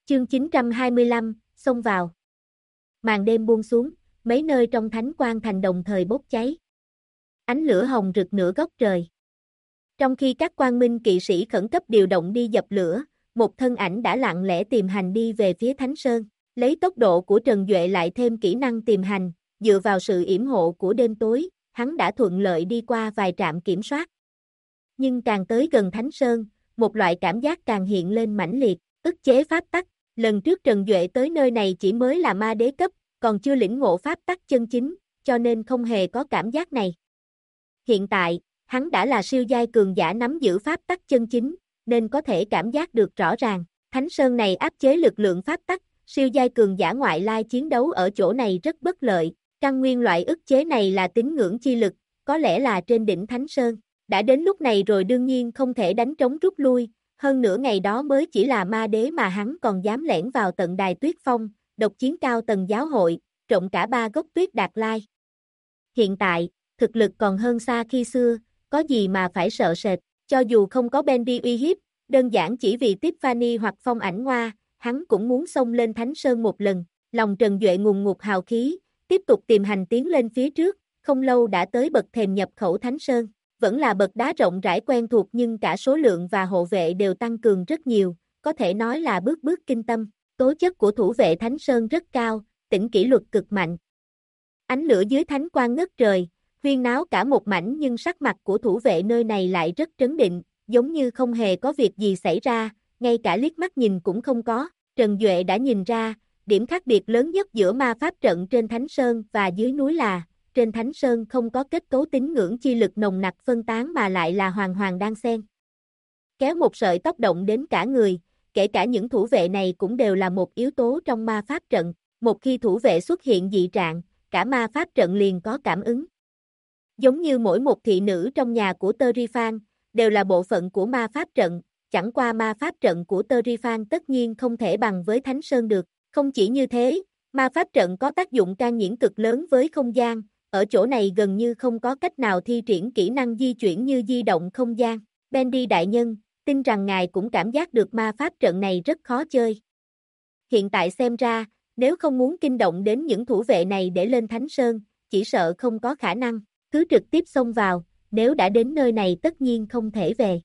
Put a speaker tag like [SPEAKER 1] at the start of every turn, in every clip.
[SPEAKER 1] Chương 925, xông vào. Màn đêm buông xuống, mấy nơi trong Thánh Quang Thành đồng thời bốc cháy. Ánh lửa hồng rực nửa góc trời. Trong khi các quang minh kỵ sĩ khẩn cấp điều động đi dập lửa, một thân ảnh đã lặng lẽ tìm hành đi về phía Thánh Sơn. Lấy tốc độ của Trần Duệ lại thêm kỹ năng tìm hành, dựa vào sự yểm hộ của đêm tối, hắn đã thuận lợi đi qua vài trạm kiểm soát. Nhưng càng tới gần Thánh Sơn, một loại cảm giác càng hiện lên mãnh liệt, ức chế pháp tắc. Lần trước Trần Duệ tới nơi này chỉ mới là ma đế cấp, còn chưa lĩnh ngộ pháp tắc chân chính, cho nên không hề có cảm giác này. Hiện tại, hắn đã là siêu giai cường giả nắm giữ pháp tắc chân chính, nên có thể cảm giác được rõ ràng. Thánh Sơn này áp chế lực lượng pháp tắc, siêu giai cường giả ngoại lai chiến đấu ở chỗ này rất bất lợi. Căn nguyên loại ức chế này là tín ngưỡng chi lực, có lẽ là trên đỉnh Thánh Sơn. Đã đến lúc này rồi đương nhiên không thể đánh trống rút lui, hơn nữa ngày đó mới chỉ là ma đế mà hắn còn dám lẻn vào tận đài Tuyết Phong, độc chiến cao tầng giáo hội, trộm cả 3 gốc tuyết đạt lai. Hiện tại, thực lực còn hơn xa khi xưa, có gì mà phải sợ sệt, cho dù không có Bendy uy hiếp, đơn giản chỉ vì Tiffany hoặc Phong Ảnh Hoa, hắn cũng muốn xông lên Thánh Sơn một lần. Lòng Trần Duệ ngùn ngụt hào khí, tiếp tục tìm hành tiến lên phía trước, không lâu đã tới bậc thềm nhập khẩu Thánh Sơn. Vẫn là bậc đá rộng rãi quen thuộc nhưng cả số lượng và hộ vệ đều tăng cường rất nhiều, có thể nói là bước bước kinh tâm. Tố chất của thủ vệ Thánh Sơn rất cao, tỉnh kỷ luật cực mạnh. Ánh lửa dưới thánh quang ngất trời, huyên náo cả một mảnh nhưng sắc mặt của thủ vệ nơi này lại rất trấn định, giống như không hề có việc gì xảy ra, ngay cả liếc mắt nhìn cũng không có. Trần Duệ đã nhìn ra, điểm khác biệt lớn nhất giữa ma pháp trận trên Thánh Sơn và dưới núi là trên Thánh Sơn không có kết cấu tín ngưỡng chi lực nồng nặc phân tán mà lại là hoàn hoàn đan xen. Kéo một sợi tóc động đến cả người, kể cả những thủ vệ này cũng đều là một yếu tố trong ma pháp trận. Một khi thủ vệ xuất hiện dị trạng, cả ma pháp trận liền có cảm ứng. Giống như mỗi một thị nữ trong nhà của Terifan, đều là bộ phận của ma pháp trận, chẳng qua ma pháp trận của Terifan tất nhiên không thể bằng với Thánh Sơn được. Không chỉ như thế, ma pháp trận có tác dụng can nhiễn cực lớn với không gian. Ở chỗ này gần như không có cách nào thi triển kỹ năng di chuyển như di động không gian. Bendy đại nhân, tin rằng ngài cũng cảm giác được ma pháp trận này rất khó chơi. Hiện tại xem ra, nếu không muốn kinh động đến những thủ vệ này để lên Thánh Sơn, chỉ sợ không có khả năng. Cứ trực tiếp xông vào, nếu đã đến nơi này tất nhiên không thể về.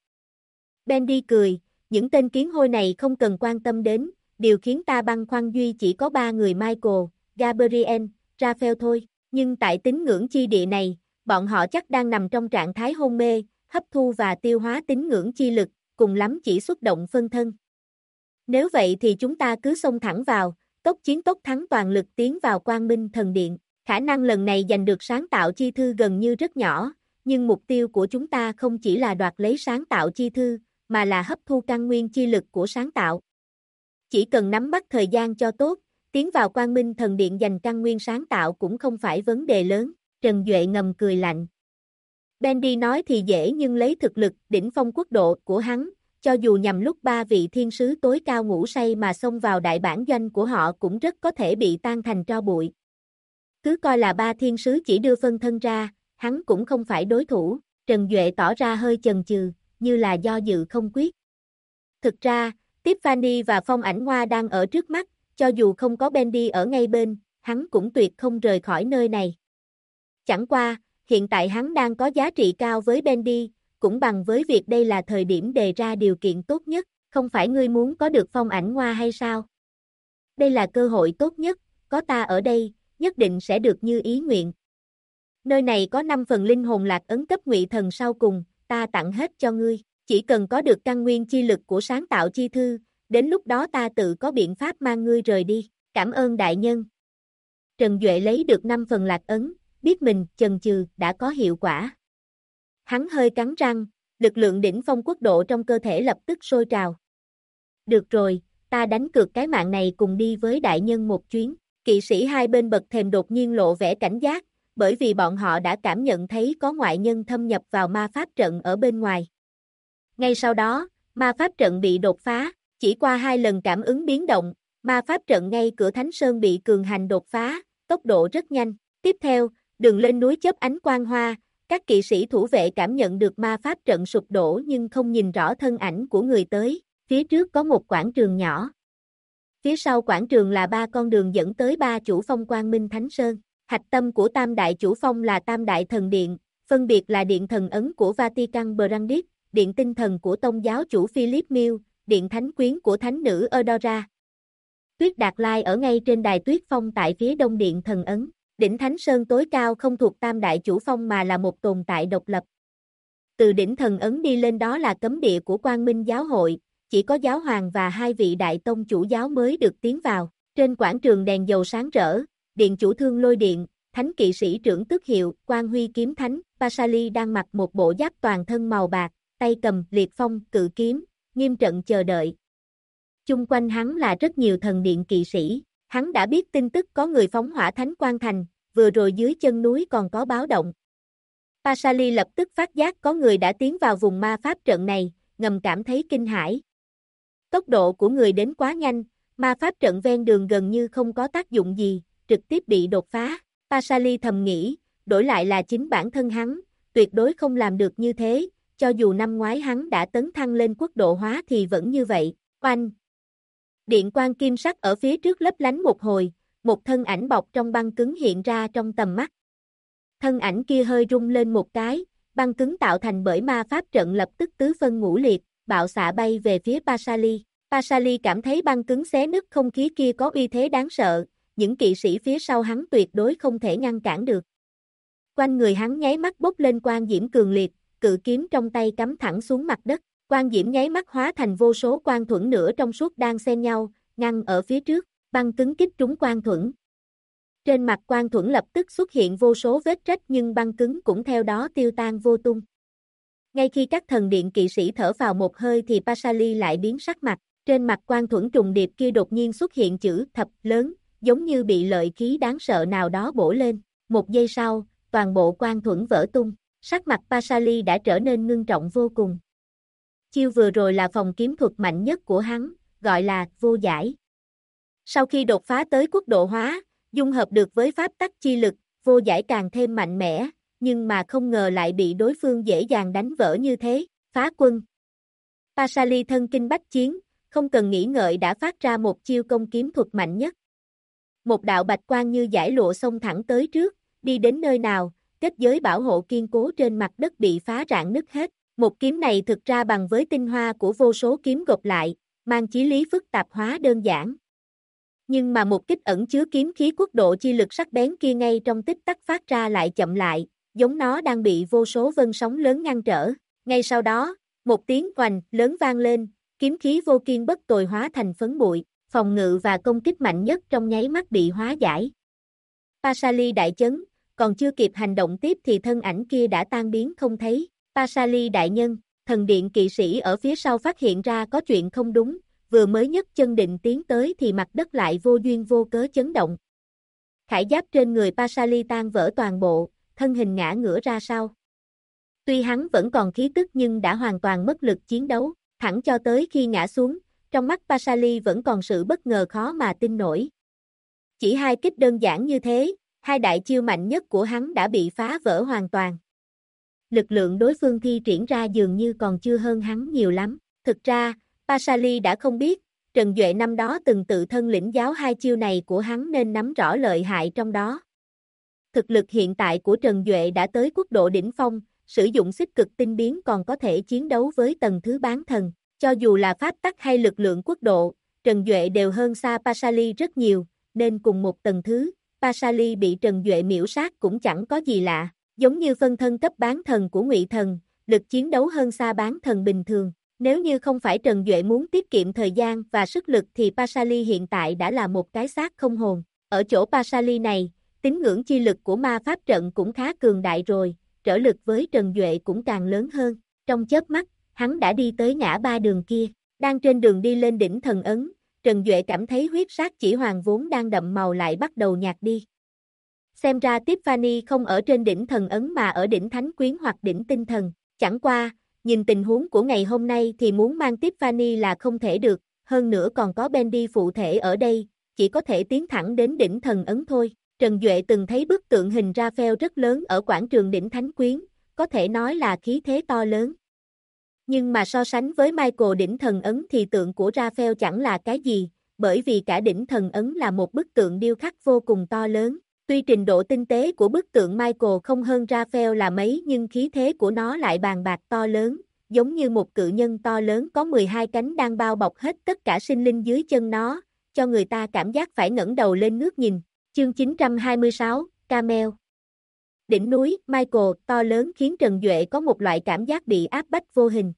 [SPEAKER 1] Bendy cười, những tên kiến hôi này không cần quan tâm đến, điều khiến ta băn khoăn duy chỉ có 3 người Michael, Gabriel, Raphael thôi. Nhưng tại tín ngưỡng chi địa này, bọn họ chắc đang nằm trong trạng thái hôn mê, hấp thu và tiêu hóa tín ngưỡng chi lực, cùng lắm chỉ xuất động phân thân. Nếu vậy thì chúng ta cứ xông thẳng vào, tốc chiến tốc thắng toàn lực tiến vào Quang Minh Thần Điện. Khả năng lần này giành được sáng tạo chi thư gần như rất nhỏ, nhưng mục tiêu của chúng ta không chỉ là đoạt lấy sáng tạo chi thư, mà là hấp thu căn nguyên chi lực của sáng tạo. Chỉ cần nắm bắt thời gian cho tốt, tiến vào Quang Minh Thần Điện giành căn nguyên sáng tạo cũng không phải vấn đề lớn. Trần Duệ ngầm cười lạnh. Bendy nói thì dễ nhưng lấy thực lực đỉnh phong quốc độ của hắn, cho dù nhằm lúc 3 vị thiên sứ tối cao ngủ say mà xông vào đại bản doanh của họ cũng rất có thể bị tan thành tro bụi. Cứ coi là 3 thiên sứ chỉ đưa phân thân ra, hắn cũng không phải đối thủ. Trần Duệ tỏ ra hơi chần chừ, như là do dự không quyết. Thực ra, Tiffany và Phong Ảnh Hoa đang ở trước mắt, cho dù không có Bendy ở ngay bên, hắn cũng tuyệt không rời khỏi nơi này. Chẳng qua, hiện tại hắn đang có giá trị cao với Bendy, cũng bằng với việc đây là thời điểm đề ra điều kiện tốt nhất, không phải ngươi muốn có được Phong Ảnh Hoa hay sao? Đây là cơ hội tốt nhất, có ta ở đây, nhất định sẽ được như ý nguyện. Nơi này có 5 phần linh hồn lạc ấn cấp ngụy thần sau cùng, ta tặng hết cho ngươi, chỉ cần có được căn nguyên chi lực của sáng tạo chi thư, đến lúc đó ta tự có biện pháp mang ngươi rời đi. Cảm ơn đại nhân. Trần Duệ lấy được 5 phần lạc ấn, biết mình chần chừ đã có hiệu quả. Hắn hơi cắn răng, lực lượng đỉnh phong quốc độ trong cơ thể lập tức sôi trào. Được rồi, ta đánh cược cái mạng này cùng đi với đại nhân một chuyến. Kỵ sĩ hai bên bậc thềm đột nhiên lộ vẻ cảnh giác, bởi vì bọn họ đã cảm nhận thấy có ngoại nhân thâm nhập vào ma pháp trận ở bên ngoài. Ngay sau đó, ma pháp trận bị đột phá, chỉ qua 2 lần cảm ứng biến động, ma pháp trận ngay cửa Thánh Sơn bị cường hành đột phá, tốc độ rất nhanh. Tiếp theo, đường lên núi chớp ánh quang hoa, các kỵ sĩ thủ vệ cảm nhận được ma pháp trận sụp đổ nhưng không nhìn rõ thân ảnh của người tới, phía trước có một quảng trường nhỏ. Phía sau quảng trường là 3 con đường dẫn tới 3 chủ phong Quang Minh Thánh Sơn. Hạch tâm của Tam Đại Chủ Phong là Tam Đại Thần Điện, phân biệt là Điện Thần Ấn của Vatican Brandis, Điện Tinh Thần của Tông giáo chủ Philip Mill, Điện Thánh Quyến của Thánh nữ Eudora. Tuyết Đạt Lai ở ngay trên đài Tuyết Phong tại phía đông Điện Thần Ấn. Đỉnh Thánh Sơn tối cao không thuộc Tam Đại Chủ Phong mà là một tồn tại độc lập. Từ đỉnh Thần Ấn đi lên đó là cấm địa của Quang Minh Giáo hội, chỉ có giáo hoàng và 2 vị đại tông chủ giáo mới được tiến vào. Trên quảng trường đèn dầu sáng rỡ, điện chủ Thương Lôi Điện, thánh kỵ sĩ trưởng tước hiệu, Quang Huy Kiếm Thánh, Pasali đang mặc một bộ giáp toàn thân màu bạc, tay cầm liệt phong, cự kiếm, nghiêm trận chờ đợi. Chung quanh hắn là rất nhiều thần điện kỵ sĩ, hắn đã biết tin tức có người phóng hỏa Thánh Quang Thành, vừa rồi dưới chân núi còn có báo động. Pasali lập tức phát giác có người đã tiến vào vùng ma pháp trận này, ngầm cảm thấy kinh hãi. Tốc độ của người đến quá nhanh, ma pháp trận ven đường gần như không có tác dụng gì, trực tiếp bị đột phá. Pasali thầm nghĩ, đổi lại là chính bản thân hắn, tuyệt đối không làm được như thế, cho dù năm ngoái hắn đã tấn thăng lên quốc độ hóa thì vẫn như vậy. Oanh! Điện quang kim sắc ở phía trước lấp lánh một hồi, một thân ảnh bọc trong băng cứng hiện ra trong tầm mắt. Thân ảnh kia hơi rung lên một cái, băng cứng tạo thành bởi ma pháp trận lập tức tứ phân ngũ liệt, bạo xạ bay về phía Pasali. Pasali cảm thấy băng cứng xé nứt không khí kia có uy thế đáng sợ, những kỵ sĩ phía sau hắn tuyệt đối không thể ngăn cản được. Quanh người hắn nháy mắt bốc lên quang diễm cường liệt, cự kiếm trong tay cắm thẳng xuống mặt đất, quang diễm nháy mắt hóa thành vô số quang thuẫn nửa trong suốt đang xen nhau, ngăn ở phía trước, băng cứng kích trúng quang thuẫn. Trên mặt quang thuẫn lập tức xuất hiện vô số vết rách nhưng băng cứng cũng theo đó tiêu tan vô tung. Ngay khi các thần điện kỵ sĩ thở vào một hơi thì Pasali lại biến sắc mặt, trên mặt quang thuẫn trùng điệp kia đột nhiên xuất hiện chữ thập lớn, giống như bị lợi khí đáng sợ nào đó bổ lên. Một giây sau, toàn bộ quang thuẫn vỡ tung, sắc mặt Pasali đã trở nên ngưng trọng vô cùng. Chiêu vừa rồi là phòng kiếm thuật mạnh nhất của hắn, gọi là vô giải. Sau khi đột phá tới quốc độ hóa, dung hợp được với pháp tắc chi lực, vô giải càng thêm mạnh mẽ, nhưng mà không ngờ lại bị đối phương dễ dàng đánh vỡ như thế, phá quân. Pasali thân kinh bách chiến, không cần nghĩ ngợi đã phát ra một chiêu công kiếm thuật mạnh nhất. Một đạo bạch quang như dải lụa xông thẳng tới trước, đi đến nơi nào, kết giới bảo hộ kiên cố trên mặt đất bị phá rạn nứt hết. Một kiếm này thực ra bằng với tinh hoa của vô số kiếm gộp lại, mang chí lý phức tạp hóa đơn giản. Nhưng mà một kích ẩn chứa kiếm khí quốc độ chi lực sắc bén kia ngay trong tích tắc phát ra lại chậm lại, giống nó đang bị vô số vân sóng lớn ngăn trở. Ngay sau đó, một tiếng oành lớn vang lên, kiếm khí vô kiên bất tồi hóa thành phấn bụi, phòng ngự và công kích mạnh nhất trong nháy mắt bị hóa giải. Pasali đại chấn, còn chưa kịp hành động tiếp thì thân ảnh kia đã tan biến không thấy. Pasali đại nhân, thần điện kỵ sĩ ở phía sau phát hiện ra có chuyện không đúng, vừa mới nhấc chân định tiến tới thì mặt đất lại vô duyên vô cớ chấn động. Khải giáp trên người Pasali tan vỡ toàn bộ, thân hình ngã ngửa ra sau. Tuy hắn vẫn còn khí tức nhưng đã hoàn toàn mất lực chiến đấu, thẳng cho tới khi ngã xuống, trong mắt Pasali vẫn còn sự bất ngờ khó mà tin nổi. Chỉ 2 kích đơn giản như thế, 2 đại chiêu mạnh nhất của hắn đã bị phá vỡ hoàn toàn. Lực lượng đối phương thi triển ra dường như còn chưa hơn hắn nhiều lắm. Thực ra, Pasali đã không biết, Trần Duệ năm đó từng tự thân lĩnh giáo 2 chiêu này của hắn nên nắm rõ lợi hại trong đó. Thực lực hiện tại của Trần Duệ đã tới quốc độ đỉnh phong, sử dụng xích cực tinh biến còn có thể chiến đấu với tầng thứ bán thần. Cho dù là pháp tắc hay lực lượng quốc độ, Trần Duệ đều hơn xa Pasali rất nhiều, nên cùng một tầng thứ, Pasali bị Trần Duệ miểu sát cũng chẳng có gì lạ. Giống như phân thân cấp bán thần của Ngụy Thần, lực chiến đấu hơn xa bán thần bình thường. Nếu như không phải Trần Duệ muốn tiết kiệm thời gian và sức lực thì Pasali hiện tại đã là một cái xác không hồn. Ở chỗ Pasali này, tín ngưỡng chi lực của ma pháp trận cũng khá cường đại rồi, trở lực với Trần Duệ cũng càng lớn hơn. Trong chớp mắt, hắn đã đi tới ngã ba đường kia, đang trên đường đi lên đỉnh thần ấn, Trần Duệ cảm thấy huyết sát chỉ hoàng vốn đang đậm màu lại bắt đầu nhạt đi. Xem ra Tiffany không ở trên đỉnh thần ấn mà ở đỉnh thánh quyến hoặc đỉnh tinh thần, chẳng qua, nhìn tình huống của ngày hôm nay thì muốn mang Tiffany là không thể được, hơn nữa còn có Bendy phụ thể ở đây, chỉ có thể tiến thẳng đến đỉnh thần ấn thôi. Trần Duệ từng thấy bức tượng hình Raphael rất lớn ở quảng trường đỉnh thánh quyến, có thể nói là khí thế to lớn. Nhưng mà so sánh với Michael đỉnh thần ấn thì tượng của Raphael chẳng là cái gì, bởi vì cả đỉnh thần ấn là một bức tượng điêu khắc vô cùng to lớn. Tuy trình độ tinh tế của bức tượng Michael không hơn Raphael là mấy nhưng khí thế của nó lại bàn bạc to lớn, giống như một cự nhân to lớn có 12 cánh đang bao bọc hết tất cả sinh linh dưới chân nó, cho người ta cảm giác phải ngẩng đầu lên ngước nhìn. Chương 926, Camel. Đỉnh núi, Michael, to lớn khiến Trần Duệ có một loại cảm giác bị áp bách vô hình.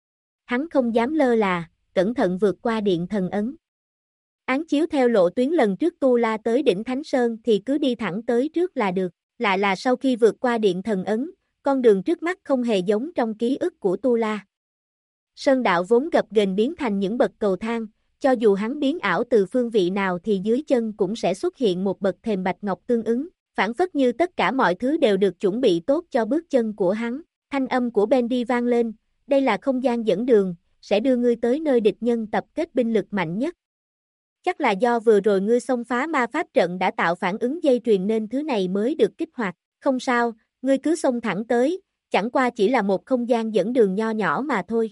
[SPEAKER 1] Hắn không dám lơ là, cẩn thận vượt qua điện thần ấn. Án chiếu theo lộ tuyến lần trước Tu La tới đỉnh Thánh Sơn thì cứ đi thẳng tới trước là được. Lạ là sau khi vượt qua điện thần ấn, con đường trước mắt không hề giống trong ký ức của Tu La. Sơn đạo vốn gập ghềnh biến thành những bậc cầu thang, cho dù hắn biến ảo từ phương vị nào thì dưới chân cũng sẽ xuất hiện một bậc thềm bạch ngọc tương ứng, phản phất như tất cả mọi thứ đều được chuẩn bị tốt cho bước chân của hắn. Thanh âm của Bendy vang lên, đây là không gian dẫn đường, sẽ đưa ngươi tới nơi địch nhân tập kết binh lực mạnh nhất. Chắc là do vừa rồi ngươi xông phá ma pháp trận đã tạo phản ứng dây chuyền nên thứ này mới được kích hoạt. Không sao, ngươi cứ xông thẳng tới, chẳng qua chỉ là một không gian dẫn đường nho nhỏ mà thôi.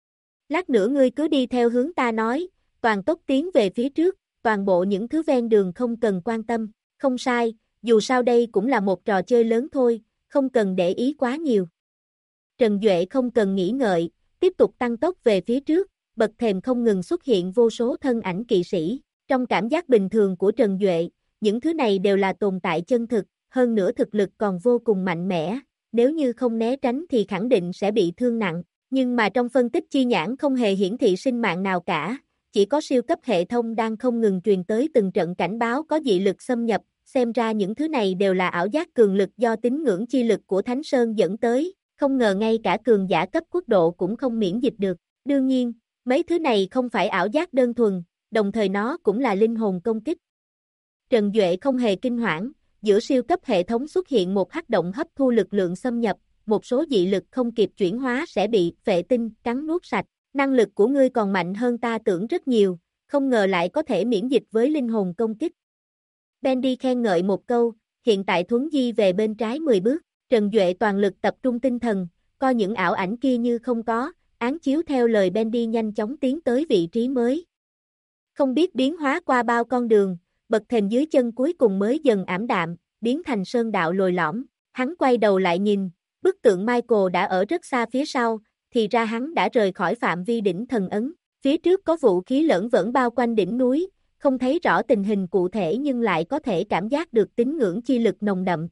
[SPEAKER 1] Lát nữa ngươi cứ đi theo hướng ta nói, toàn tốc tiến về phía trước, toàn bộ những thứ ven đường không cần quan tâm. Không sai, dù sao đây cũng là một trò chơi lớn thôi, không cần để ý quá nhiều. Trần Duệ không cần nghĩ ngợi, tiếp tục tăng tốc về phía trước, bậc thềm không ngừng xuất hiện vô số thân ảnh kỵ sĩ. Trong cảm giác bình thường của Trần Duệ, những thứ này đều là tồn tại chân thực, hơn nữa thực lực còn vô cùng mạnh mẽ, nếu như không né tránh thì khẳng định sẽ bị thương nặng. Nhưng mà trong phân tích chi nhãn không hề hiển thị sinh mạng nào cả, chỉ có siêu cấp hệ thống đang không ngừng truyền tới từng trận cảnh báo có dị lực xâm nhập, xem ra những thứ này đều là ảo giác cường lực do tín ngưỡng chi lực của Thánh Sơn dẫn tới, không ngờ ngay cả cường giả cấp quốc độ cũng không miễn dịch được. Đương nhiên, mấy thứ này không phải ảo giác đơn thuần, đồng thời nó cũng là linh hồn công kích. Trần Duệ không hề kinh hoảng, giữa siêu cấp hệ thống xuất hiện một hắc động hấp thu lực lượng xâm nhập, một số dị lực không kịp chuyển hóa sẽ bị phệ tinh cắn nuốt sạch. Năng lực của ngươi còn mạnh hơn ta tưởng rất nhiều, không ngờ lại có thể miễn dịch với linh hồn công kích. Bendy khen ngợi một câu, hiện tại thuấn di về bên trái 10 bước, Trần Duệ toàn lực tập trung tinh thần, coi những ảo ảnh kia như không có, án chiếu theo lời Bendy nhanh chóng tiến tới vị trí mới. Không biết biến hóa qua bao con đường, bậc thềm dưới chân cuối cùng mới dần ảm đạm, biến thành sơn đạo lồi lõm. Hắn quay đầu lại nhìn, bức tượng Michael đã ở rất xa phía sau, thì ra hắn đã rời khỏi phạm vi đỉnh thần ấn. Phía trước có vũ khí lởn vởn bao quanh đỉnh núi, không thấy rõ tình hình cụ thể nhưng lại có thể cảm giác được tín ngưỡng chi lực nồng đậm.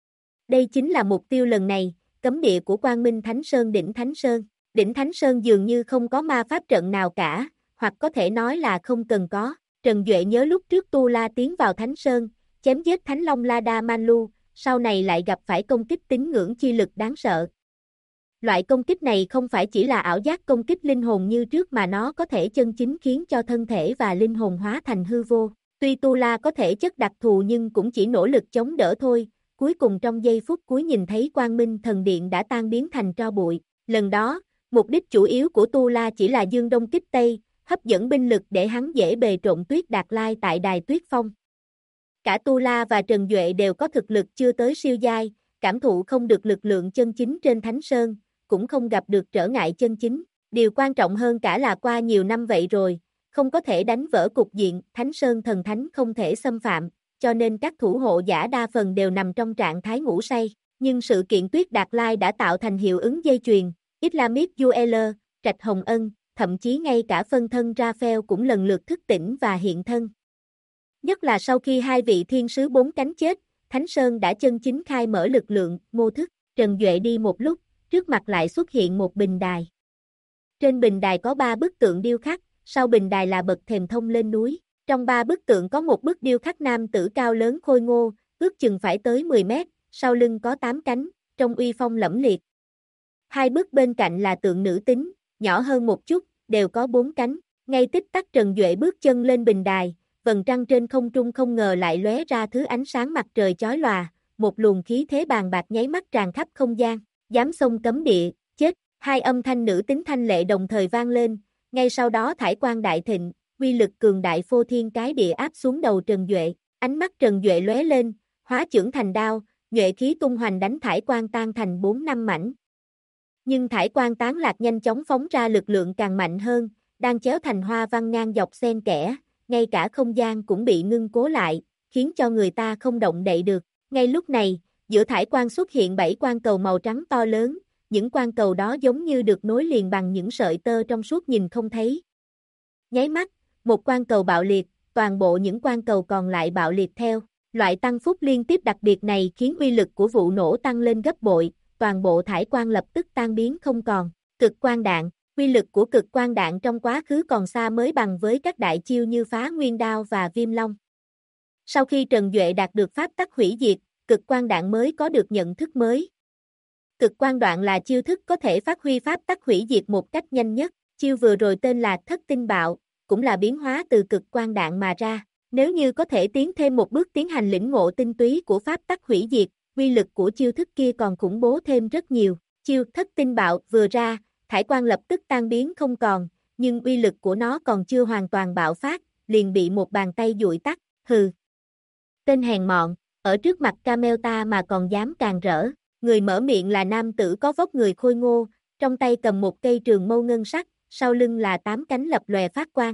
[SPEAKER 1] Đây chính là mục tiêu lần này, cấm địa của Quang Minh Thánh Sơn đỉnh Thánh Sơn. Đỉnh Thánh Sơn dường như không có ma pháp trận nào cả, hoặc có thể nói là không cần có. Trần Duệ nhớ lúc trước Tu La tiến vào Thánh Sơn, chém giết Thánh Long Lada Manlu, sau này lại gặp phải công kích tín ngưỡng chi lực đáng sợ. Loại công kích này không phải chỉ là ảo giác công kích linh hồn như trước mà nó có thể chân chính khiến cho thân thể và linh hồn hóa thành hư vô. Tuy Tu La có thể chất đặc thù nhưng cũng chỉ nỗ lực chống đỡ thôi, cuối cùng trong giây phút cuối nhìn thấy Quang Minh Thần Điện đã tan biến thành tro bụi. Lần đó, mục đích chủ yếu của Tu La chỉ là dương đông kích tây, hấp dẫn binh lực để hắn dễ bề trộn Tuyết Đạt Lai tại Đài Tuyết Phong. Cả Tu La và Trần Duệ đều có thực lực chưa tới siêu giai, cảm thụ không được lực lượng chân chính trên Thánh Sơn, cũng không gặp được trở ngại chân chính. Điều quan trọng hơn cả là qua nhiều năm vậy rồi, không có thể đánh vỡ cục diện, Thánh Sơn thần thánh không thể xâm phạm, cho nên các thủ hộ giả đa phần đều nằm trong trạng thái ngủ say. Nhưng sự kiện Tuyết Đạt Lai đã tạo thành hiệu ứng dây chuyền, Islamic Jewel, Trạch Hồng Ân, thậm chí ngay cả phân thân Raphael cũng lần lượt thức tỉnh và hiện thân. Nhất là sau khi hai vị thiên sứ bốn cánh chết, Thánh Sơn đã chân chính khai mở lực lượng, mô thức. Trần Duệ đi một lúc, trước mặt lại xuất hiện một bình đài. Trên bình đài có 3 bức tượng điêu khắc, sau bình đài là bậc thềm thông lên núi. Trong 3 bức tượng có một bức điêu khắc nam tử cao lớn khôi ngô, ước chừng phải tới 10 mét, sau lưng có 8 cánh, trông uy phong lẫm liệt. 2 bức bên cạnh là tượng nữ tính, nhỏ hơn một chút, đều có 4 cánh. Ngay tích tắc Trần Duệ bước chân lên bình đài, vầng trăng trên không trung không ngờ lại lóe ra thứ ánh sáng mặt trời chói lòa, một luồng khí thế bàn bạc nháy mắt tràn khắp không gian. Dám xông cấm địa, chết. 2 âm thanh nữ tính thanh lệ đồng thời vang lên, ngay sau đó thải quang đại thịnh, uy lực cường đại phô thiên cái địa áp xuống đầu Trần Duệ. Ánh mắt Trần Duệ lóe lên, hóa chưởng thành đao, nhuệ khí tung hoành đánh thải quang tan thành 4-5 mảnh. Nhưng thải quang tán lạc nhanh chóng phóng ra lực lượng càng mạnh hơn, đang chéo thành hoa văn ngang dọc xen kẽ, ngay cả không gian cũng bị ngưng cố lại, khiến cho người ta không động đậy được. Ngay lúc này, giữa thải quang xuất hiện 7 quang cầu màu trắng to lớn, những quang cầu đó giống như được nối liền bằng những sợi tơ trong suốt nhìn không thấy. Nháy mắt, một quang cầu bạo liệt, toàn bộ những quang cầu còn lại bạo liệt theo. Loại tăng phúc liên tiếp đặc biệt này khiến uy lực của vụ nổ tăng lên gấp bội, toàn bộ thải quang lập tức tan biến không còn. Cực quang đạn, uy lực của cực quang đạn trong quá khứ còn xa mới bằng với các đại chiêu như phá nguyên đao và viêm long. Sau khi Trần Duệ đạt được pháp tắc hủy diệt, cực quang đạn mới có được nhận thức mới. Cực quang đoạn là chiêu thức có thể phát huy pháp tắc hủy diệt một cách nhanh nhất, chiêu vừa rồi tên là thất tinh bạo, cũng là biến hóa từ cực quang đạn mà ra. Nếu như có thể tiến thêm một bước tiến hành lĩnh ngộ tinh túy của pháp tắc hủy diệt, uy lực của chiêu thức kia còn khủng bố thêm rất nhiều. Chiêu thất tinh bạo vừa ra, thải quang lập tức tan biến không còn, nhưng uy lực của nó còn chưa hoàn toàn bạo phát, liền bị một bàn tay dụi tắt. Hừ. Tên hèn mọn, ở trước mặt Camel ta mà còn dám càn rỡ. Người mở miệng là nam tử có vóc người khôi ngô, trong tay cầm một cây trường mâu ngân sắc, sau lưng là 8 cánh lập lòe phát quang.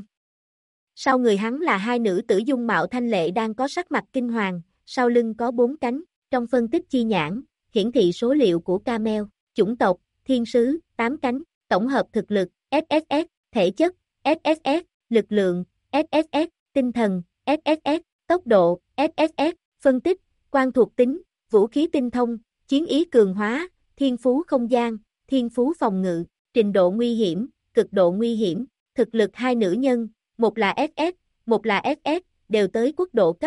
[SPEAKER 1] Sau người hắn là hai nữ tử dung mạo thanh lệ đang có sắc mặt kinh hoàng, sau lưng có 4 cánh. Trong phân tích chi nhãn, hiển thị số liệu của Camel, chủng tộc, thiên sứ, 8 cánh, tổng hợp thực lực, SSS, thể chất, SSS, lực lượng, SSS, tinh thần, SSS, tốc độ, SSS, phân tích, quan thuộc tính, vũ khí tinh thông, chiến ý cường hóa, thiên phú không gian, thiên phú phòng ngự, trình độ nguy hiểm, cực độ nguy hiểm, thực lực hai nữ nhân, một là SS, một là SS, đều tới quốc độ cấp.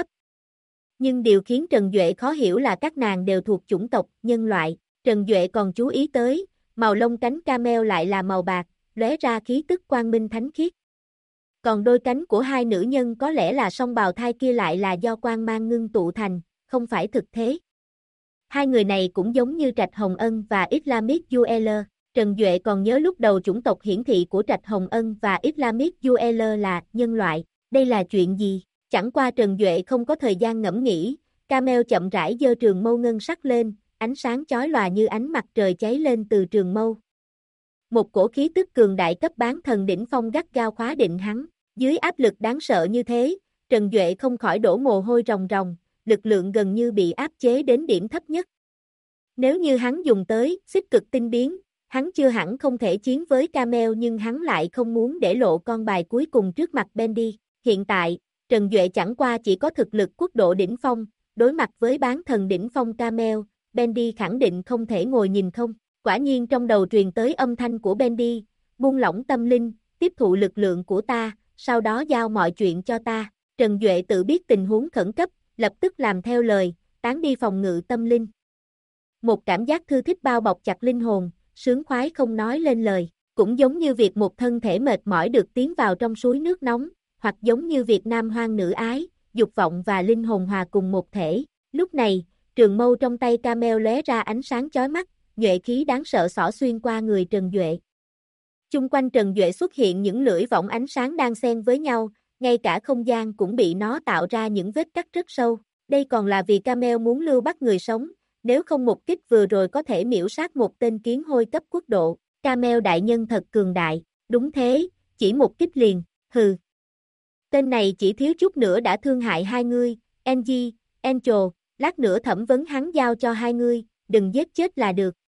[SPEAKER 1] Nhưng điều khiến Trần Duệ khó hiểu là các nàng đều thuộc chủng tộc nhân loại. Trần Duệ còn chú ý tới, màu lông cánh camel lại là màu bạc, lóe ra khí tức quang minh thánh khiết. Còn đôi cánh của hai nữ nhân có lẽ là song bào thai kia lại là do quang mang ngưng tụ thành, không phải thực thế. Hai người này cũng giống như Trạch Hồng Ân và Islamic Jewel. Trần Duệ còn nhớ lúc đầu chủng tộc hiển thị của Trạch Hồng Ân và Islamic Jewel là nhân loại. Đây là chuyện gì? Chẳng qua Trần Duệ không có thời gian ngẫm nghĩ, Camel chậm rãi giơ trường mâu ngân sắc lên, ánh sáng chói lòa như ánh mặt trời cháy lên từ trường mâu. Một cổ khí tức cường đại cấp bán thần đỉnh phong gắt gao khóa định hắn. Dưới áp lực đáng sợ như thế, Trần Duệ không khỏi đổ mồ hôi ròng ròng, lực lượng gần như bị áp chế đến điểm thấp nhất. Nếu như hắn dùng tới xích cực tinh biến, hắn chưa hẳn không thể chiến với Camel, nhưng hắn lại không muốn để lộ con bài cuối cùng trước mặt Bendy. Hiện tại, Trần Duệ chẳng qua chỉ có thực lực quốc độ đỉnh phong, đối mặt với bán thần đỉnh phong Camel, Bendy khẳng định không thể ngồi nhìn không. Quả nhiên trong đầu truyền tới âm thanh của Bendy, buông lỏng tâm linh, tiếp thụ lực lượng của ta, sau đó giao mọi chuyện cho ta. Trần Duệ tự biết tình huống khẩn cấp, lập tức làm theo lời, tán đi phòng ngự tâm linh. Một cảm giác thư thích bao bọc chặt linh hồn, sướng khoái không nói lên lời, cũng giống như việc một thân thể mệt mỏi được tiến vào trong suối nước nóng, hoặc giống như việc nam hoang nữ ái, dục vọng và linh hồn hòa cùng một thể. Lúc này, trường mâu trong tay Camel lóe ra ánh sáng chói mắt, nhuệ khí đáng sợ xỏ xuyên qua người Trần Duệ. Chung quanh Trần Duệ xuất hiện những lưỡi võng ánh sáng đang xen với nhau, ngay cả không gian cũng bị nó tạo ra những vết cắt rất sâu. Đây còn là vì Camel muốn lưu bắt người sống, nếu không một kích vừa rồi có thể miểu sát một tên kiến hôi cấp quốc độ. Camel đại nhân thật cường đại, đúng thế, chỉ một kích liền, hừ. Tên này chỉ thiếu chút nữa đã thương hại hai ngươi, Angie, Angel, lát nữa thẩm vấn hắn giao cho hai ngươi, đừng giết chết là được.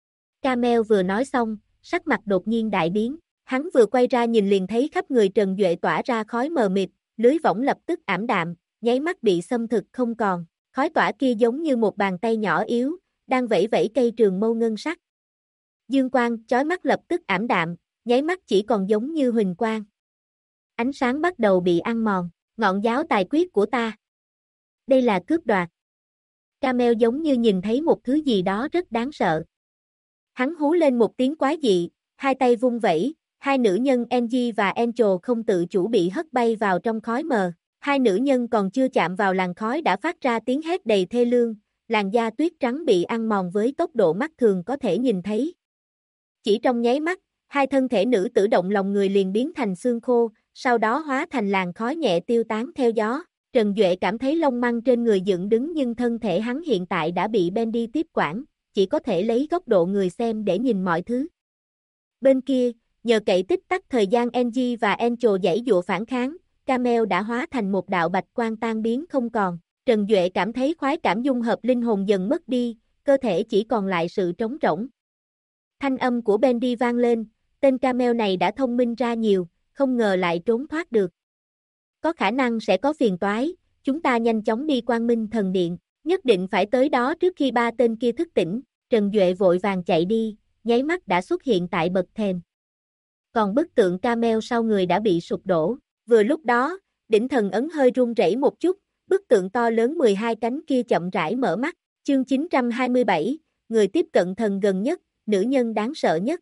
[SPEAKER 1] Camel vừa nói xong, sắc mặt đột nhiên đại biến, hắn vừa quay ra nhìn liền thấy khắp người Trần Duệ tỏa ra khói mờ mịt, lưới võng lập tức ảm đạm, nháy mắt bị xâm thực không còn, khói tỏa kia giống như một bàn tay nhỏ yếu, đang vẫy vẫy cây trường mâu ngân sắc. Dương quang chói mắt lập tức ảm đạm, nháy mắt chỉ còn giống như huỳnh quang. Ánh sáng bắt đầu bị ăn mòn, ngọn giáo tài quyết của ta. Đây là cướp đoạt. Camel giống như nhìn thấy một thứ gì đó rất đáng sợ. Hắn hú lên một tiếng quái dị, hai tay vung vẩy, hai nữ nhân Angie và Angel không tự chủ bị hất bay vào trong khói mờ. Hai nữ nhân còn chưa chạm vào làn khói đã phát ra tiếng hét đầy thê lương, làn da tuyết trắng bị ăn mòn với tốc độ mắt thường có thể nhìn thấy. Chỉ trong nháy mắt, hai thân thể nữ tử động lòng người liền biến thành xương khô, sau đó hóa thành làn khói nhẹ tiêu tán theo gió. Trần Duệ cảm thấy lông măng trên người dựng đứng, nhưng thân thể hắn hiện tại đã bị Bendy tiếp quản, chỉ có thể lấy góc độ người xem để nhìn mọi thứ. Bên kia, nhờ cậy tích tắc thời gian Angie và Angel giãy dụa phản kháng, Camel đã hóa thành một đạo bạch quang tan biến không còn. Trần Duệ cảm thấy khoái cảm dung hợp linh hồn dần mất đi, cơ thể chỉ còn lại sự trống rỗng. Thanh âm của Bendy vang lên, tên Camel này đã thông minh ra nhiều, không ngờ lại trốn thoát được. Có khả năng sẽ có phiền toái, chúng ta nhanh chóng đi Quang Minh Thần Điện, nhất định phải tới đó trước khi ba tên kia thức tỉnh. Trần Duệ vội vàng chạy đi, nháy mắt đã xuất hiện tại bậc thềm. Còn bức tượng Camel sau người đã bị sụp đổ. Vừa lúc đó, đỉnh thần ấn hơi run rẩy một chút, bức tượng to lớn 12 cánh kia chậm rãi mở mắt. Chương 927, người tiếp cận thần gần nhất, nữ nhân đáng sợ nhất.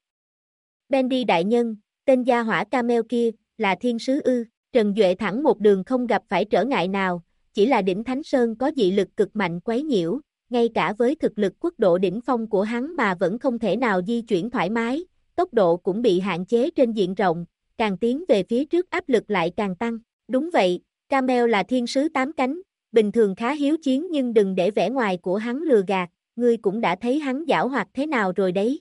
[SPEAKER 1] Bendy đại nhân, tên gia hỏa Camel kia, là thiên sứ ư? Trần Duệ thẳng một đường không gặp phải trở ngại nào, chỉ là đỉnh Thánh Sơn có dị lực cực mạnh quấy nhiễu, ngay cả với thực lực quốc độ đỉnh phong của hắn mà vẫn không thể nào di chuyển thoải mái, tốc độ cũng bị hạn chế trên diện rộng, càng tiến về phía trước áp lực lại càng tăng. Đúng vậy, Camel là thiên sứ 8 cánh, bình thường khá hiếu chiến nhưng đừng để vẻ ngoài của hắn lừa gạt, ngươi cũng đã thấy hắn giảo hoạt thế nào rồi đấy.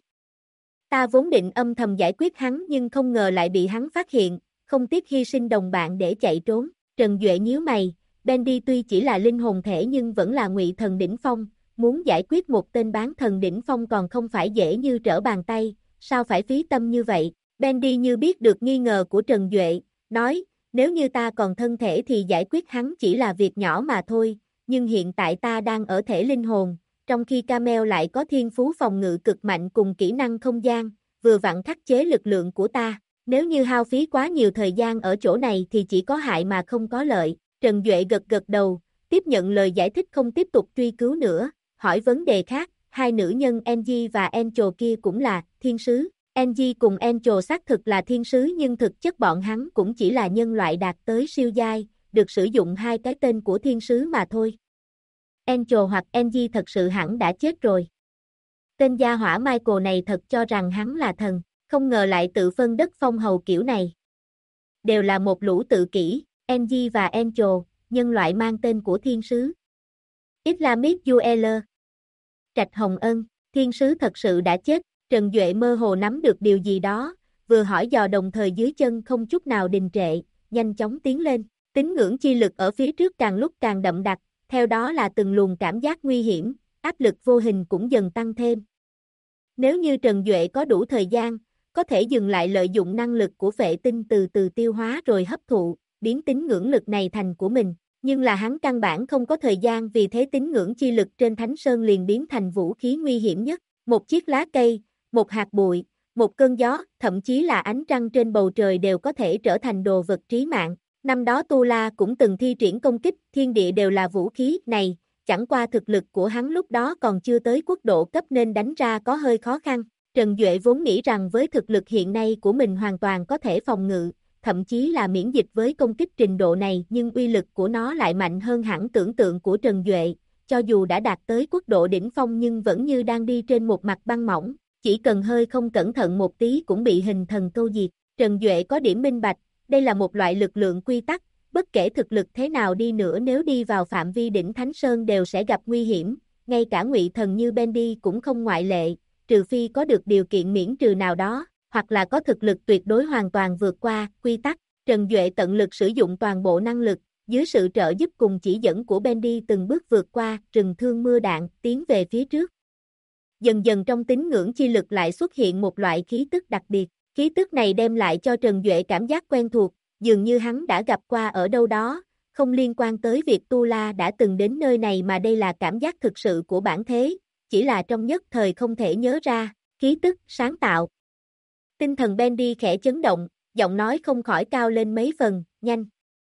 [SPEAKER 1] Ta vốn định âm thầm giải quyết hắn nhưng không ngờ lại bị hắn phát hiện, không tiếc hy sinh đồng bạn để chạy trốn. Trần Duệ nhíu mày, Bendy tuy chỉ là linh hồn thể nhưng vẫn là ngụy thần đỉnh phong, muốn giải quyết một tên bán thần đỉnh phong còn không phải dễ như trở bàn tay, sao phải phí tâm như vậy? Bendy như biết được nghi ngờ của Trần Duệ, nói, nếu như ta còn thân thể thì giải quyết hắn chỉ là việc nhỏ mà thôi, nhưng hiện tại ta đang ở thể linh hồn, trong khi Camel lại có thiên phú phòng ngự cực mạnh cùng kỹ năng không gian, vừa vặn khắc chế lực lượng của ta. Nếu như hao phí quá nhiều thời gian ở chỗ này thì chỉ có hại mà không có lợi. Trần Duệ gật gật đầu, tiếp nhận lời giải thích không tiếp tục truy cứu nữa, hỏi vấn đề khác, hai nữ nhân Angie và Angel kia cũng là thiên sứ. Angie cùng Angel xác thực là thiên sứ nhưng thực chất bọn hắn cũng chỉ là nhân loại đạt tới siêu giai, được sử dụng hai cái tên của thiên sứ mà thôi. Angel hoặc Angie thật sự hẳn đã chết rồi. Tên gia hỏa Michael này thật cho rằng hắn là thần, không ngờ lại tự phân đất phong hầu kiểu này. Đều là một lũ tự kỷ, Angie và Angel, nhân loại mang tên của thiên sứ. Islamic Jueler. Trạch Hồng Ân, thiên sứ thật sự đã chết, Trần Duệ mơ hồ nắm được điều gì đó, vừa hỏi dò đồng thời dưới chân không chút nào đình trệ, nhanh chóng tiến lên, tín ngưỡng chi lực ở phía trước càng lúc càng đậm đặc, theo đó là từng luồng cảm giác nguy hiểm, áp lực vô hình cũng dần tăng thêm. Nếu như Trần Duệ có đủ thời gian, có thể dừng lại lợi dụng năng lực của vệ tinh từ từ tiêu hóa rồi hấp thụ, biến tín ngưỡng lực này thành của mình, nhưng là hắn căn bản không có thời gian vì thế tín ngưỡng chi lực trên Thánh Sơn liền biến thành vũ khí nguy hiểm nhất, một chiếc lá cây, một hạt bụi, một cơn gió, thậm chí là ánh trăng trên bầu trời đều có thể trở thành đồ vật trí mạng. Năm đó Tu La cũng từng thi triển công kích, thiên địa đều là vũ khí này, chẳng qua thực lực của hắn lúc đó còn chưa tới quốc độ cấp nên đánh ra có hơi khó khăn. Trần Duệ vốn nghĩ rằng với thực lực hiện nay của mình hoàn toàn có thể phòng ngự, thậm chí là miễn dịch với công kích trình độ này nhưng uy lực của nó lại mạnh hơn hẳn tưởng tượng của Trần Duệ, cho dù đã đạt tới quốc độ đỉnh phong nhưng vẫn như đang đi trên một mặt băng mỏng, chỉ cần hơi không cẩn thận một tí cũng bị hình thần câu diệt. Trần Duệ có điểm minh bạch, đây là một loại lực lượng quy tắc, bất kể thực lực thế nào đi nữa nếu đi vào phạm vi đỉnh Thánh Sơn đều sẽ gặp nguy hiểm, ngay cả ngụy thần như Bendy cũng không ngoại lệ, trừ phi có được điều kiện miễn trừ nào đó, hoặc là có thực lực tuyệt đối hoàn toàn vượt qua quy tắc. Trần Duệ tận lực sử dụng toàn bộ năng lực, dưới sự trợ giúp cùng chỉ dẫn của Bendy từng bước vượt qua rừng thương mưa đạn, tiến về phía trước. Dần dần trong tín ngưỡng chi lực lại xuất hiện một loại khí tức đặc biệt, khí tức này đem lại cho Trần Duệ cảm giác quen thuộc, dường như hắn đã gặp qua ở đâu đó, không liên quan tới việc Tu La đã từng đến nơi này mà đây là cảm giác thực sự của bản thế, chỉ là trong nhất thời không thể nhớ ra, khí tức, sáng tạo. Tinh thần Bendy khẽ chấn động, giọng nói không khỏi cao lên mấy phần, nhanh.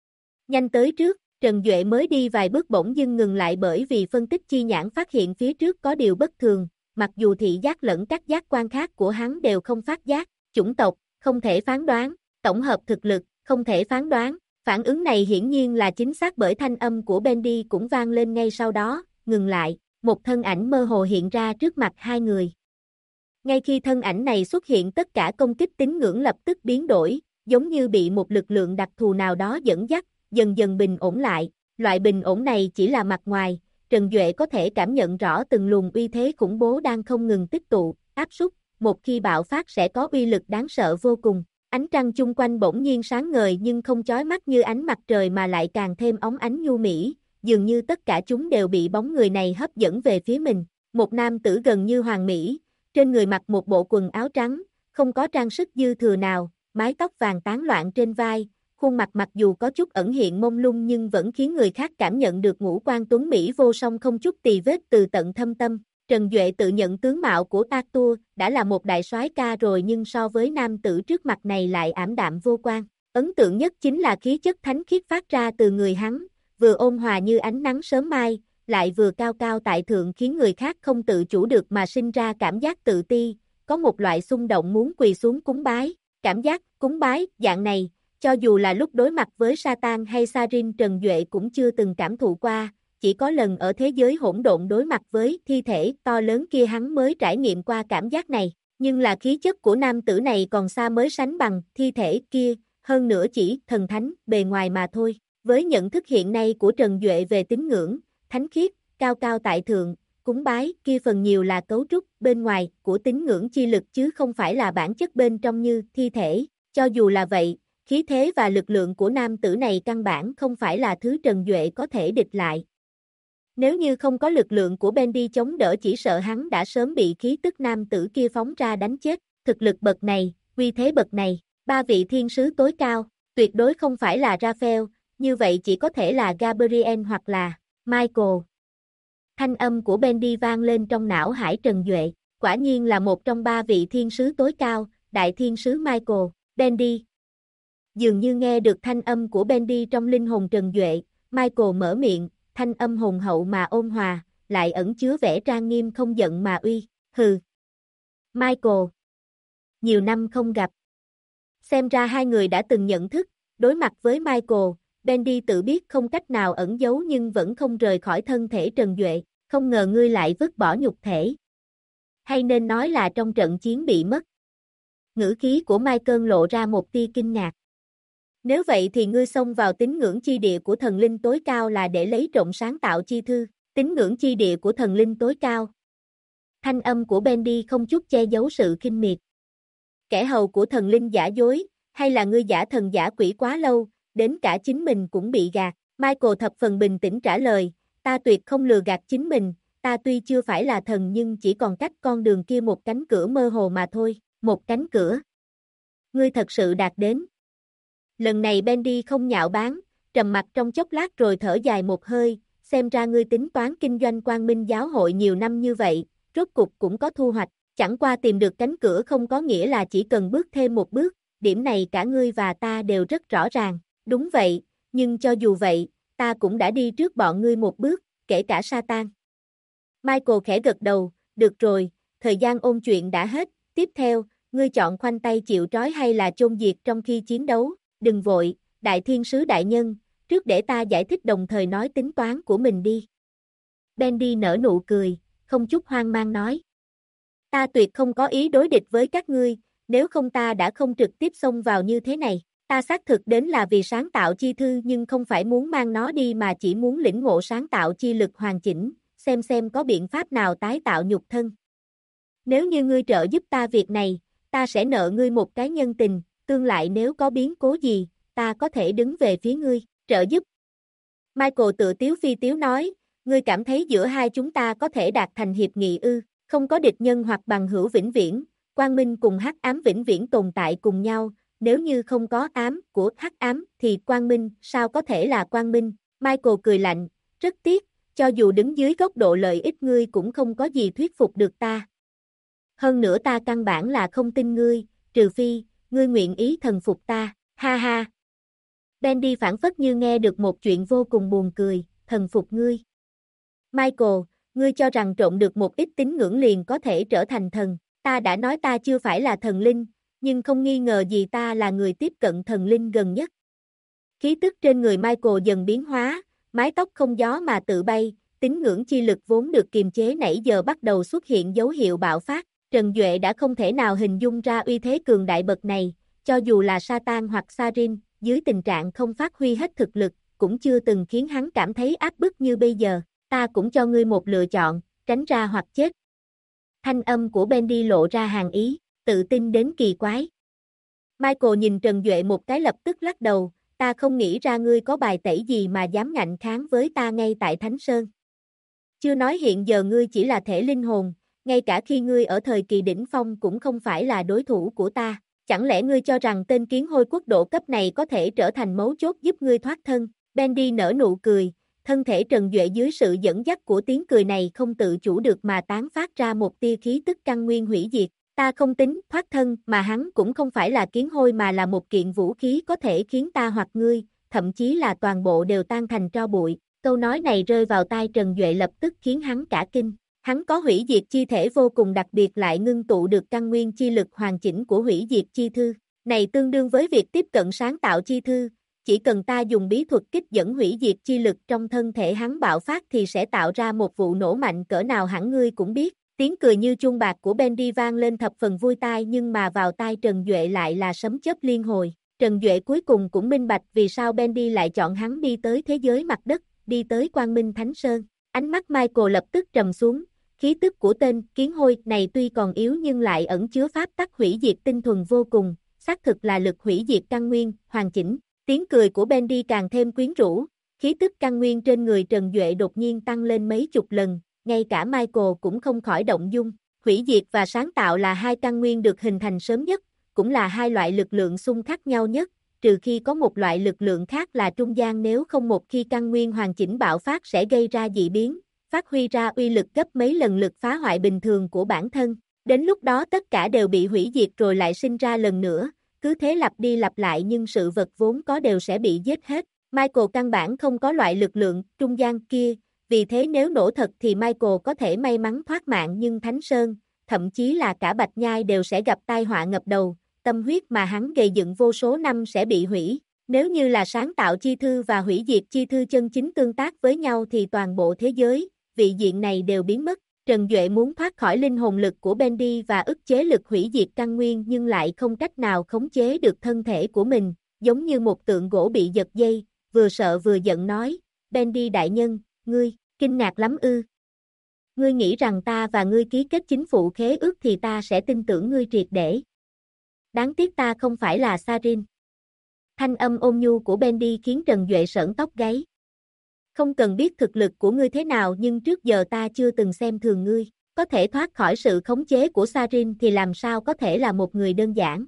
[SPEAKER 1] Nhanh tới trước, Trần Duệ mới đi vài bước bỗng dưng ngừng lại bởi vì phân tích chi nhãn phát hiện phía trước có điều bất thường, mặc dù thị giác lẫn các giác quan khác của hắn đều không phát giác, chủng tộc, không thể phán đoán, tổng hợp thực lực, không thể phán đoán, phản ứng này hiển nhiên là chính xác bởi thanh âm của Bendy cũng vang lên ngay sau đó, ngừng lại, một thân ảnh mơ hồ hiện ra trước mặt hai người. Ngay khi thân ảnh này xuất hiện tất cả công kích tín ngưỡng lập tức biến đổi, giống như bị một lực lượng đặc thù nào đó dẫn dắt, dần dần bình ổn lại, loại bình ổn này chỉ là mặt ngoài, Trần Duệ có thể cảm nhận rõ từng luồng uy thế khủng bố đang không ngừng tích tụ, áp súc, một khi bạo phát sẽ có uy lực đáng sợ vô cùng. Ánh trăng chung quanh bỗng nhiên sáng ngời nhưng không chói mắt như ánh mặt trời mà lại càng thêm óng ánh nhu mỹ, dường như tất cả chúng đều bị bóng người này hấp dẫn về phía mình. Một nam tử gần như hoàn mỹ, trên người mặc một bộ quần áo trắng, không có trang sức dư thừa nào, mái tóc vàng tán loạn trên vai, khuôn mặt mặc dù có chút ẩn hiện mông lung nhưng vẫn khiến người khác cảm nhận được ngũ quan tuấn mỹ vô song không chút tì vết từ tận thâm tâm. Trần Duệ tự nhận tướng mạo của Arthur đã là một đại soái ca rồi nhưng so với nam tử trước mặt này lại ảm đạm vô quan. Ấn tượng nhất chính là khí chất thánh khiết phát ra từ người hắn, vừa ôn hòa như ánh nắng sớm mai, lại vừa cao cao tại thượng khiến người khác không tự chủ được mà sinh ra cảm giác tự ti, có một loại xung động muốn quỳ xuống cúng bái. Cảm giác cúng bái dạng này, cho dù là lúc đối mặt với Satan hay Sarin Trần Duệ cũng chưa từng cảm thụ qua, chỉ có lần ở thế giới hỗn độn đối mặt với thi thể to lớn kia hắn mới trải nghiệm qua cảm giác này, nhưng là khí chất của nam tử này còn xa mới sánh bằng thi thể kia, hơn nữa chỉ thần thánh bề ngoài mà thôi. Với nhận thức hiện nay của Trần Duệ về tín ngưỡng, thánh khiết, cao cao tại thượng, cúng bái kia phần nhiều là cấu trúc bên ngoài của tín ngưỡng chi lực chứ không phải là bản chất bên trong như thi thể. Cho dù là vậy, khí thế và lực lượng của nam tử này căn bản không phải là thứ Trần Duệ có thể địch lại. Nếu như không có lực lượng của Bendy chống đỡ chỉ sợ hắn đã sớm bị khí tức nam tử kia phóng ra đánh chết. Thực lực bậc này, uy thế bậc này, ba vị thiên sứ tối cao, tuyệt đối không phải là Raphael, như vậy chỉ có thể là Gabriel hoặc là Michael. Thanh âm của Bendy vang lên trong não hải Trần Duệ, quả nhiên là một trong ba vị thiên sứ tối cao, đại thiên sứ Michael. Bendy. Dường như nghe được thanh âm của Bendy trong linh hồn Trần Duệ, Michael mở miệng, thanh âm hùng hậu mà ôn hòa, lại ẩn chứa vẻ trang nghiêm không giận mà uy. Hừ. Michael. Nhiều năm không gặp. Xem ra hai người đã từng nhận thức, đối mặt với Michael, Bendy tự biết không cách nào ẩn giấu nhưng vẫn không rời khỏi thân thể Trần Duệ, không ngờ ngươi lại vứt bỏ nhục thể. Hay nên nói là trong trận chiến bị mất. Ngữ khí của Michael lộ ra một tia kinh ngạc. Nếu vậy thì ngươi xông vào tín ngưỡng chi địa của thần linh tối cao là để lấy trộm sáng tạo chi thư, tín ngưỡng chi địa của thần linh tối cao. Thanh âm của Bendy không chút che giấu sự khinh miệt. Kẻ hầu của thần linh giả dối, hay là ngươi giả thần giả quỷ quá lâu, đến cả chính mình cũng bị gạt. Michael thập phần bình tĩnh trả lời, ta tuyệt không lừa gạt chính mình, ta tuy chưa phải là thần nhưng chỉ còn cách con đường kia một cánh cửa mơ hồ mà thôi, một cánh cửa. Ngươi thật sự đạt đến. Lần này Bendy không nhạo báng, trầm mặt trong chốc lát rồi thở dài một hơi, xem ra ngươi tính toán kinh doanh Quang Minh giáo hội nhiều năm như vậy, rốt cục cũng có thu hoạch, chẳng qua tìm được cánh cửa không có nghĩa là chỉ cần bước thêm một bước, điểm này cả ngươi và ta đều rất rõ ràng, đúng vậy, nhưng cho dù vậy, ta cũng đã đi trước bọn ngươi một bước, kể cả Satan. Michael khẽ gật đầu, được rồi, thời gian ôn chuyện đã hết, tiếp theo, ngươi chọn khoanh tay chịu trói hay là chôn diệt trong khi chiến đấu, đừng vội, đại thiên sứ đại nhân, trước để ta giải thích đồng thời nói tính toán của mình đi. Bendy nở nụ cười, không chút hoang mang nói. Ta tuyệt không có ý đối địch với các ngươi, nếu không ta đã không trực tiếp xông vào như thế này. Ta xác thực đến là vì sáng tạo chi thư nhưng không phải muốn mang nó đi mà chỉ muốn lĩnh ngộ sáng tạo chi lực hoàn chỉnh, xem có biện pháp nào tái tạo nhục thân. Nếu như ngươi trợ giúp ta việc này, ta sẽ nợ ngươi một cái nhân tình, tương lại nếu có biến cố gì, ta có thể đứng về phía ngươi, trợ giúp. Michael tự tiếu phi tiếu nói, ngươi cảm thấy giữa hai chúng ta có thể đạt thành hiệp nghị ư, không có địch nhân hoặc bằng hữu vĩnh viễn, quang minh cùng hắc ám vĩnh viễn tồn tại cùng nhau, nếu như không có ám của hắc ám thì quang minh sao có thể là quang minh. Michael cười lạnh, rất tiếc, cho dù đứng dưới góc độ lợi ích ngươi cũng không có gì thuyết phục được ta. Hơn nữa ta căn bản là không tin ngươi, trừ phi, ngươi nguyện ý thần phục ta, ha ha. Bendy phản phất như nghe được một chuyện vô cùng buồn cười, thần phục ngươi. Michael, ngươi cho rằng trộn được một ít tín ngưỡng liền có thể trở thành thần, ta đã nói ta chưa phải là thần linh, nhưng không nghi ngờ gì ta là người tiếp cận thần linh gần nhất. Khí tức trên người Michael dần biến hóa, mái tóc không gió mà tự bay, tín ngưỡng chi lực vốn được kiềm chế nãy giờ bắt đầu xuất hiện dấu hiệu bạo phát. Trần Duệ đã không thể nào hình dung ra uy thế cường đại bậc này, cho dù là Satan hoặc Sarin, dưới tình trạng không phát huy hết thực lực, cũng chưa từng khiến hắn cảm thấy áp bức như bây giờ. Ta cũng cho ngươi một lựa chọn, tránh ra hoặc chết. Thanh âm của Bendy lộ ra hàn ý, tự tin đến kỳ quái. Michael nhìn Trần Duệ một cái lập tức lắc đầu, ta không nghĩ ra ngươi có bài tẩy gì mà dám ngạnh kháng với ta ngay tại Thánh Sơn. Chưa nói hiện giờ ngươi chỉ là thể linh hồn, ngay cả khi ngươi ở thời kỳ đỉnh phong cũng không phải là đối thủ của ta. Chẳng lẽ ngươi cho rằng tên kiến hôi quốc độ cấp này có thể trở thành mấu chốt giúp ngươi thoát thân? Bendy nở nụ cười, thân thể Trần Duệ dưới sự dẫn dắt của tiếng cười này không tự chủ được mà tán phát ra một tia khí tức căn nguyên hủy diệt. Ta không tính thoát thân mà hắn cũng không phải là kiến hôi mà là một kiện vũ khí có thể khiến ta hoặc ngươi, thậm chí là toàn bộ đều tan thành tro bụi. Câu nói này rơi vào tai Trần Duệ lập tức khiến hắn cả kinh. Hắn có hủy diệt chi thể vô cùng đặc biệt lại ngưng tụ được căn nguyên chi lực hoàn chỉnh của hủy diệt chi thư. Này tương đương với việc tiếp cận sáng tạo chi thư, chỉ cần ta dùng bí thuật kích dẫn hủy diệt chi lực trong thân thể hắn bạo phát thì sẽ tạo ra một vụ nổ mạnh cỡ nào hẳn ngươi cũng biết. Tiếng cười như chuông bạc của Bendy vang lên thập phần vui tai nhưng mà vào tai Trần Duệ lại là sấm chớp liên hồi. Trần Duệ cuối cùng cũng minh bạch vì sao Bendy lại chọn hắn đi tới thế giới mặt đất, đi tới Quang Minh Thánh Sơn. Ánh mắt Michael lập tức trầm xuống, khí tức của tên kiến hôi này tuy còn yếu nhưng lại ẩn chứa pháp tắc hủy diệt tinh thuần vô cùng, xác thực là lực hủy diệt căn nguyên, hoàn chỉnh. Tiếng cười của Bendy càng thêm quyến rũ, khí tức căn nguyên trên người Trần Duệ đột nhiên tăng lên mấy chục lần, ngay cả Michael cũng không khỏi động dung. Hủy diệt và sáng tạo là hai căn nguyên được hình thành sớm nhất, cũng là hai loại lực lượng xung khắc nhau nhất, trừ khi có một loại lực lượng khác là trung gian, nếu không một khi căn nguyên hoàn chỉnh bạo phát sẽ gây ra dị biến, phát huy ra uy lực gấp mấy lần lực phá hoại bình thường của bản thân. Đến lúc đó tất cả đều bị hủy diệt rồi lại sinh ra lần nữa, cứ thế lặp đi lặp lại nhưng sự vật vốn có đều sẽ bị giết hết. Michael căn bản không có loại lực lượng trung gian kia, vì thế nếu nổ thật thì Michael có thể may mắn thoát mạng nhưng Thánh Sơn, thậm chí là cả Bạch Nhai đều sẽ gặp tai họa ngập đầu, tâm huyết mà hắn gây dựng vô số năm sẽ bị hủy. Nếu như là sáng tạo chi thư và hủy diệt chi thư chân chính tương tác với nhau thì toàn bộ thế giới, vị diện này đều biến mất. Trần Duệ muốn thoát khỏi linh hồn lực của Bendy và ức chế lực hủy diệt căn nguyên nhưng lại không cách nào khống chế được thân thể của mình, giống như một tượng gỗ bị giật dây, vừa sợ vừa giận nói, Bendy đại nhân, ngươi, kinh ngạc lắm ư. Ngươi nghĩ rằng ta và ngươi ký kết chính phủ khế ước thì ta sẽ tin tưởng ngươi triệt để. Đáng tiếc ta không phải là Sarin. Thanh âm ôn nhu của Bendy khiến Trần Duệ sởn tóc gáy. Không cần biết thực lực của ngươi thế nào nhưng trước giờ ta chưa từng xem thường ngươi, có thể thoát khỏi sự khống chế của Sarin thì làm sao có thể là một người đơn giản.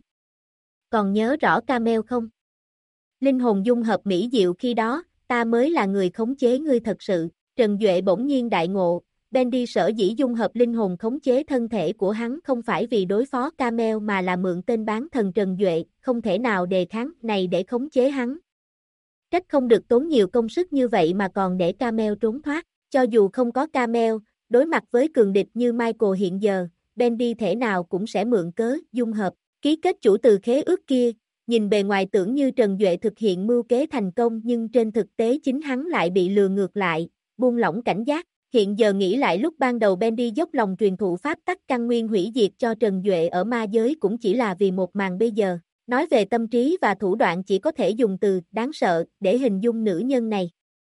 [SPEAKER 1] Còn nhớ rõ Camel không? Linh hồn dung hợp mỹ diệu khi đó, ta mới là người khống chế ngươi thật sự. Trần Duệ bỗng nhiên đại ngộ, Bendy sở dĩ dung hợp linh hồn khống chế thân thể của hắn không phải vì đối phó Camel mà là mượn tên bán thần Trần Duệ, không thể nào đề kháng này để khống chế hắn. Trách không được tốn nhiều công sức như vậy mà còn để Camel trốn thoát, cho dù không có Camel, đối mặt với cường địch như Michael hiện giờ, Bendy thể nào cũng sẽ mượn cớ, dung hợp, ký kết chủ từ khế ước kia, nhìn bề ngoài tưởng như Trần Duệ thực hiện mưu kế thành công nhưng trên thực tế chính hắn lại bị lừa ngược lại, buông lỏng cảnh giác. Hiện giờ nghĩ lại lúc ban đầu Bendy dốc lòng truyền thụ pháp tắc căn nguyên hủy diệt cho Trần Duệ ở ma giới cũng chỉ là vì một màn bây giờ. Nói về tâm trí và thủ đoạn chỉ có thể dùng từ đáng sợ để hình dung nữ nhân này.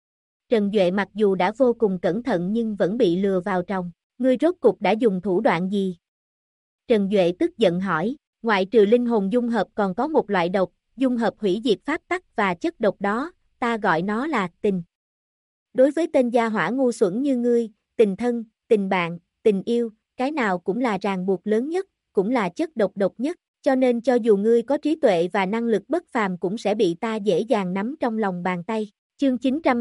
[SPEAKER 1] Trần Duệ mặc dù đã vô cùng cẩn thận nhưng vẫn bị lừa vào trong. Ngươi rốt cục đã dùng thủ đoạn gì? Trần Duệ tức giận hỏi, ngoại trừ linh hồn dung hợp còn có một loại độc, dung hợp hủy diệt pháp tắc và chất độc đó, ta gọi nó là tình. Đối với tên gia hỏa ngu xuẩn như ngươi, tình thân, tình bạn, tình yêu, cái nào cũng là ràng buộc lớn nhất, cũng là chất độc độc nhất, cho nên cho dù ngươi có trí tuệ và năng lực bất phàm cũng sẽ bị ta dễ dàng nắm trong lòng bàn tay. Chương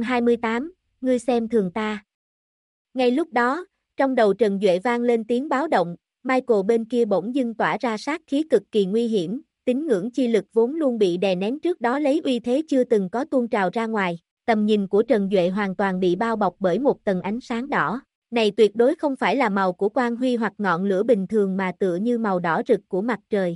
[SPEAKER 1] 928, ngươi xem thường ta. Ngay lúc đó, trong đầu Trần Duệ vang lên tiếng báo động, Michael bên kia bỗng dưng tỏa ra sát khí cực kỳ nguy hiểm, tín ngưỡng chi lực vốn luôn bị đè nén trước đó lấy uy thế chưa từng có tuôn trào ra ngoài. Tầm nhìn của Trần Duệ hoàn toàn bị bao bọc bởi một tầng ánh sáng đỏ. Này tuyệt đối không phải là màu của quang huy hoặc ngọn lửa bình thường mà tựa như màu đỏ rực của mặt trời.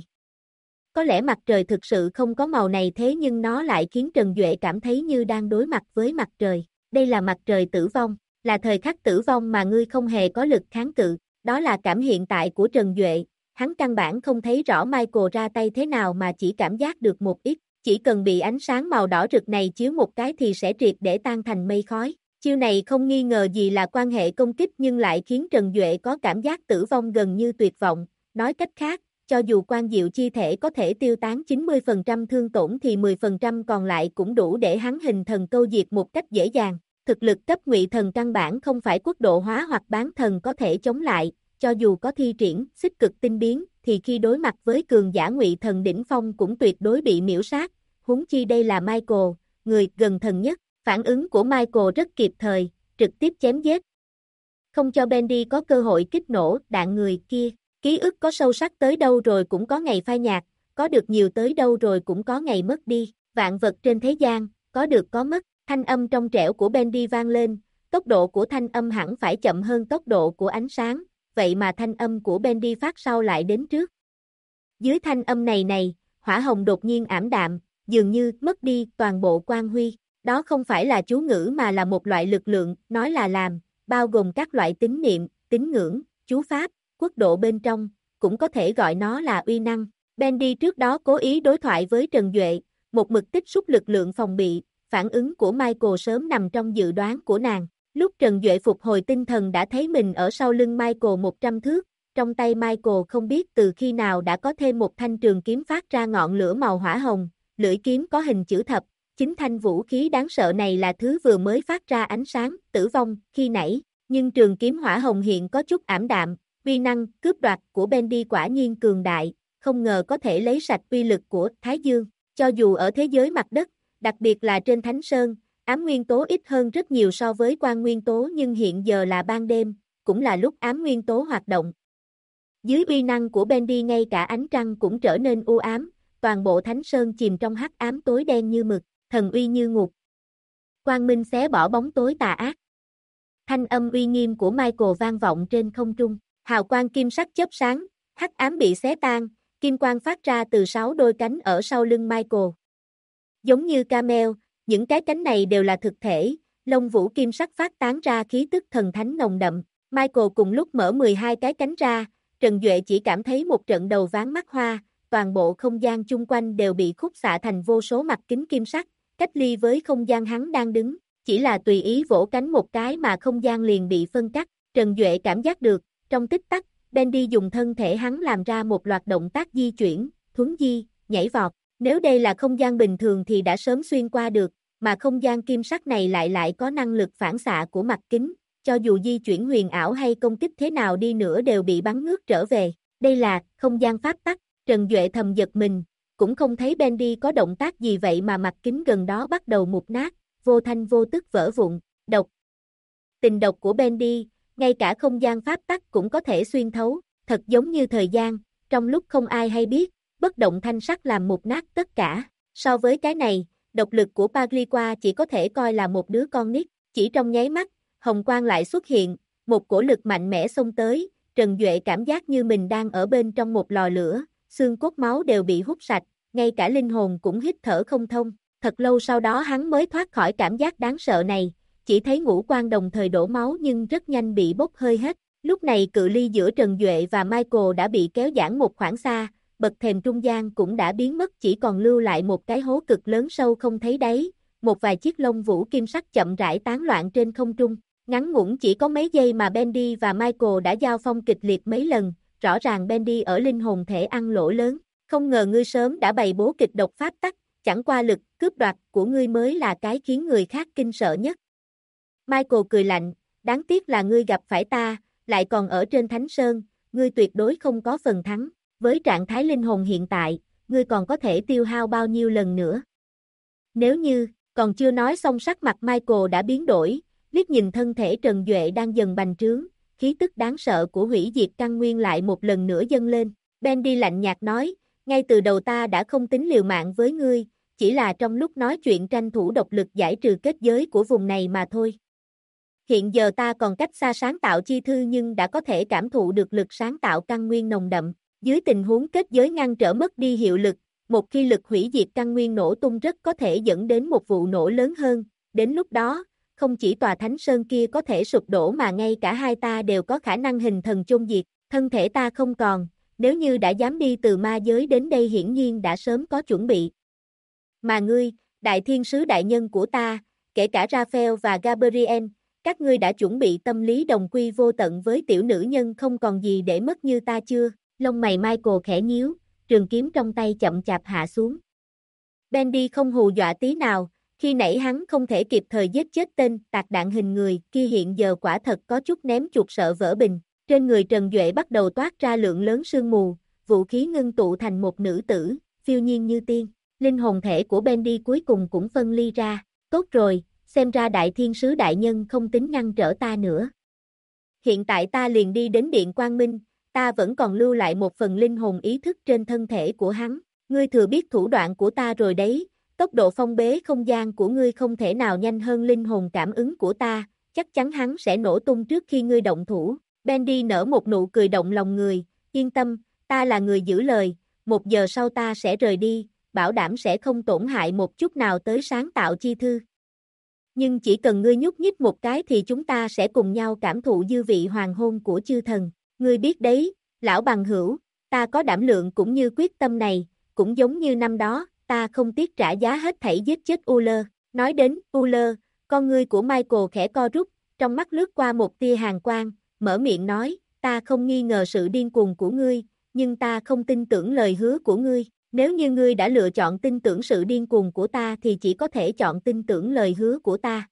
[SPEAKER 1] Có lẽ mặt trời thực sự không có màu này thế nhưng nó lại khiến Trần Duệ cảm thấy như đang đối mặt với mặt trời. Đây là mặt trời tử vong, là thời khắc tử vong mà ngươi không hề có lực kháng cự. Đó là cảm hiện tại của Trần Duệ. Hắn căn bản không thấy rõ Michael ra tay thế nào mà chỉ cảm giác được một ít. Chỉ cần bị ánh sáng màu đỏ rực này chiếu một cái thì sẽ triệt để tan thành mây khói. Chiêu này không nghi ngờ gì là quan hệ công kích nhưng lại khiến Trần Duệ có cảm giác tử vong gần như tuyệt vọng. Nói cách khác, cho dù quan diệu chi thể có thể tiêu tán 90% thương tổn thì 10% còn lại cũng đủ để hắn hình thần câu diệt một cách dễ dàng. Thực lực cấp ngụy thần căn bản không phải quốc độ hóa hoặc bán thần có thể chống lại, cho dù có thi triển xích cực tinh biến, thì khi đối mặt với cường giả ngụy thần đỉnh phong cũng tuyệt đối bị miễu sát, huống chi đây là Michael, người gần thần nhất. Phản ứng của Michael rất kịp thời, trực tiếp chém giết. Không cho Bendy có cơ hội kích nổ đạn người kia. Ký ức có sâu sắc tới đâu rồi cũng có ngày phai nhạt, có được nhiều tới đâu rồi cũng có ngày mất đi. Vạn vật trên thế gian, có được có mất. Thanh âm trong trẻo của Bendy vang lên, tốc độ của thanh âm hẳn phải chậm hơn tốc độ của ánh sáng, vậy mà thanh âm của Bendy phát sau lại đến trước. Dưới thanh âm này, hỏa hồng đột nhiên ảm đạm, dường như mất đi toàn bộ quang huy. Đó không phải là chú ngữ mà là một loại lực lượng, nói là làm, bao gồm các loại tín niệm, tín ngưỡng, chú pháp, quốc độ bên trong, cũng có thể gọi nó là uy năng. Bendy trước đó cố ý đối thoại với Trần Duệ, một mực tích xúc lực lượng phòng bị, phản ứng của Michael sớm nằm trong dự đoán của nàng. Lúc Trần Duệ phục hồi tinh thần đã thấy mình ở sau lưng Michael 100 thước, trong tay Michael không biết từ khi nào đã có thêm một thanh trường kiếm phát ra ngọn lửa màu hỏa hồng, lưỡi kiếm có hình chữ thập. Chính thanh vũ khí đáng sợ này là thứ vừa mới phát ra ánh sáng, tử vong, khi nãy, nhưng trường kiếm hỏa hồng hiện có chút ảm đạm, uy năng, cướp đoạt của Bendy quả nhiên cường đại, không ngờ có thể lấy sạch uy lực của Thái Dương, cho dù ở thế giới mặt đất, đặc biệt là trên Thánh Sơn, ám nguyên tố ít hơn rất nhiều so với quang nguyên tố nhưng hiện giờ là ban đêm, cũng là lúc ám nguyên tố hoạt động. Dưới uy năng của Bendy ngay cả ánh trăng cũng trở nên u ám, toàn bộ Thánh Sơn chìm trong hắc ám tối đen như mực. Thần uy như ngục. Quang minh xé bỏ bóng tối tà ác. Thanh âm uy nghiêm của Michael vang vọng trên không trung. Hào quang kim sắc chớp sáng, hắc ám bị xé tan, kim quang phát ra từ 6 đôi cánh ở sau lưng Michael. Giống như camel, những cái cánh này đều là thực thể, lông vũ kim sắc phát tán ra khí tức thần thánh nồng đậm. Michael cùng lúc mở 12 cái cánh ra, Trần Duệ chỉ cảm thấy một trận đầu váng mắt hoa, toàn bộ không gian chung quanh đều bị khúc xạ thành vô số mặt kính kim sắc. Cách ly với không gian hắn đang đứng, chỉ là tùy ý vỗ cánh một cái mà không gian liền bị phân cắt. Trần Duệ cảm giác được, trong tích tắc, Bendy dùng thân thể hắn làm ra một loạt động tác di chuyển, thuấn di, nhảy vọt. Nếu đây là không gian bình thường thì đã sớm xuyên qua được, mà không gian kim sắc này lại có năng lực phản xạ của mặt kính, cho dù di chuyển huyền ảo hay công kích thế nào đi nữa đều bị bắn ngược trở về. Đây là không gian pháp tắc. Trần Duệ thầm giật mình. Cũng không thấy Bendy có động tác gì vậy mà mặt kính gần đó bắt đầu mục nát, vô thanh vô tức vỡ vụn. Độc. Tình độc của Bendy, ngay cả không gian pháp tắc cũng có thể xuyên thấu, thật giống như thời gian, trong lúc không ai hay biết, bất động thanh sắc làm mục nát tất cả. So với cái này, độc lực của Pagliqua chỉ có thể coi là một đứa con nít, chỉ trong nháy mắt, hồng quang lại xuất hiện, một cổ lực mạnh mẽ xông tới, Trần Duệ cảm giác như mình đang ở bên trong một lò lửa. Xương cốt máu đều bị hút sạch, ngay cả linh hồn cũng hít thở không thông. Thật lâu sau đó hắn mới thoát khỏi cảm giác đáng sợ này, chỉ thấy ngũ quan đồng thời đổ máu nhưng rất nhanh bị bốc hơi hết. Lúc này cự ly giữa Trần Duệ và Michael đã bị kéo giãn một khoảng xa, bậc thềm trung gian cũng đã biến mất chỉ còn lưu lại một cái hố cực lớn sâu không thấy đáy, một vài chiếc lông vũ kim sắc chậm rãi tán loạn trên không trung. Ngắn ngủn chỉ có mấy giây mà Bendy và Michael đã giao phong kịch liệt mấy lần. Rõ ràng Bendy ở linh hồn thể ăn lỗ lớn, không ngờ ngươi sớm đã bày bố kịch độc pháp tắc, chẳng qua lực cướp đoạt của ngươi mới là cái khiến người khác kinh sợ nhất. Michael cười lạnh, đáng tiếc là ngươi gặp phải ta, lại còn ở trên Thánh Sơn, ngươi tuyệt đối không có phần thắng, với trạng thái linh hồn hiện tại, ngươi còn có thể tiêu hao bao nhiêu lần nữa. Nếu như, còn chưa nói xong sắc mặt Michael đã biến đổi, liếc nhìn thân thể Trần Duệ đang dần bành trướng. Khí tức đáng sợ của hủy diệt căn nguyên lại một lần nữa dâng lên. Bendy lạnh nhạt nói, ngay từ đầu ta đã không tính liều mạng với ngươi, chỉ là trong lúc nói chuyện tranh thủ độc lực giải trừ kết giới của vùng này mà thôi. Hiện giờ ta còn cách xa sáng tạo chi thư nhưng đã có thể cảm thụ được lực sáng tạo căn nguyên nồng đậm. Dưới tình huống kết giới ngăn trở mất đi hiệu lực, một khi lực hủy diệt căn nguyên nổ tung rất có thể dẫn đến một vụ nổ lớn hơn. Đến lúc đó, không chỉ tòa Thánh Sơn kia có thể sụp đổ mà ngay cả hai ta đều có khả năng hình thần chôn diệt, thân thể ta không còn, nếu như đã dám đi từ ma giới đến đây hiển nhiên đã sớm có chuẩn bị. Mà ngươi, đại thiên sứ đại nhân của ta, kể cả Raphael và Gabriel, các ngươi đã chuẩn bị tâm lý đồng quy vô tận với tiểu nữ nhân không còn gì để mất như ta chưa? Lông mày Michael khẽ nhíu, trường kiếm trong tay chậm chạp hạ xuống. Bendy không hù dọa tí nào, khi nãy hắn không thể kịp thời giết chết tên tạc đạn hình người kia hiện giờ quả thật có chút ném chuột sợ vỡ bình. Trên người Trần Duệ bắt đầu toát ra lượng lớn sương mù, vũ khí ngưng tụ thành một nữ tử, phiêu nhiên như tiên. Linh hồn thể của Bendy cuối cùng cũng phân ly ra. Tốt rồi, xem ra đại thiên sứ đại nhân không tính ngăn trở ta nữa. Hiện tại ta liền đi đến Điện Quang Minh, ta vẫn còn lưu lại một phần linh hồn ý thức trên thân thể của hắn. Ngươi thừa biết thủ đoạn của ta rồi đấy, tốc độ phong bế không gian của ngươi không thể nào nhanh hơn linh hồn cảm ứng của ta, chắc chắn hắn sẽ nổ tung trước khi ngươi động thủ. Bendy nở một nụ cười động lòng người, yên tâm, ta là người giữ lời, 1 giờ sau ta sẽ rời đi, bảo đảm sẽ không tổn hại một chút nào tới sáng tạo chi thư. Nhưng chỉ cần ngươi nhúc nhích một cái thì chúng ta sẽ cùng nhau cảm thụ dư vị hoàng hôn của chư thần. Ngươi biết đấy, lão bằng hữu, ta có đảm lượng cũng như quyết tâm này, cũng giống như năm đó, ta không tiếc trả giá hết thảy giết chết Uller. Nói đến Uller, con ngươi của Michael khẽ co rút, trong mắt lướt qua một tia hàn quang, mở miệng nói, ta không nghi ngờ sự điên cuồng của ngươi, nhưng ta không tin tưởng lời hứa của ngươi. Nếu như ngươi đã lựa chọn tin tưởng sự điên cuồng của ta thì chỉ có thể chọn tin tưởng lời hứa của ta.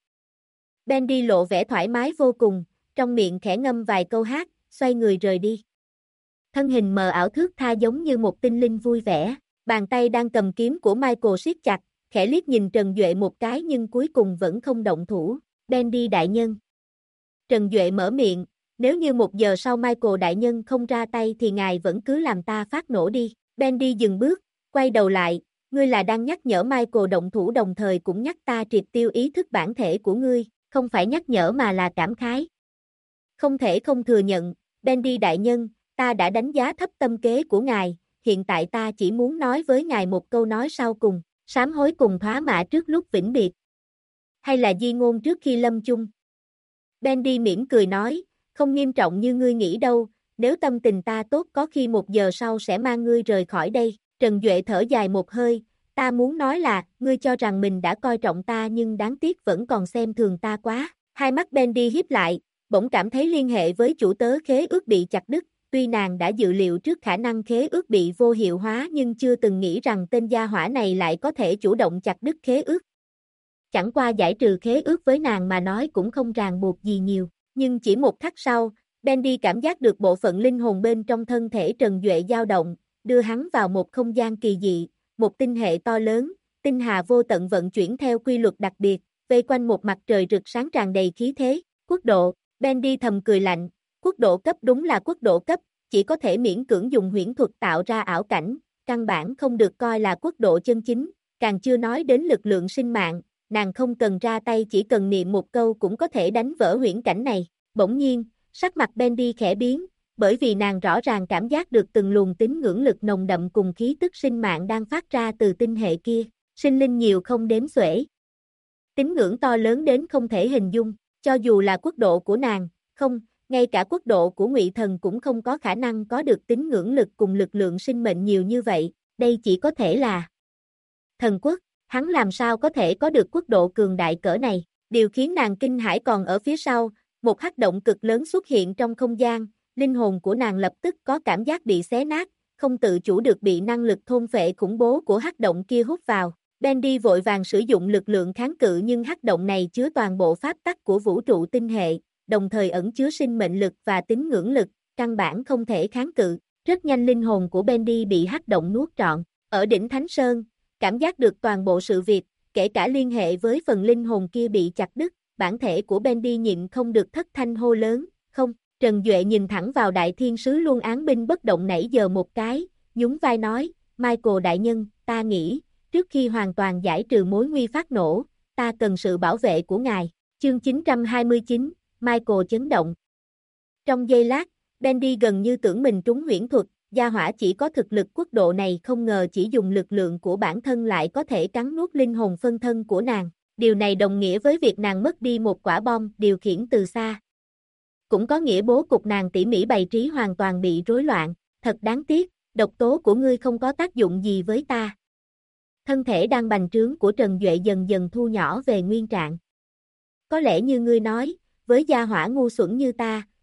[SPEAKER 1] Bendy lộ vẻ thoải mái vô cùng, trong miệng khẽ ngâm vài câu hát, xoay người rời đi. Thân hình mờ ảo thướt tha giống như một tinh linh vui vẻ, bàn tay đang cầm kiếm của Michael siết chặt, khẽ liếc nhìn Trần Duệ một cái nhưng cuối cùng vẫn không động thủ. Bendy đại nhân. Trần Duệ mở miệng, nếu như 1 giờ sau Michael đại nhân không ra tay thì ngài vẫn cứ làm ta phát nổ đi. Bendy dừng bước, quay đầu lại, ngươi là đang nhắc nhở Michael động thủ đồng thời cũng nhắc ta triệt tiêu ý thức bản thể của ngươi, không phải nhắc nhở mà là cảm khái. Không thể không thừa nhận, Bendy đại nhân, ta đã đánh giá thấp tâm kế của ngài, hiện tại ta chỉ muốn nói với ngài một câu nói sau cùng, sám hối cùng thoá mạ trước lúc vĩnh biệt. Hay là di ngôn trước khi lâm chung? Bendy mỉm cười nói, không nghiêm trọng như ngươi nghĩ đâu, nếu tâm tình ta tốt có khi 1 giờ sau sẽ mang ngươi rời khỏi đây. Trần Duệ thở dài một hơi, ta muốn nói là, ngươi cho rằng mình đã coi trọng ta nhưng đáng tiếc vẫn còn xem thường ta quá. Hai mắt Bendy híp lại, bỗng cảm thấy liên hệ với chủ tớ khế ước bị chặt đứt, tuy nàng đã dự liệu trước khả năng khế ước bị vô hiệu hóa nhưng chưa từng nghĩ rằng tên gia hỏa này lại có thể chủ động chặt đứt khế ước. Chẳng qua giải trừ khế ước với nàng mà nói cũng không ràng buộc gì nhiều, nhưng chỉ một khắc sau, Bendy cảm giác được bộ phận linh hồn bên trong thân thể Trần Duệ dao động, đưa hắn vào một không gian kỳ dị, một tinh hệ to lớn, tinh hà vô tận vận chuyển theo quy luật đặc biệt, vây quanh một mặt trời rực sáng tràn đầy khí thế. Quốc độ, Bendy thầm cười lạnh, quốc độ cấp đúng là quốc độ cấp, chỉ có thể miễn cưỡng dùng huyễn thuật tạo ra ảo cảnh, căn bản không được coi là quốc độ chân chính, càng chưa nói đến lực lượng sinh mạng, nàng không cần ra tay chỉ cần niệm một câu cũng có thể đánh vỡ huyễn cảnh này. Bỗng nhiên, sắc mặt Bendy khẽ biến, bởi vì nàng rõ ràng cảm giác được từng luồng tín ngưỡng lực nồng đậm cùng khí tức sinh mạng đang phát ra từ tinh hệ kia, sinh linh nhiều không đếm xuể. Tín ngưỡng to lớn đến không thể hình dung, cho dù là quốc độ của nàng, không, ngay cả quốc độ của Ngụy Thần cũng không có khả năng có được tín ngưỡng lực cùng lực lượng sinh mệnh nhiều như vậy, đây chỉ có thể là thần quốc, hắn làm sao có thể có được quốc độ cường đại cỡ này. Điều khiến nàng kinh hãi còn ở phía sau, một hắc động cực lớn xuất hiện trong không gian, linh hồn của nàng lập tức có cảm giác bị xé nát, không tự chủ được bị năng lực thôn phệ khủng bố của hắc động kia hút vào. Bendy vội vàng sử dụng lực lượng kháng cự nhưng hắc động này chứa toàn bộ pháp tắc của vũ trụ tinh hệ, đồng thời ẩn chứa sinh mệnh lực và tín ngưỡng lực, căn bản không thể kháng cự. Rất nhanh linh hồn của Bendy bị hắc động nuốt trọn. Ở đỉnh Thánh Sơn, cảm giác được toàn bộ sự việc, kể cả liên hệ với phần linh hồn kia bị chặt đứt, bản thể của Bendy nhịn không được thất thanh hô lớn, không. Trần Duệ nhìn thẳng vào đại thiên sứ luôn án binh bất động nãy giờ một cái, nhún vai nói, Michael đại nhân, ta nghĩ, trước khi hoàn toàn giải trừ mối nguy phát nổ, ta cần sự bảo vệ của ngài. Chương 929, Michael chấn động. Trong giây lát, Bendy gần như tưởng mình trúng huyễn thuật, gia hỏa chỉ có thực lực quốc độ này không ngờ chỉ dùng lực lượng của bản thân lại có thể cắn nuốt linh hồn phân thân của nàng. Điều này đồng nghĩa với việc nàng mất đi một quả bom điều khiển từ xa. Cũng có nghĩa bố cục nàng tỉ mỉ bày trí hoàn toàn bị rối loạn, thật đáng tiếc, độc tố của ngươi không có tác dụng gì với ta. Thân thể đang bành trướng của Trần Duệ dần dần thu nhỏ về nguyên trạng. Có lẽ như ngươi nói, với gia hỏa ngu xuẩn như ta,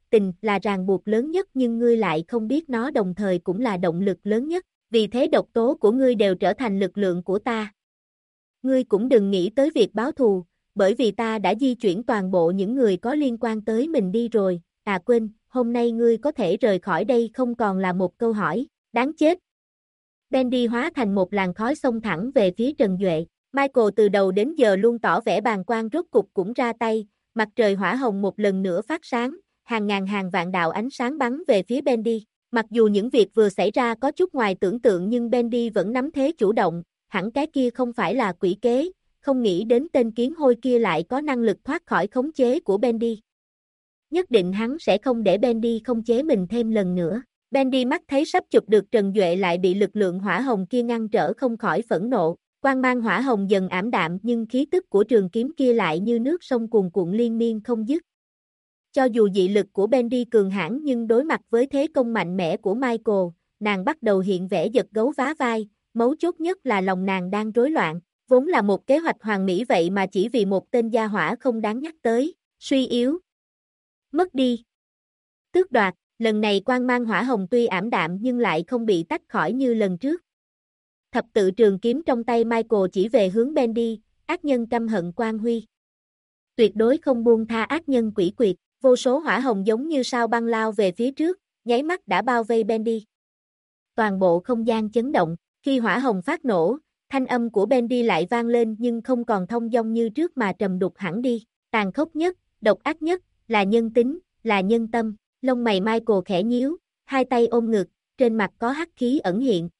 [SPEAKER 1] tình là ràng buộc lớn nhất nhưng ngươi lại không biết nó đồng thời cũng là động lực lớn nhất, vì thế độc tố của ngươi đều trở thành lực lượng của ta. Ngươi cũng đừng nghĩ tới việc báo thù, bởi vì ta đã di chuyển toàn bộ những người có liên quan tới mình đi rồi, à quên, hôm nay ngươi có thể rời khỏi đây không còn là một câu hỏi, đáng chết. Bendy hóa thành một làn khói xông thẳng về phía Trần Duệ, Michael từ đầu đến giờ luôn tỏ vẻ bàng quan rốt cục cũng ra tay, mặt trời hỏa hồng một lần nữa phát sáng, hàng ngàn hàng vạn đạo ánh sáng bắn về phía Bendy. Mặc dù những việc vừa xảy ra có chút ngoài tưởng tượng nhưng Bendy vẫn nắm thế chủ động, hẳn cái kia không phải là quỷ kế, không nghĩ đến tên kiến hôi kia lại có năng lực thoát khỏi khống chế của Bendy. Nhất định hắn sẽ không để Bendy khống chế mình thêm lần nữa. Bendy mắt thấy sắp chụp được Trần Duệ lại bị lực lượng hỏa hồng kia ngăn trở không khỏi phẫn nộ, quang mang hỏa hồng dần ảm đạm nhưng khí tức của trường kiếm kia lại như nước sông cuồn cuộn liên miên không dứt. Cho dù dị lực của Bendy cường hãn nhưng đối mặt với thế công mạnh mẽ của Michael, nàng bắt đầu hiện vẻ giật gấu vá vai, mấu chốt nhất là lòng nàng đang rối loạn, vốn là một kế hoạch hoàn mỹ vậy mà chỉ vì một tên gia hỏa không đáng nhắc tới, suy yếu, mất đi, tước đoạt, lần này quang mang hỏa hồng tuy ảm đạm nhưng lại không bị tách khỏi như lần trước. Thập tự trường kiếm trong tay Michael chỉ về hướng Bendy, ác nhân căm hận Quan Huy. Tuyệt đối không buông tha ác nhân quỷ quyệt, vô số hỏa hồng giống như sao băng lao về phía trước, nháy mắt đã bao vây Bendy. Toàn bộ không gian chấn động, khi hỏa hồng phát nổ, thanh âm của Bendy lại vang lên nhưng không còn thông dong như trước mà trầm đục hẳn đi, tàn khốc nhất, độc ác nhất, là nhân tính, là nhân tâm, lông mày Michael khẽ nhíu, hai tay ôm ngực, trên mặt có hắc khí ẩn hiện.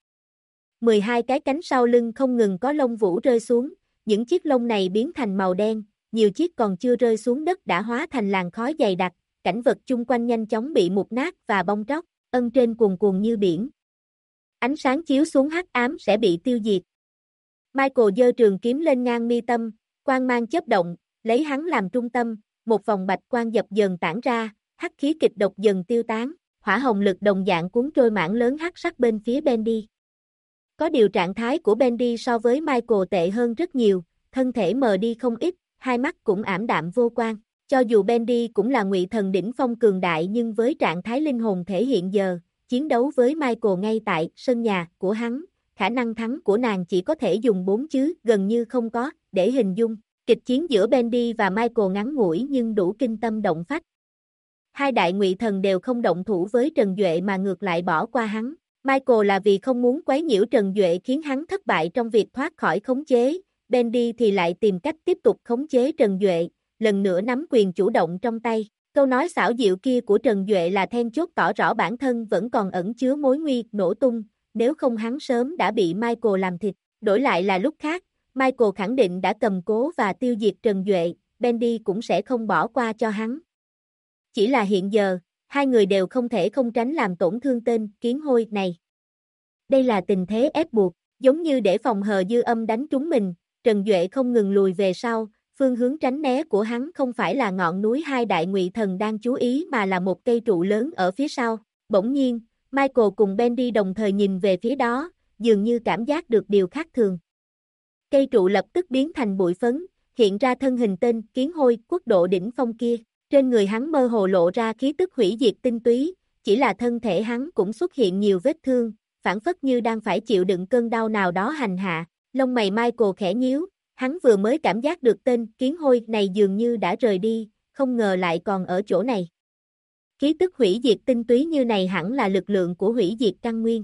[SPEAKER 1] 12 cái cánh sau lưng không ngừng có lông vũ rơi xuống, những chiếc lông này biến thành màu đen, nhiều chiếc còn chưa rơi xuống đất đã hóa thành làn khói dày đặc, cảnh vật chung quanh nhanh chóng bị mục nát và bong tróc, ân trên cuồn cuộn như biển. Ánh sáng chiếu xuống hắc ám sẽ bị tiêu diệt. Michael giơ trường kiếm lên ngang mi tâm, quang mang chớp động, lấy hắn làm trung tâm, một vòng bạch quang dập dần tản ra, hắc khí kịch độc dần tiêu tán, hỏa hồng lực đồng dạng cuốn trôi mảng lớn hắc sắc bên phía Bendy. Có điều trạng thái của Bendy so với Michael tệ hơn rất nhiều, thân thể mờ đi không ít, hai mắt cũng ảm đạm vô quang. Cho dù Bendy cũng là ngụy thần đỉnh phong cường đại nhưng với trạng thái linh hồn thể hiện giờ, chiến đấu với Michael ngay tại sân nhà của hắn, khả năng thắng của nàng chỉ có thể dùng 4 chứ gần như không có, để hình dung. Kịch chiến giữa Bendy và Michael ngắn ngủi nhưng đủ kinh tâm động phách. Hai đại ngụy thần đều không động thủ với Trần Duệ mà ngược lại bỏ qua hắn. Michael là vì không muốn quấy nhiễu Trần Duệ khiến hắn thất bại trong việc thoát khỏi khống chế, Bendy thì lại tìm cách tiếp tục khống chế Trần Duệ, lần nữa nắm quyền chủ động trong tay. Câu nói xảo diệu kia của Trần Duệ là then chốt tỏ rõ bản thân vẫn còn ẩn chứa mối nguy nổ tung, nếu không hắn sớm đã bị Michael làm thịt. Đổi lại là lúc khác, Michael khẳng định đã cầm cố và tiêu diệt Trần Duệ, Bendy cũng sẽ không bỏ qua cho hắn. Chỉ là hiện giờ, hai người đều không thể không tránh làm tổn thương tên kiến hôi này. Đây là tình thế ép buộc, giống như để phòng hờ dư âm đánh trúng mình, Trần Duệ không ngừng lùi về sau, phương hướng tránh né của hắn không phải là ngọn núi hai đại ngụy thần đang chú ý mà là một cây trụ lớn ở phía sau. Bỗng nhiên, Michael cùng Bendy đồng thời nhìn về phía đó, dường như cảm giác được điều khác thường. Cây trụ lập tức biến thành bụi phấn, hiện ra thân hình tên kiến hôi quốc độ đỉnh phong kia. Trên người hắn mơ hồ lộ ra khí tức hủy diệt tinh túy, chỉ là thân thể hắn cũng xuất hiện nhiều vết thương, phản phất như đang phải chịu đựng cơn đau nào đó hành hạ. Lông mày Michael khẽ nhíu, hắn vừa mới cảm giác được tên kiến hôi này dường như đã rời đi, không ngờ lại còn ở chỗ này. Khí tức hủy diệt tinh túy như này hẳn là lực lượng của hủy diệt căn nguyên.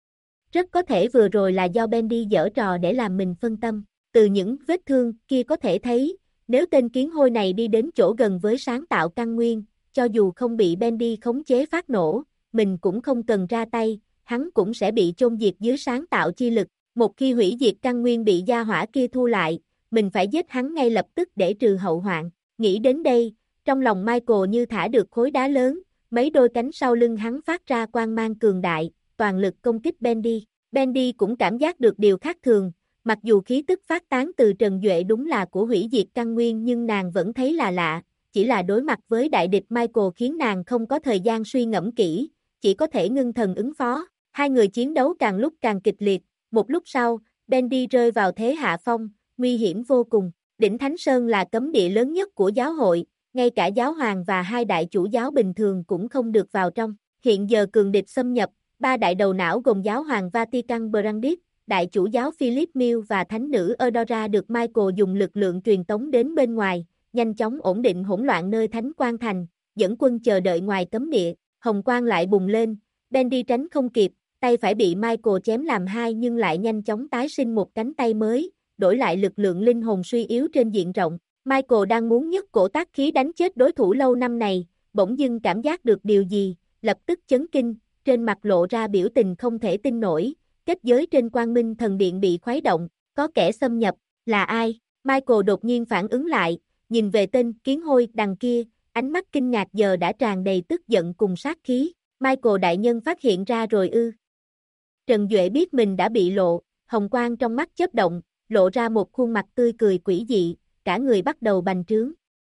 [SPEAKER 1] Rất có thể vừa rồi là do Bendy giở trò để làm mình phân tâm, từ những vết thương kia có thể thấy, nếu tên kiến hôi này đi đến chỗ gần với sáng tạo căn nguyên, cho dù không bị Bendy khống chế phát nổ, mình cũng không cần ra tay, hắn cũng sẽ bị chôn diệt dưới sáng tạo chi lực. Một khi hủy diệt căn nguyên bị gia hỏa kia thu lại, mình phải giết hắn ngay lập tức để trừ hậu hoạn. Nghĩ đến đây, trong lòng Michael như thả được khối đá lớn, mấy đôi cánh sau lưng hắn phát ra quang mang cường đại, toàn lực công kích Bendy. Bendy cũng cảm giác được điều khác thường, mặc dù khí tức phát tán từ Trần Duệ đúng là của hủy diệt căn nguyên nhưng nàng vẫn thấy là lạ, chỉ là đối mặt với đại địch Michael khiến nàng không có thời gian suy ngẫm kỹ, chỉ có thể ngưng thần ứng phó. Hai người chiến đấu càng lúc càng kịch liệt, một lúc sau, Bendy rơi vào thế hạ phong, nguy hiểm vô cùng. Đỉnh Thánh Sơn là cấm địa lớn nhất của giáo hội, ngay cả giáo hoàng và hai đại chủ giáo bình thường cũng không được vào trong. Hiện giờ cường địch xâm nhập, ba đại đầu não gồm giáo hoàng Vatican Brandis, đại chủ giáo Philip Mill và thánh nữ Eudora được Michael dùng lực lượng truyền tống đến bên ngoài, nhanh chóng ổn định hỗn loạn nơi thánh quan thành, dẫn quân chờ đợi ngoài cấm địa. Hồng quang lại bùng lên, Bendy tránh không kịp, tay phải bị Michael chém làm hai nhưng lại nhanh chóng tái sinh một cánh tay mới, đổi lại lực lượng linh hồn suy yếu trên diện rộng. Michael đang muốn nhấc cổ tác khí đánh chết đối thủ lâu năm này, bỗng dưng cảm giác được điều gì, lập tức chấn kinh, trên mặt lộ ra biểu tình không thể tin nổi, kết giới trên Quang Minh Thần Điện bị khuấy động, có kẻ xâm nhập, là ai? Michael đột nhiên phản ứng lại, nhìn về tên kiến hôi đằng kia, ánh mắt kinh ngạc giờ đã tràn đầy tức giận cùng sát khí. Michael đại nhân phát hiện ra rồi ư? Trần Duệ biết mình đã bị lộ, hồng quang trong mắt chớp động, lộ ra một khuôn mặt tươi cười quỷ dị, cả người bắt đầu bành trướng.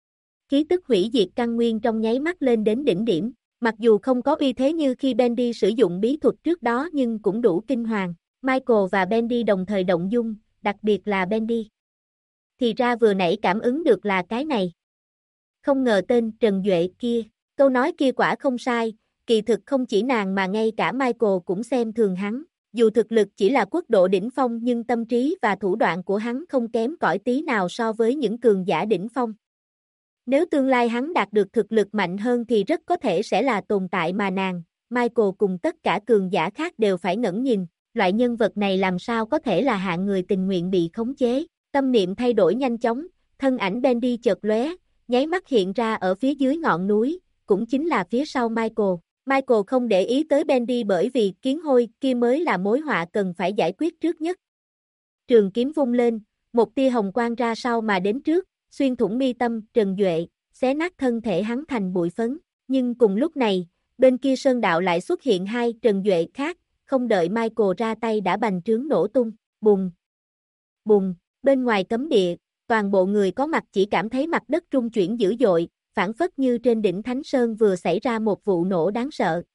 [SPEAKER 1] Khí tức hủy diệt căn nguyên trong nháy mắt lên đến đỉnh điểm, mặc dù không có uy thế như khi Bendy sử dụng bí thuật trước đó nhưng cũng đủ kinh hoàng. Michael và Bendy đồng thời động dung, đặc biệt là Bendy. Thì ra vừa nãy cảm ứng được là cái này. Không ngờ tên Trần Duệ kia, câu nói kia quả không sai, kỳ thực không chỉ nàng mà ngay cả Michael cũng xem thường hắn. Dù thực lực chỉ là quốc độ đỉnh phong nhưng tâm trí và thủ đoạn của hắn không kém cỏi tí nào so với những cường giả đỉnh phong. Nếu tương lai hắn đạt được thực lực mạnh hơn thì rất có thể sẽ là tồn tại mà nàng, Michael cùng tất cả cường giả khác đều phải ngẩn nhìn. Loại nhân vật này làm sao có thể là hạng người tình nguyện bị khống chế. Tâm niệm thay đổi nhanh chóng, thân ảnh Bendy chợt lóe, nháy mắt hiện ra ở phía dưới ngọn núi, cũng chính là phía sau Michael. Michael không để ý tới Bendy bởi vì kiến hôi kia mới là mối họa cần phải giải quyết trước nhất. Trường kiếm vung lên, một tia hồng quang ra sau mà đến trước, xuyên thủng mi tâm Trần Duệ, xé nát thân thể hắn thành bụi phấn. Nhưng cùng lúc này, bên kia sơn đạo lại xuất hiện hai Trần Duệ khác, không đợi Michael ra tay đã bành trướng nổ tung, bùng, bùng, bên ngoài cấm địa, toàn bộ người có mặt chỉ cảm thấy mặt đất rung chuyển dữ dội, phản phất như trên đỉnh Thánh Sơn vừa xảy ra một vụ nổ đáng sợ.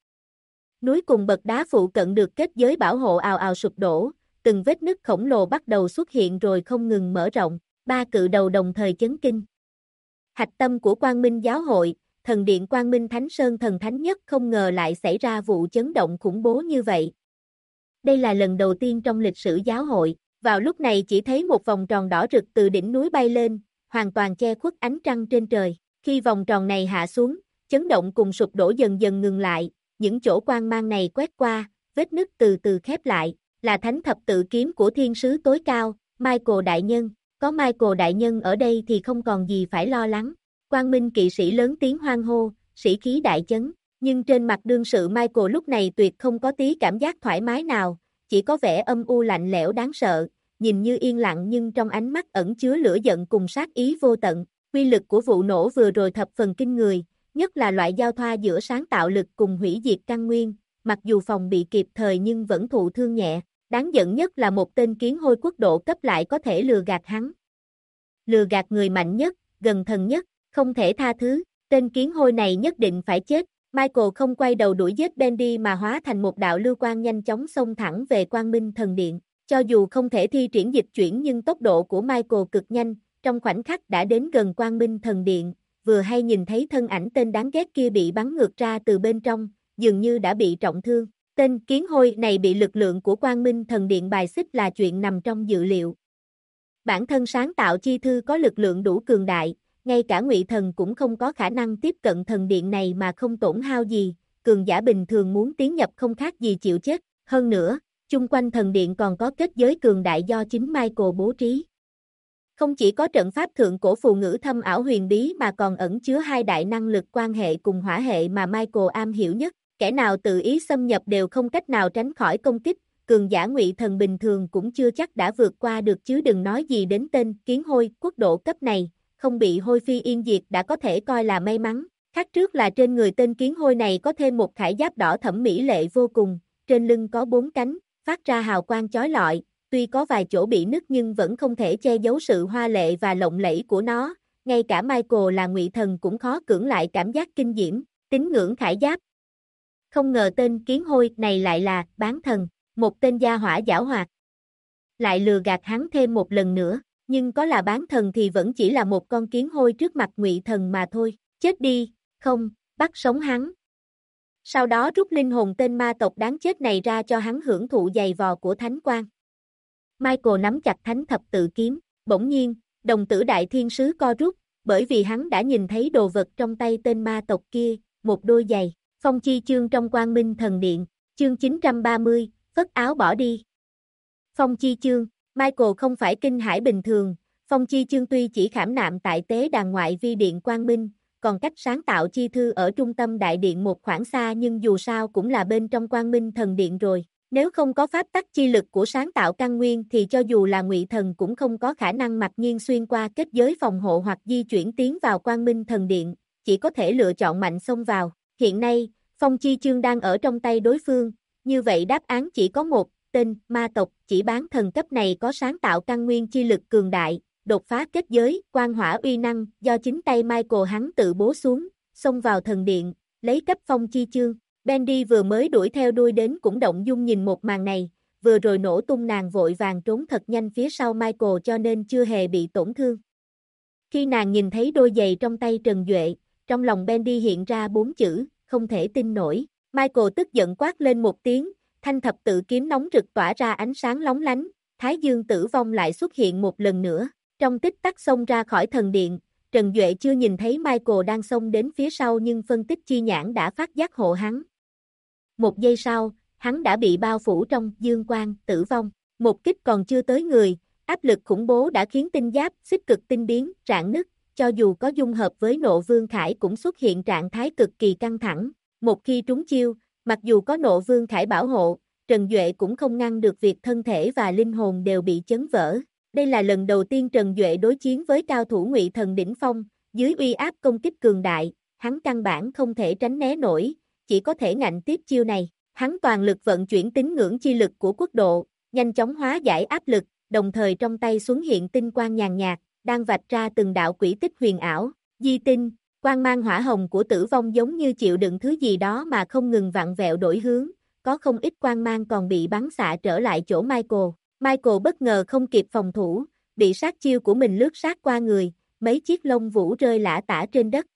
[SPEAKER 1] Núi cùng bậc đá phụ cận được kết giới bảo hộ ào ào sụp đổ, từng vết nứt khổng lồ bắt đầu xuất hiện rồi không ngừng mở rộng, ba cự đầu đồng thời chấn kinh. Hạch tâm của Quang Minh Giáo hội, thần điện Quang Minh Thánh Sơn thần thánh nhất không ngờ lại xảy ra vụ chấn động khủng bố như vậy. Đây là lần đầu tiên trong lịch sử giáo hội, vào lúc này chỉ thấy một vòng tròn đỏ rực từ đỉnh núi bay lên, hoàn toàn che khuất ánh trăng trên trời. Khi vòng tròn này hạ xuống, chấn động cùng sụp đổ dần dần ngừng lại, những chỗ quang mang này quét qua, vết nứt từ từ khép lại, là thánh thập tự kiếm của thiên sứ tối cao, Michael đại nhân, có Michael đại nhân ở đây thì không còn gì phải lo lắng. Quang Minh kỵ sĩ lớn tiếng hoan hô, sĩ khí đại chấn, nhưng trên mặt đương sự Michael lúc này tuyệt không có tí cảm giác thoải mái nào, chỉ có vẻ âm u lạnh lẽo đáng sợ, nhìn như yên lặng nhưng trong ánh mắt ẩn chứa lửa giận cùng sát ý vô tận. Quy lực của vụ nổ vừa rồi thập phần kinh người, nhất là loại giao thoa giữa sáng tạo lực cùng hủy diệt căn nguyên, mặc dù phòng bị kịp thời nhưng vẫn thụ thương nhẹ, đáng giận nhất là một tên kiến hôi quốc độ cấp lại có thể lừa gạt hắn. Lừa gạt người mạnh nhất, gần thần nhất, không thể tha thứ, tên kiến hôi này nhất định phải chết. Michael không quay đầu đuổi giết Bendy mà hóa thành một đạo lưu quang nhanh chóng xông thẳng về Quang Minh Thần Điện, cho dù không thể thi triển dịch chuyển nhưng tốc độ của Michael cực nhanh. Trong khoảnh khắc đã đến gần Quang Minh Thần Điện, vừa hay nhìn thấy thân ảnh tên đáng ghét kia bị bắn ngược ra từ bên trong, dường như đã bị trọng thương. Tên kiến hôi này bị lực lượng của Quang Minh Thần Điện bài xích là chuyện nằm trong dự liệu. Bản thân sáng tạo chi thư có lực lượng đủ cường đại, ngay cả Ngụy Thần cũng không có khả năng tiếp cận thần điện này mà không tổn hao gì, cường giả bình thường muốn tiến nhập không khác gì chịu chết. Hơn nữa, chung quanh thần điện còn có kết giới cường đại do chính Michael bố trí. Không chỉ có trận pháp thượng cổ phù ngữ thâm ảo huyền bí mà còn ẩn chứa hai đại năng lực quan hệ cùng hỏa hệ mà Michael am hiểu nhất, kẻ nào tự ý xâm nhập đều không cách nào tránh khỏi công kích, cường giả Ngụy Thần bình thường cũng chưa chắc đã vượt qua được chứ đừng nói gì đến tên kiến hôi quốc độ cấp này, không bị hôi phi yên diệt đã có thể coi là may mắn. Khác trước là trên người tên kiến hôi này có thêm một khải giáp đỏ thẫm mỹ lệ vô cùng, trên lưng có 4 cánh, phát ra hào quang chói lọi. Tuy có vài chỗ bị nứt nhưng vẫn không thể che giấu sự hoa lệ và lộng lẫy của nó, ngay cả Michael là Ngụy Thần cũng khó cưỡng lại cảm giác kinh diễm, tín ngưỡng khải giáp. Không ngờ tên kiến hôi này lại là bán thần, một tên gia hỏa giảo hoạt. Lại lừa gạt hắn thêm một lần nữa, nhưng có là bán thần thì vẫn chỉ là một con kiến hôi trước mặt Ngụy Thần mà thôi. Chết đi, không, bắt sống hắn. Sau đó rút linh hồn tên ma tộc đáng chết này ra cho hắn hưởng thụ giày vò của thánh quang. Michael nắm chặt thánh thập tự kiếm, bỗng nhiên, đồng tử đại thiên sứ co rút, bởi vì hắn đã nhìn thấy đồ vật trong tay tên ma tộc kia, một đôi giày. Phong chi chương trong Quang Minh Thần Điện, chương 930, phất áo bỏ đi. Phong chi chương, Michael không phải kinh hải bình thường, phong chi chương tuy chỉ khảm nạm tại tế đàn ngoại vi điện Quang Minh, còn cách sáng tạo chi thư ở trung tâm đại điện một khoảng xa nhưng dù sao cũng là bên trong Quang Minh Thần Điện rồi. Nếu không có pháp tắc chi lực của sáng tạo căn nguyên thì cho dù là Ngụy Thần cũng không có khả năng mặc nhiên xuyên qua kết giới phòng hộ hoặc di chuyển tiến vào Quang Minh Thần Điện, chỉ có thể lựa chọn mạnh xông vào. Hiện nay, phong chi chương đang ở trong tay đối phương, như vậy đáp án chỉ có một, tên ma tộc chỉ bán thần cấp này có sáng tạo căn nguyên chi lực cường đại, đột phá kết giới, quang hỏa uy năng do chính tay Michael hắn tự bố xuống, xông vào thần điện, lấy cấp phong chi chương. Bendy vừa mới đuổi theo đuôi đến cũng động dung nhìn một màn này, vừa rồi nổ tung nàng vội vàng trốn thật nhanh phía sau Michael cho nên chưa hề bị tổn thương. Khi nàng nhìn thấy đôi giày trong tay Trần Duệ, trong lòng Bendy hiện ra 4 chữ, không thể tin nổi. Michael tức giận quát lên một tiếng, thanh thập tự kiếm nóng rực tỏa ra ánh sáng lóng lánh, Thái Dương Tử Vong lại xuất hiện một lần nữa, trong tích tắc xông ra khỏi thần điện. Trần Duệ chưa nhìn thấy Michael đang xông đến phía sau nhưng phân tích chi nhãn đã phát giác hộ hắn. Một giây sau, hắn đã bị bao phủ trong dương quang tử vong. Một kích còn chưa tới người, áp lực khủng bố đã khiến tinh giáp xích cực tinh biến, rạn nứt, cho dù có dung hợp với Nộ Vương Khải cũng xuất hiện trạng thái cực kỳ căng thẳng. Một khi trúng chiêu, mặc dù có Nộ Vương Khải bảo hộ, Trần Duệ cũng không ngăn được việc thân thể và linh hồn đều bị chấn vỡ. Đây là lần đầu tiên Trần Duệ đối chiến với cao thủ Ngụy Thần đỉnh phong, dưới uy áp công kích cường đại, hắn căn bản không thể tránh né nổi, chỉ có thể ngạnh tiếp chiêu này. Hắn toàn lực vận chuyển tín ngưỡng chi lực của quốc độ, nhanh chóng hóa giải áp lực, đồng thời trong tay xuất hiện tinh quang nhàn nhạt, đang vạch ra từng đạo quỹ tích huyền ảo. Di tinh, quang mang hỏa hồng của tử vong giống như chịu đựng thứ gì đó mà không ngừng vặn vẹo đổi hướng, có không ít quang mang còn bị bắn xạ trở lại chỗ Michael. Michael bất ngờ không kịp phòng thủ, bị sát chiêu của mình lướt sát qua người, mấy chiếc lông vũ rơi lả tả trên đất.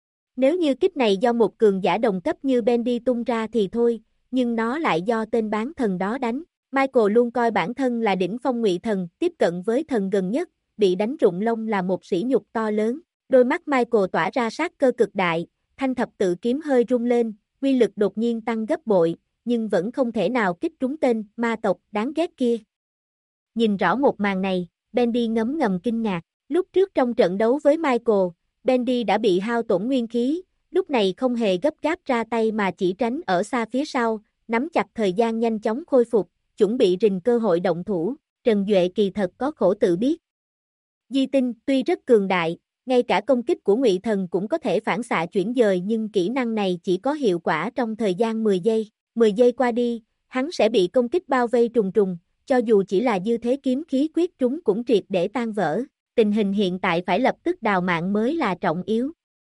[SPEAKER 1] Nếu như kích này do một cường giả đồng cấp như Bendy tung ra thì thôi, nhưng nó lại do tên bán thần đó đánh. Michael luôn coi bản thân là đỉnh phong Ngụy Thần, tiếp cận với thần gần nhất, bị đánh rụng lông là một sỉ nhục to lớn. Đôi mắt Michael tỏa ra sát cơ cực đại, thanh thập tự kiếm hơi rung lên, uy lực đột nhiên tăng gấp bội, nhưng vẫn không thể nào kích trúng tên ma tộc đáng ghét kia. Nhìn rõ một màn này, Bendy ngấm ngầm kinh ngạc. Lúc trước trong trận đấu với Michael, Bendy đã bị hao tổn nguyên khí, lúc này không hề gấp gáp ra tay mà chỉ tránh ở xa phía sau, nắm chặt thời gian nhanh chóng khôi phục, chuẩn bị rình cơ hội động thủ. Trần Duệ kỳ thật có khổ tự biết. Di tinh tuy rất cường đại, ngay cả công kích của Ngụy Thần cũng có thể phản xạ chuyển dời nhưng kỹ năng này chỉ có hiệu quả trong thời gian 10 giây. 10 giây qua đi, hắn sẽ bị công kích bao vây trùng trùng, cho dù chỉ là dư thế kiếm khí quyết trúng cũng triệt để tan vỡ. Tình hình hiện tại phải lập tức đào mạng mới là trọng yếu.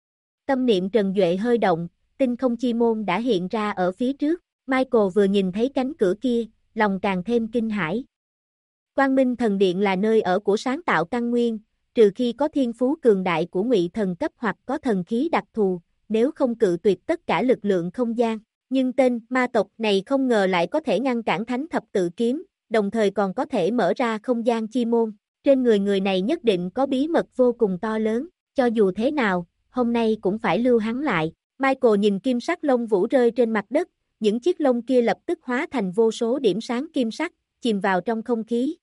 [SPEAKER 1] Tâm niệm Trần Duệ hơi động, tinh không chi môn đã hiện ra ở phía trước. Michael vừa nhìn thấy cánh cửa kia, lòng càng thêm kinh hãi. Quang Minh Thần Điện là nơi ở của sáng tạo căn nguyên, trừ khi có thiên phú cường đại của Ngụy Thần cấp hoặc có thần khí đặc thù, nếu không cự tuyệt tất cả lực lượng không gian. Nhưng tên ma tộc này không ngờ lại có thể ngăn cản thánh thập tự kiếm, đồng thời còn có thể mở ra không gian chi môn. Trên người này nhất định có bí mật vô cùng to lớn, cho dù thế nào, hôm nay cũng phải lưu hắn lại. Michael nhìn kim sắc lông vũ rơi trên mặt đất, những chiếc lông kia lập tức hóa thành vô số điểm sáng kim sắc, chìm vào trong không khí.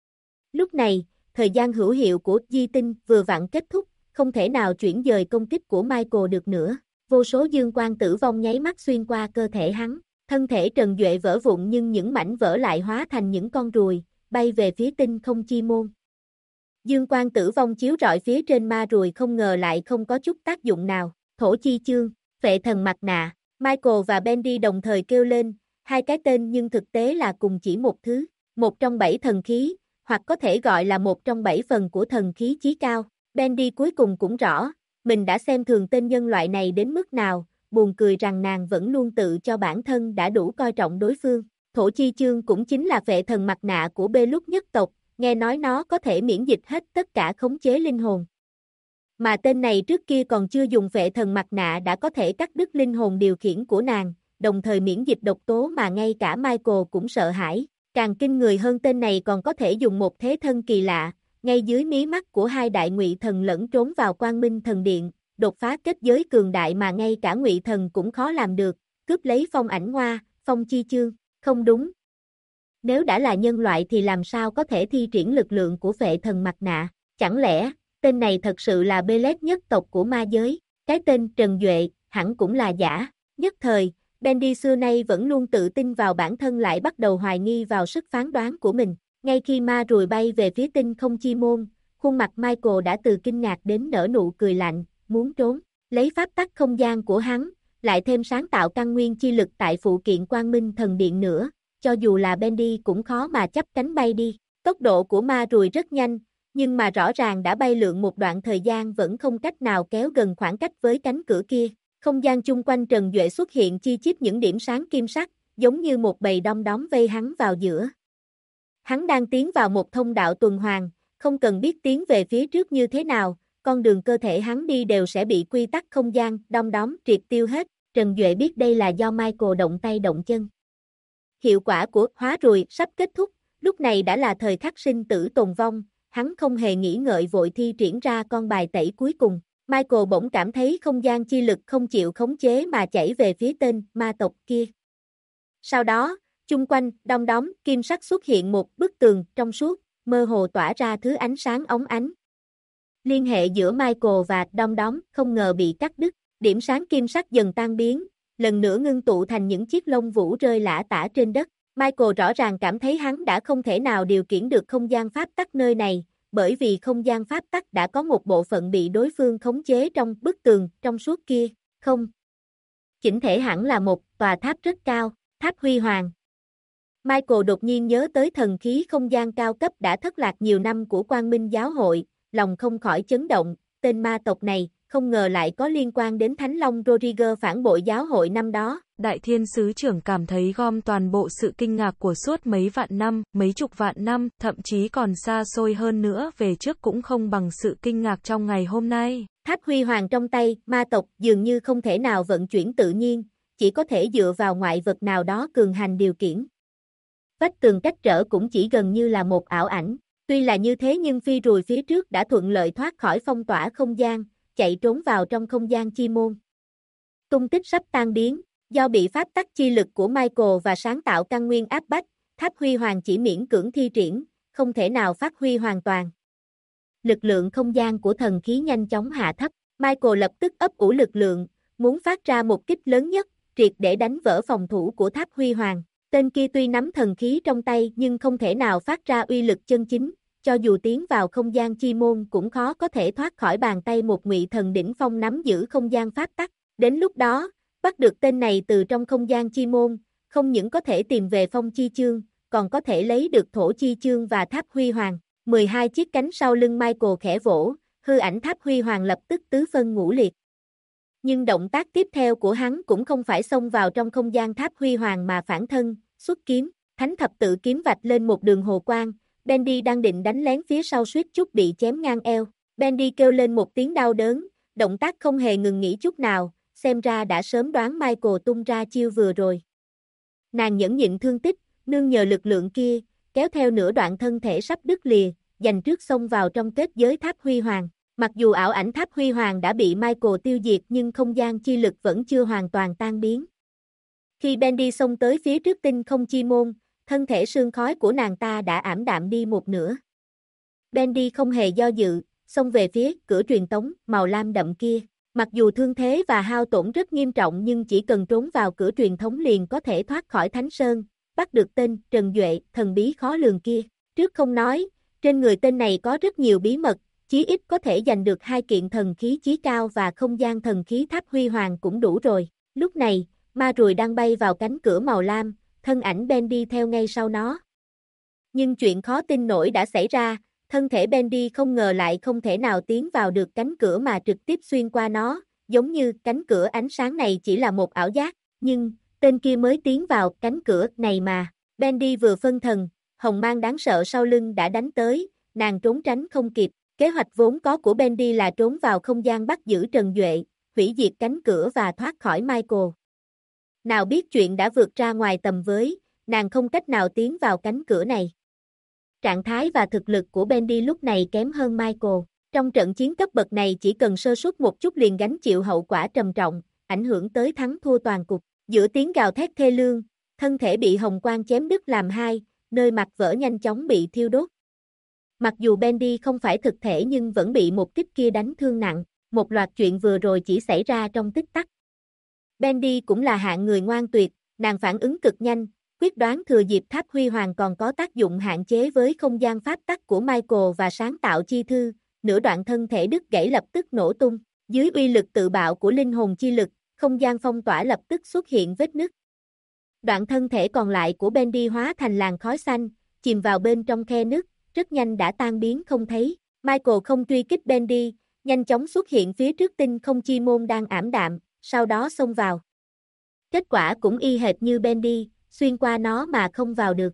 [SPEAKER 1] Lúc này, thời gian hữu hiệu của di tinh vừa vặn kết thúc, không thể nào chuyển dời công kích của Michael được nữa. Vô số dương quang tử vong nháy mắt xuyên qua cơ thể hắn, thân thể Trần Duệ vỡ vụn nhưng những mảnh vỡ lại hóa thành những con ruồi, bay về phía tinh không chi môn. Dương quang tử vong chiếu rọi phía trên ma ruồi không ngờ lại không có chút tác dụng nào. Thổ chi chương, phệ thần mặt nạ, Michael và Bendy đồng thời kêu lên, hai cái tên nhưng thực tế là cùng chỉ một thứ, một trong 7 thần khí, hoặc có thể gọi là một trong 7 phần của thần khí chí cao. Bendy cuối cùng cũng rõ, mình đã xem thường tên nhân loại này đến mức nào, buồn cười rằng nàng vẫn luôn tự cho bản thân đã đủ coi trọng đối phương. Thổ chi chương cũng chính là phệ thần mặt nạ của Bê Lúc nhất tộc, nghe nói nó có thể miễn dịch hết tất cả khống chế linh hồn. Mà tên này trước kia còn chưa dùng phệ thần mặt nạ đã có thể cắt đứt linh hồn điều khiển của nàng, đồng thời miễn dịch độc tố mà ngay cả Michael cũng sợ hãi. Càng kinh người hơn, tên này còn có thể dùng một thế thân kỳ lạ, ngay dưới mí mắt của hai đại ngụy thần lẫn trốn vào Quang Minh Thần Điện, đột phá kết giới cường đại mà ngay cả ngụy thần cũng khó làm được, cướp lấy phong ảnh hoa, phong chi chương. Không đúng. Nếu đã là nhân loại thì làm sao có thể thi triển lực lượng của phệ thần mặt nạ? Chẳng lẽ tên này thật sự là Belet nhất tộc của ma giới? Cái tên Trần Duệ hẳn cũng là giả. Nhất thời, Bendy xưa nay vẫn luôn tự tin vào bản thân lại bắt đầu hoài nghi vào sức phán đoán của mình. Ngay khi ma rùi bay về phía tinh không chi môn, khuôn mặt Michael đã từ kinh ngạc đến nở nụ cười lạnh, muốn trốn. Lấy pháp tắc không gian của hắn, lại thêm sáng tạo căn nguyên chi lực tại phụ kiện Quang Minh Thần Điện nữa, cho dù là Bendy cũng khó mà chắp cánh bay đi. Tốc độ của ma rùi rất nhanh, nhưng mà rõ ràng đã bay lượn một đoạn thời gian vẫn không cách nào kéo gần khoảng cách với cánh cửa kia. Không gian chung quanh Trần Duệ xuất hiện chi chít những điểm sáng kim sắc, giống như một bầy đom đóm vây hắn vào giữa. Hắn đang tiến vào một thông đạo tuần hoàn, không cần biết tiến về phía trước như thế nào, con đường cơ thể hắn đi đều sẽ bị quy tắc không gian đom đóm triệt tiêu hết. Trần Duệ biết đây là do Michael động tay động chân. Hiệu quả của hóa rùi sắp kết thúc, lúc này đã là thời khắc sinh tử tồn vong, hắn không hề nghĩ ngợi vội thi triển ra con bài tẩy cuối cùng. Michael bỗng cảm thấy không gian chi lực không chịu khống chế mà chảy về phía tên ma tộc kia. Sau đó, chung quanh đom đóm kim sắc xuất hiện một bức tường trong suốt, mơ hồ tỏa ra thứ ánh sáng óng ánh. Liên hệ giữa Michael và đom đóm không ngờ bị cắt đứt, điểm sáng kim sắc dần tan biến, lần nữa ngưng tụ thành những chiếc lông vũ rơi lả tả trên đất. Michael rõ ràng cảm thấy hắn đã không thể nào điều khiển được không gian pháp tắc nơi này, bởi vì không gian pháp tắc đã có một bộ phận bị đối phương khống chế trong bức tường trong suốt kia. Không. Chỉnh thể hẳn là một tòa tháp rất cao, tháp huy hoàng. Michael đột nhiên nhớ tới thần khí không gian cao cấp đã thất lạc nhiều năm của Quang Minh Giáo hội, lòng không khỏi chấn động, tên ma tộc này, không ngờ lại có liên quan đến Thánh Long Rodriguez phản bội giáo hội năm đó.
[SPEAKER 2] Đại Thiên Sứ Trưởng cảm thấy gom toàn bộ sự kinh ngạc của suốt mấy vạn năm, mấy chục vạn năm, thậm chí còn xa xôi hơn nữa về trước cũng không bằng sự kinh ngạc trong ngày hôm nay.
[SPEAKER 1] Tháp huy hoàng trong tay, ma tộc dường như không thể nào vận chuyển tự nhiên, chỉ có thể dựa vào ngoại vật nào đó cường hành điều khiển. Vách tường cách trở cũng chỉ gần như là một ảo ảnh. Tuy là như thế nhưng phi rùi phía trước đã thuận lợi thoát khỏi phong tỏa không gian, chạy trốn vào trong không gian chi môn. Tung tích sắp tan biến, do bị pháp tắc chi lực của Michael và sáng tạo căn nguyên áp bách, tháp huy hoàng chỉ miễn cưỡng thi triển, không thể nào phát huy hoàn toàn. Lực lượng không gian của thần khí nhanh chóng hạ thấp, Michael lập tức ấp ủ lực lượng, muốn phát ra một kích lớn nhất, triệt để đánh vỡ phòng thủ của tháp huy hoàng. Tên kia tuy nắm thần khí trong tay nhưng không thể nào phát ra uy lực chân chính, cho dù tiến vào không gian chi môn cũng khó có thể thoát khỏi bàn tay một ngụy thần đỉnh phong nắm giữ không gian pháp tắc. Đến lúc đó, bắt được tên này từ trong không gian chi môn, không những có thể tìm về phong chi chương, còn có thể lấy được thổ chi chương và tháp huy hoàng. 12 chiếc cánh sau lưng Michael khẽ vỗ, hư ảnh tháp huy hoàng lập tức tứ phân ngũ liệt. Nhưng động tác tiếp theo của hắn cũng không phải xông vào trong không gian tháp huy hoàng mà phản thân, xuất kiếm, thánh thập tự kiếm vạch lên một đường hồ quang. Bendy đang định đánh lén phía sau suýt chút bị chém ngang eo. Bendy kêu lên một tiếng đau đớn, động tác không hề ngừng nghỉ chút nào, xem ra đã sớm đoán Michael tung ra chiêu vừa rồi. Nàng nhẫn nhịn thương tích, nương nhờ lực lượng kia, kéo theo nửa đoạn thân thể sắp đứt lìa, giành trước xông vào trong kết giới tháp huy hoàng. Mặc dù ảo ảnh tháp huy hoàng đã bị Michael tiêu diệt nhưng không gian chi lực vẫn chưa hoàn toàn tan biến. Khi Bendy xông tới phía trước tinh không chi môn, thân thể sương khói của nàng ta đã ảm đạm đi một nửa. Bendy không hề do dự, xông về phía cửa truyền tống màu lam đậm kia. Mặc dù thương thế và hao tổn rất nghiêm trọng nhưng chỉ cần trốn vào cửa truyền thống liền có thể thoát khỏi Thánh Sơn, bắt được tên Trần Duệ, thần bí khó lường kia. Trước không nói, trên người tên này có rất nhiều bí mật, chí ít có thể giành được 2 kiện thần khí chí cao và không gian thần khí tháp huy hoàng cũng đủ rồi. Lúc này, ma rùi đang bay vào cánh cửa màu lam, thân ảnh Bendy theo ngay sau nó. Nhưng chuyện khó tin nổi đã xảy ra, thân thể Bendy không ngờ lại không thể nào tiến vào được cánh cửa mà trực tiếp xuyên qua nó, giống như cánh cửa ánh sáng này chỉ là một ảo giác, nhưng tên kia mới tiến vào cánh cửa này mà. Bendy vừa phân thần, hồng mang đáng sợ sau lưng đã đánh tới, nàng trốn tránh không kịp. Kế hoạch vốn có của Bendy là trốn vào không gian bắt giữ Trần Duệ, hủy diệt cánh cửa và thoát khỏi Michael. Nào biết chuyện đã vượt ra ngoài tầm với, nàng không cách nào tiến vào cánh cửa này. Trạng thái và thực lực của Bendy lúc này kém hơn Michael. Trong trận chiến cấp bậc này chỉ cần sơ suất một chút liền gánh chịu hậu quả trầm trọng, ảnh hưởng tới thắng thua toàn cục. Giữa tiếng gào thét thê lương, thân thể bị hồng quang chém đứt làm hai, nơi mặt vỡ nhanh chóng bị thiêu đốt. Mặc dù Bendy không phải thực thể nhưng vẫn bị một kích kia đánh thương nặng, một loạt chuyện vừa rồi chỉ xảy ra trong tích tắc. Bendy cũng là hạng người ngoan tuyệt, nàng phản ứng cực nhanh, quyết đoán thừa dịp tháp huy hoàng còn có tác dụng hạn chế với không gian pháp tắc của Michael và sáng tạo chi thư, nửa đoạn thân thể đứt gãy lập tức nổ tung, dưới uy lực tự bạo của linh hồn chi lực, không gian phong tỏa lập tức xuất hiện vết nứt. Đoạn thân thể còn lại của Bendy hóa thành làn khói xanh, chìm vào bên trong khe nứt, rất nhanh đã tan biến không thấy. Michael không truy kích Bendy, nhanh chóng xuất hiện phía trước tinh không chi môn đang ảm đạm, sau đó xông vào. Kết quả cũng y hệt như Bendy, xuyên qua nó mà không vào được.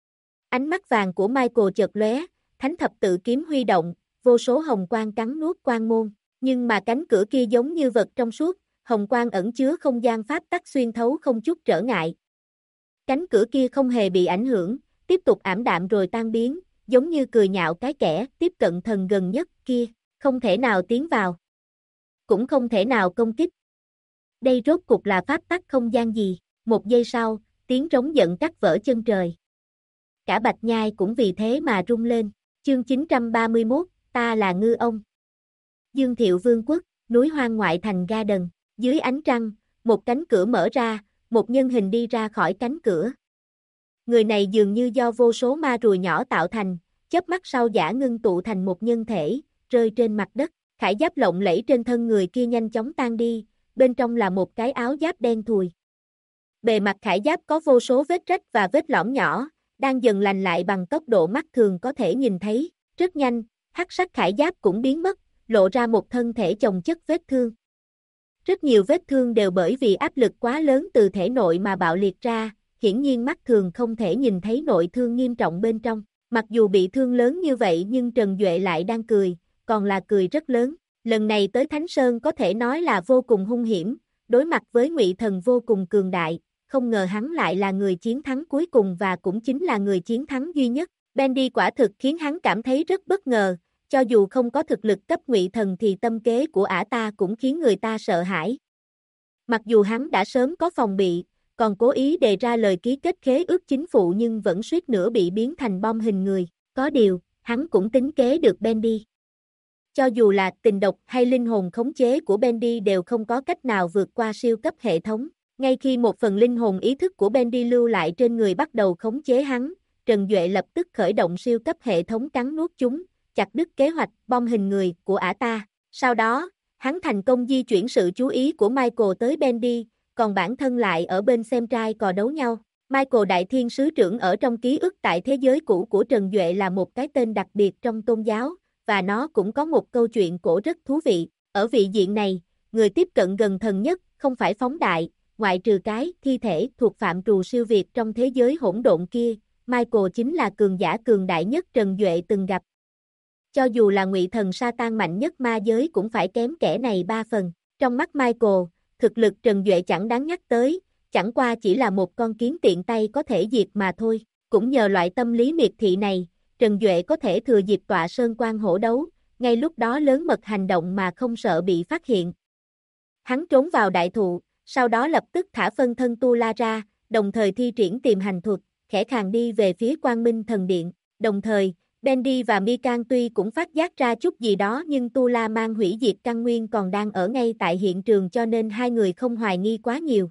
[SPEAKER 1] Ánh mắt vàng của Michael chợt lóe, thánh thập tự kiếm huy động, vô số hồng quang cắn nuốt quan môn, nhưng mà cánh cửa kia giống như vật trong suốt, hồng quang ẩn chứa không gian pháp tắc xuyên thấu không chút trở ngại. Cánh cửa kia không hề bị ảnh hưởng, tiếp tục ảm đạm rồi tan biến, giống như cười nhạo cái kẻ tiếp cận thần gần nhất kia, không thể nào tiến vào, cũng không thể nào công kích. Đây rốt cục là pháp tắc không gian gì? Một giây sau, tiếng trống giận cắt vỡ chân trời. Cả Bạch Nhai cũng vì thế mà rung lên. Chương 931, ta là Ngư Ông. Dương Thiệu Vương quốc, núi hoang ngoại thành Garden. Dưới ánh trăng, một cánh cửa mở ra, một nhân hình đi ra khỏi cánh cửa. Người này dường như do vô số ma rùa nhỏ tạo thành, chớp mắt sau giả ngưng tụ thành một nhân thể, rơi trên mặt đất. Khải giáp lộng lẫy trên thân người kia nhanh chóng tan đi, bên trong là một cái áo giáp đen thùi. Bề mặt khải giáp có vô số vết rách và vết lõm nhỏ, đang dần lành lại bằng tốc độ mắt thường có thể nhìn thấy. Rất nhanh, hắc sắc khải giáp cũng biến mất, lộ ra một thân thể chồng chất vết thương. Rất nhiều vết thương đều bởi vì áp lực quá lớn từ thể nội mà bạo liệt ra, hiển nhiên mắt thường không thể nhìn thấy nội thương nghiêm trọng bên trong. Mặc dù bị thương lớn như vậy nhưng Trần Duệ lại đang cười, còn là cười rất lớn. Lần này tới Thánh Sơn có thể nói là vô cùng hung hiểm, đối mặt với Ngụy Thần vô cùng cường đại, không ngờ hắn lại là người chiến thắng cuối cùng và cũng chính là người chiến thắng duy nhất. Bendy quả thực khiến hắn cảm thấy rất bất ngờ, cho dù không có thực lực cấp Ngụy Thần thì tâm kế của ả ta cũng khiến người ta sợ hãi. Mặc dù hắn đã sớm có phòng bị, còn cố ý đề ra lời ký kết khế ước chính phụ nhưng vẫn suýt nữa bị biến thành bom hình người, có điều, hắn cũng tính kế được Bendy. Cho dù là tình độc hay linh hồn khống chế của Bendy đều không có cách nào vượt qua siêu cấp hệ thống. Ngay khi một phần linh hồn ý thức của Bendy lưu lại trên người bắt đầu khống chế hắn, Trần Duệ lập tức khởi động siêu cấp hệ thống cắn nuốt chúng, chặt đứt kế hoạch bom hình người của ả ta. Sau đó, hắn thành công di chuyển sự chú ý của Michael tới Bendy, còn bản thân lại ở bên xem trai cò đấu nhau. Michael Đại Thiên Sứ Trưởng ở trong ký ức tại thế giới cũ của Trần Duệ là một cái tên đặc biệt trong tôn giáo, và nó cũng có một câu chuyện cổ rất thú vị. Ở vị diện này, người tiếp cận gần thần nhất không phải phóng đại, ngoại trừ cái thi thể thuộc phạm trù siêu việt trong thế giới hỗn độn kia, Michael chính là cường giả cường đại nhất Trần Duệ từng gặp. Cho dù là Ngụy Thần Satan mạnh nhất ma giới cũng phải kém kẻ này 3 phần. Trong mắt Michael, thực lực Trần Duệ chẳng đáng nhắc tới, chẳng qua chỉ là một con kiến tiện tay có thể diệt mà thôi. Cũng nhờ loại tâm lý miệt thị này, Trần Duệ có thể thừa dịp tọa sơn quan hổ đấu, ngay lúc đó lớn mật hành động mà không sợ bị phát hiện. Hắn trốn vào đại thụ, sau đó lập tức thả phân thân Tu La ra, đồng thời thi triển tìm hành thuật, khẽ khàng đi về phía Quang Minh Thần Điện. Đồng thời, Bendy và Mikan tuy cũng phát giác ra chút gì đó nhưng Tu La mang hủy diệt căn nguyên còn đang ở ngay tại hiện trường cho nên hai người không hoài nghi quá nhiều.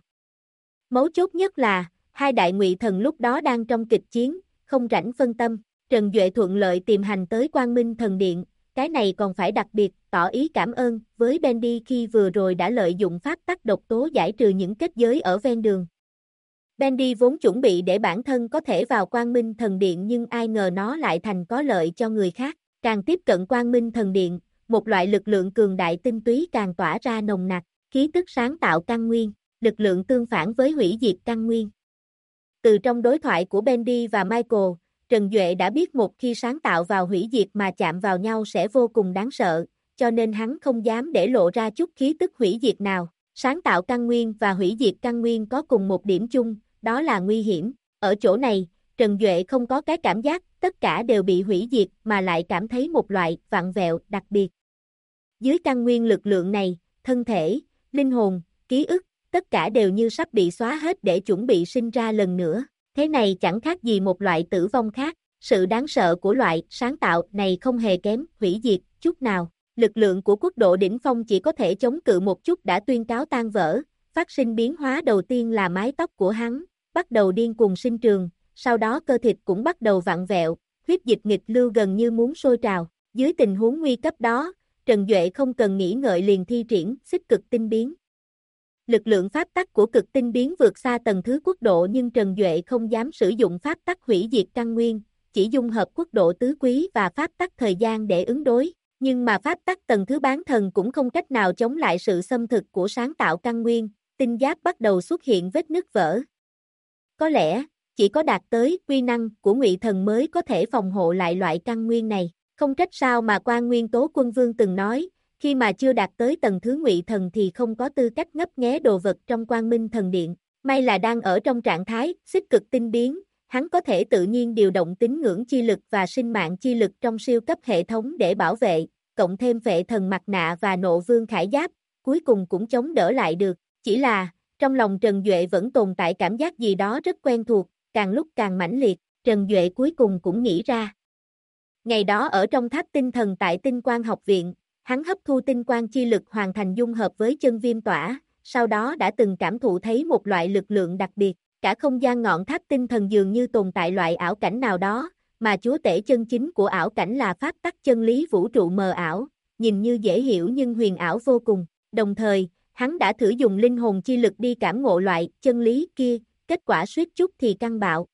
[SPEAKER 1] Mấu chốt nhất là, hai đại Ngụy Thần lúc đó đang trong kịch chiến, không rảnh phân tâm. Trần Duệ thuận lợi tìm hành tới Quang Minh Thần Điện, cái này còn phải đặc biệt tỏ ý cảm ơn với Bendy khi vừa rồi đã lợi dụng pháp tắc độc tố giải trừ những kết giới ở ven đường. Bendy vốn chuẩn bị để bản thân có thể vào Quang Minh Thần Điện nhưng ai ngờ nó lại thành có lợi cho người khác. Càng tiếp cận Quang Minh Thần Điện, một loại lực lượng cường đại tinh túy càng tỏa ra nồng nặc, khí tức sáng tạo căn nguyên, lực lượng tương phản với hủy diệt căn nguyên. Từ trong đối thoại của Bendy và Michael, Trần Duệ đã biết một khi sáng tạo vào hủy diệt mà chạm vào nhau sẽ vô cùng đáng sợ, cho nên hắn không dám để lộ ra chút khí tức hủy diệt nào. Sáng tạo căn nguyên và hủy diệt căn nguyên có cùng một điểm chung, đó là nguy hiểm. Ở chỗ này, Trần Duệ không có cái cảm giác tất cả đều bị hủy diệt mà lại cảm thấy một loại vặn vẹo đặc biệt. Dưới căn nguyên lực lượng này, thân thể, linh hồn, ký ức, tất cả đều như sắp bị xóa hết để chuẩn bị sinh ra lần nữa. Thế này chẳng khác gì một loại tử vong khác. Sự đáng sợ của loại sáng tạo này không hề kém hủy diệt chút nào. Lực lượng của quốc độ đỉnh phong chỉ có thể chống cự một chút đã tuyên cáo tan vỡ. Phát sinh biến hóa đầu tiên là mái tóc của hắn, bắt đầu điên cuồng sinh trường, sau đó cơ thịt cũng bắt đầu vặn vẹo, huyết dịch nghịch lưu gần như muốn sôi trào. Dưới tình huống nguy cấp đó, Trần Duệ không cần nghĩ ngợi liền thi triển xích cực tinh biến. Lực lượng pháp tắc của cực tinh biến vượt xa tầng thứ quốc độ nhưng Trần Duệ không dám sử dụng pháp tắc hủy diệt căn nguyên, chỉ dung hợp quốc độ tứ quý và pháp tắc thời gian để ứng đối. Nhưng mà pháp tắc tầng thứ bán thần cũng không cách nào chống lại sự xâm thực của sáng tạo căn nguyên, tinh giáp bắt đầu xuất hiện vết nứt vỡ. Có lẽ, chỉ có đạt tới quy năng của Ngụy Thần mới có thể phòng hộ lại loại căn nguyên này. Không trách sao mà Quan Nguyên Tố Quân Vương từng nói, khi mà chưa đạt tới tầng thứ Ngụy Thần thì không có tư cách ngấp nghé đồ vật trong Quang Minh Thần Điện. May là đang ở trong trạng thái xích cực tinh biến, hắn có thể tự nhiên điều động tín ngưỡng chi lực và sinh mạng chi lực trong siêu cấp hệ thống để bảo vệ, cộng thêm Vệ Thần mặt nạ và Nộ Vương khải giáp, cuối cùng cũng chống đỡ lại được. Chỉ là, trong lòng Trần Duệ vẫn tồn tại cảm giác gì đó rất quen thuộc, càng lúc càng mãnh liệt, Trần Duệ cuối cùng cũng nghĩ ra. Ngày đó ở trong tháp tinh thần tại Tinh Quang học viện, hắn hấp thu tinh quang chi lực hoàn thành dung hợp với chân viêm tỏa, sau đó đã từng cảm thụ thấy một loại lực lượng đặc biệt, cả không gian ngọn tháp tinh thần dường như tồn tại loại ảo cảnh nào đó, mà chúa tể chân chính của ảo cảnh là pháp tắc chân lý vũ trụ mờ ảo, nhìn như dễ hiểu nhưng huyền ảo vô cùng, đồng thời, hắn đã thử dùng linh hồn chi lực đi cảm ngộ loại chân lý kia, kết quả suýt chút thì căng bạo.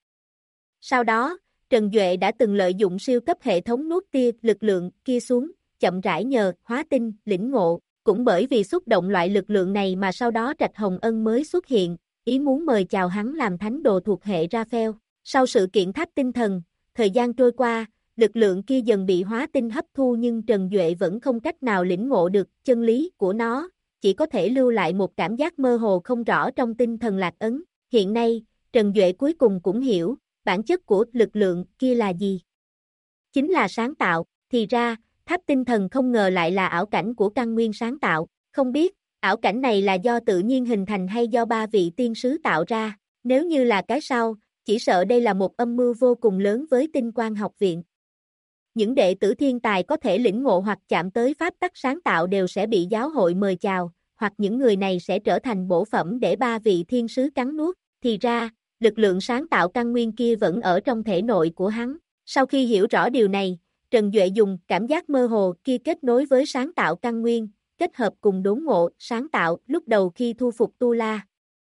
[SPEAKER 1] Sau đó, Trần Duệ đã từng lợi dụng siêu cấp hệ thống nuốt tia lực lượng kia xuống, chậm rãi nhờ hóa tinh, lĩnh ngộ, cũng bởi vì xúc động loại lực lượng này mà sau đó Trạch Hồng Ân mới xuất hiện, ý muốn mời chào hắn làm thánh đồ thuộc hệ Raphael. Sau sự kiện tháp tinh thần, thời gian trôi qua, lực lượng kia dần bị hóa tinh hấp thu nhưng Trần Duệ vẫn không cách nào lĩnh ngộ được chân lý của nó, chỉ có thể lưu lại một cảm giác mơ hồ không rõ trong tinh thần lạc ấn. Hiện nay, Trần Duệ cuối cùng cũng hiểu, bản chất của lực lượng kia là gì? Chính là sáng tạo, thì ra, tháp tinh thần không ngờ lại là ảo cảnh của căn nguyên sáng tạo, không biết, ảo cảnh này là do tự nhiên hình thành hay do ba vị tiên sứ tạo ra, nếu như là cái sau, chỉ sợ đây là một âm mưu vô cùng lớn với Tinh Quang học viện. Những đệ tử thiên tài có thể lĩnh ngộ hoặc chạm tới pháp tắc sáng tạo đều sẽ bị giáo hội mời chào, hoặc những người này sẽ trở thành bổ phẩm để ba vị thiên sứ cắn nuốt, thì ra, lực lượng sáng tạo căn nguyên kia vẫn ở trong thể nội của hắn. Sau khi hiểu rõ điều này, Trần Duệ dùng cảm giác mơ hồ kia kết nối với sáng tạo căn nguyên, kết hợp cùng đốn ngộ sáng tạo lúc đầu khi thu phục Tu La.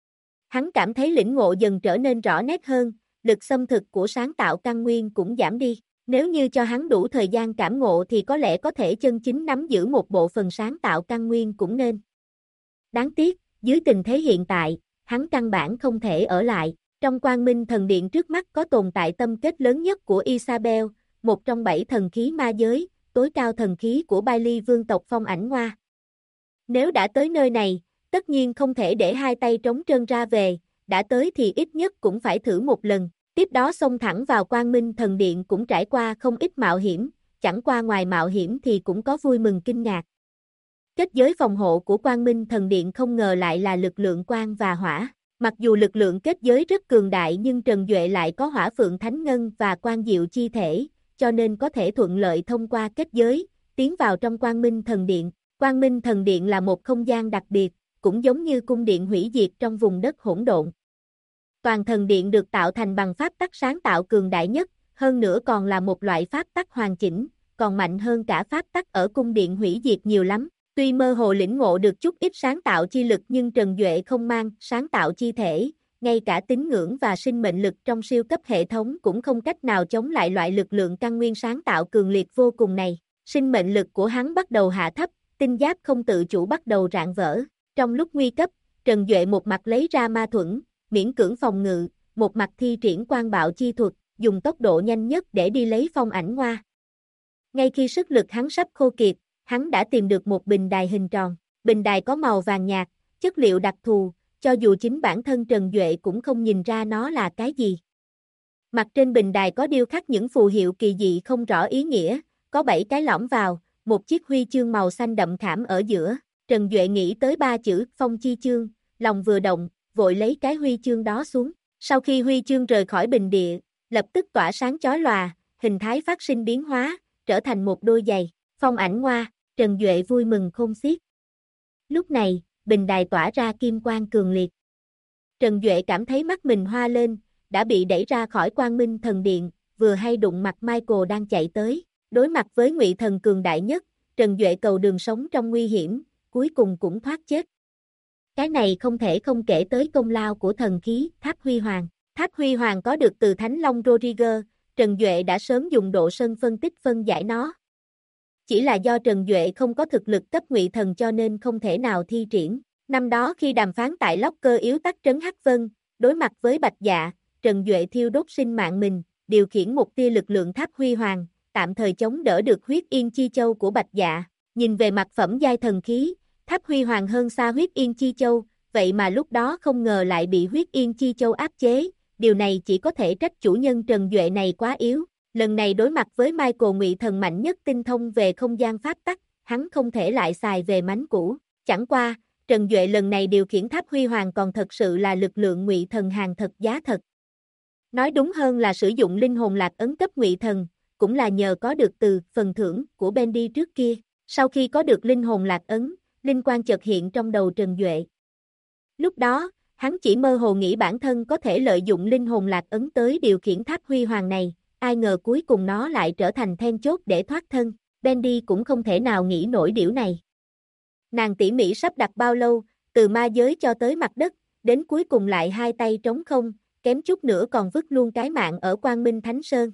[SPEAKER 1] Hắn cảm thấy lĩnh ngộ dần trở nên rõ nét hơn, lực xâm thực của sáng tạo căn nguyên cũng giảm đi. Nếu như cho hắn đủ thời gian cảm ngộ thì có lẽ có thể chân chính nắm giữ một bộ phận sáng tạo căn nguyên cũng nên. Đáng tiếc, dưới tình thế hiện tại, hắn căn bản không thể ở lại. Trong Quang Minh Thần Điện trước mắt có tồn tại tâm kết lớn nhất của Isabel, một trong 7 thần khí ma giới, tối cao thần khí của Bailey vương tộc Phong Ảnh Ngoa. Nếu đã tới nơi này, tất nhiên không thể để hai tay trống trơn ra về, đã tới thì ít nhất cũng phải thử một lần. Tiếp đó xông thẳng vào Quang Minh Thần Điện cũng trải qua không ít mạo hiểm, chẳng qua ngoài mạo hiểm thì cũng có vui mừng kinh ngạc. Kết giới phòng hộ của Quang Minh Thần Điện không ngờ lại là lực lượng quang và hỏa. Mặc dù lực lượng kết giới rất cường đại nhưng Trần Duệ lại có Hỏa Phượng Thánh Ngân và Quang Diệu chi thể, cho nên có thể thuận lợi thông qua kết giới, tiến vào trong Quang Minh Thần Điện. Quang Minh Thần Điện là một không gian đặc biệt, cũng giống như cung điện hủy diệt trong vùng đất hỗn độn. Toàn thần điện được tạo thành bằng pháp tắc sáng tạo cường đại nhất, hơn nữa còn là một loại pháp tắc hoàn chỉnh, còn mạnh hơn cả pháp tắc ở cung điện hủy diệt nhiều lắm. Tuy mơ hồ lĩnh ngộ được chút ít sáng tạo chi lực nhưng Trần Duệ không mang sáng tạo chi thể, ngay cả tín ngưỡng và sinh mệnh lực trong siêu cấp hệ thống cũng không cách nào chống lại loại lực lượng căn nguyên sáng tạo cường liệt vô cùng này. Sinh mệnh lực của hắn bắt đầu hạ thấp, tinh giáp không tự chủ bắt đầu rạn vỡ. Trong lúc nguy cấp, Trần Duệ một mặt lấy ra ma thuẫn, miễn cưỡng phòng ngự, một mặt thi triển quang bạo chi thuật, dùng tốc độ nhanh nhất để đi lấy phong ảnh ngoa. Ngay khi sức lực hắn sắp khô kiệt, hắn đã tìm được một bình đài hình tròn. Bình đài có màu vàng nhạt, chất liệu đặc thù, cho dù chính bản thân Trần Duệ cũng không nhìn ra nó là cái gì. Mặt trên bình đài có điêu khắc những phù hiệu kỳ dị không rõ ý nghĩa, có 7 cái lõm vào, một chiếc huy chương màu xanh đậm khảm ở giữa. Trần Duệ nghĩ tới 3 chữ Phong Chi Chương, lòng vừa động, vội lấy cái huy chương đó xuống. Sau khi huy chương rời khỏi bình địa, lập tức tỏa sáng chói lòa, hình thái phát sinh biến hóa, trở thành một đôi giày. Phong ảnh ngoa, Trần Duệ vui mừng khôn xiết. Lúc này, bình đài tỏa ra kim quang cường liệt. Trần Duệ cảm thấy mắt mình hoa lên, đã bị đẩy ra khỏi Quang Minh Thần Điện, vừa hay đụng mặt Michael đang chạy tới. Đối mặt với Ngụy Thần cường đại nhất, Trần Duệ cầu đường sống trong nguy hiểm, cuối cùng cũng thoát chết. Cái này không thể không kể tới công lao của thần khí Tháp Huy Hoàng. Tháp Huy Hoàng có được từ Thánh Long Rodriguez, Trần Duệ đã sớm dùng độ sân phân tích phân giải nó. Chỉ là do Trần Duệ không có thực lực cấp Ngụy Thần cho nên không thể nào thi triển. Năm đó khi đàm phán tại Locker yếu tắc trấn Hắc Vân, đối mặt với Bạch Dạ, Trần Duệ thiêu đốt sinh mạng mình, điều khiển một tia lực lượng Tháp Huy Hoàng, tạm thời chống đỡ được huyết yên chi châu của Bạch Dạ. Nhìn về mặt phẩm giai thần khí, Tháp Huy Hoàng hơn xa huyết yên chi châu, vậy mà lúc đó không ngờ lại bị huyết yên chi châu áp chế, điều này chỉ có thể trách chủ nhân Trần Duệ này quá yếu. Lần này đối mặt với Michael Ngụy Thần mạnh nhất tinh thông về không gian pháp tắc, hắn không thể lại xài về mánh cũ. Chẳng qua, Trần Duệ lần này điều khiển Tháp Huy Hoàng còn thật sự là lực lượng Ngụy Thần hàng thật giá thật. Nói đúng hơn là sử dụng linh hồn lạc ấn cấp Ngụy Thần, cũng là nhờ có được từ phần thưởng của Bendy trước kia. Sau khi có được linh hồn lạc ấn, linh quang chợt hiện trong đầu Trần Duệ. Lúc đó, hắn chỉ mơ hồ nghĩ bản thân có thể lợi dụng linh hồn lạc ấn tới điều khiển Tháp Huy Hoàng này, ai ngờ cuối cùng nó lại trở thành then chốt để thoát thân. Bendy cũng không thể nào nghĩ nổi điều này. Nàng tỉ mỉ sắp đặt bao lâu, từ ma giới cho tới mặt đất, đến cuối cùng lại hai tay trống không, kém chút nữa còn vứt luôn cái mạng ở Quang Minh Thánh Sơn.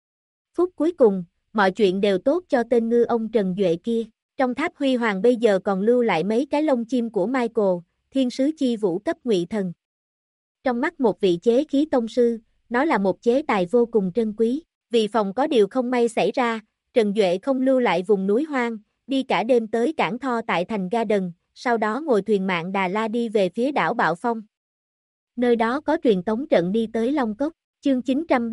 [SPEAKER 1] Phút cuối cùng, mọi chuyện đều tốt cho tên ngư ông Trần Duệ kia. Trong Tháp Huy Hoàng bây giờ còn lưu lại mấy cái lông chim của Michael, thiên sứ chi vũ cấp Ngụy Thần. Trong mắt một vị chế khí tông sư, nó là một chế tài vô cùng trân quý. Vì phòng có điều không may xảy ra, Trần Duệ không lưu lại vùng núi hoang, đi cả đêm tới cảng Tho tại thành Garden, sau đó ngồi thuyền Mạn Đà La đi về phía đảo Bạo Phong. Nơi đó có truyền tống trận đi tới Long Cốc. Chương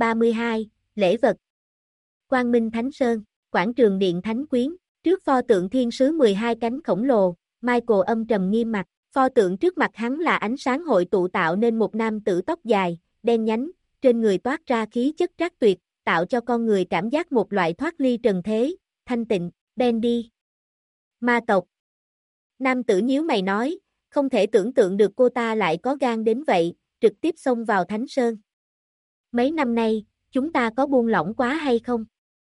[SPEAKER 1] 932, lễ vật. Quang Minh Thánh Sơn, quảng trường điện Thánh Quyến, trước pho tượng thiên sứ 12 cánh khổng lồ, Michael âm trầm nghiêm mặt. Pho tượng trước mặt hắn là ánh sáng hội tụ tạo nên một nam tử tóc dài, đen nhánh, trên người toát ra khí chất trác tuyệt, tạo cho con người cảm giác một loại thoát ly trần thế, thanh tịnh. Bendy. Ma tộc. Nam tử nhíu mày nói, không thể tưởng tượng được cô ta lại có gan đến vậy, trực tiếp xông vào Thánh Sơn. Mấy năm nay, chúng ta có buông lỏng quá hay không?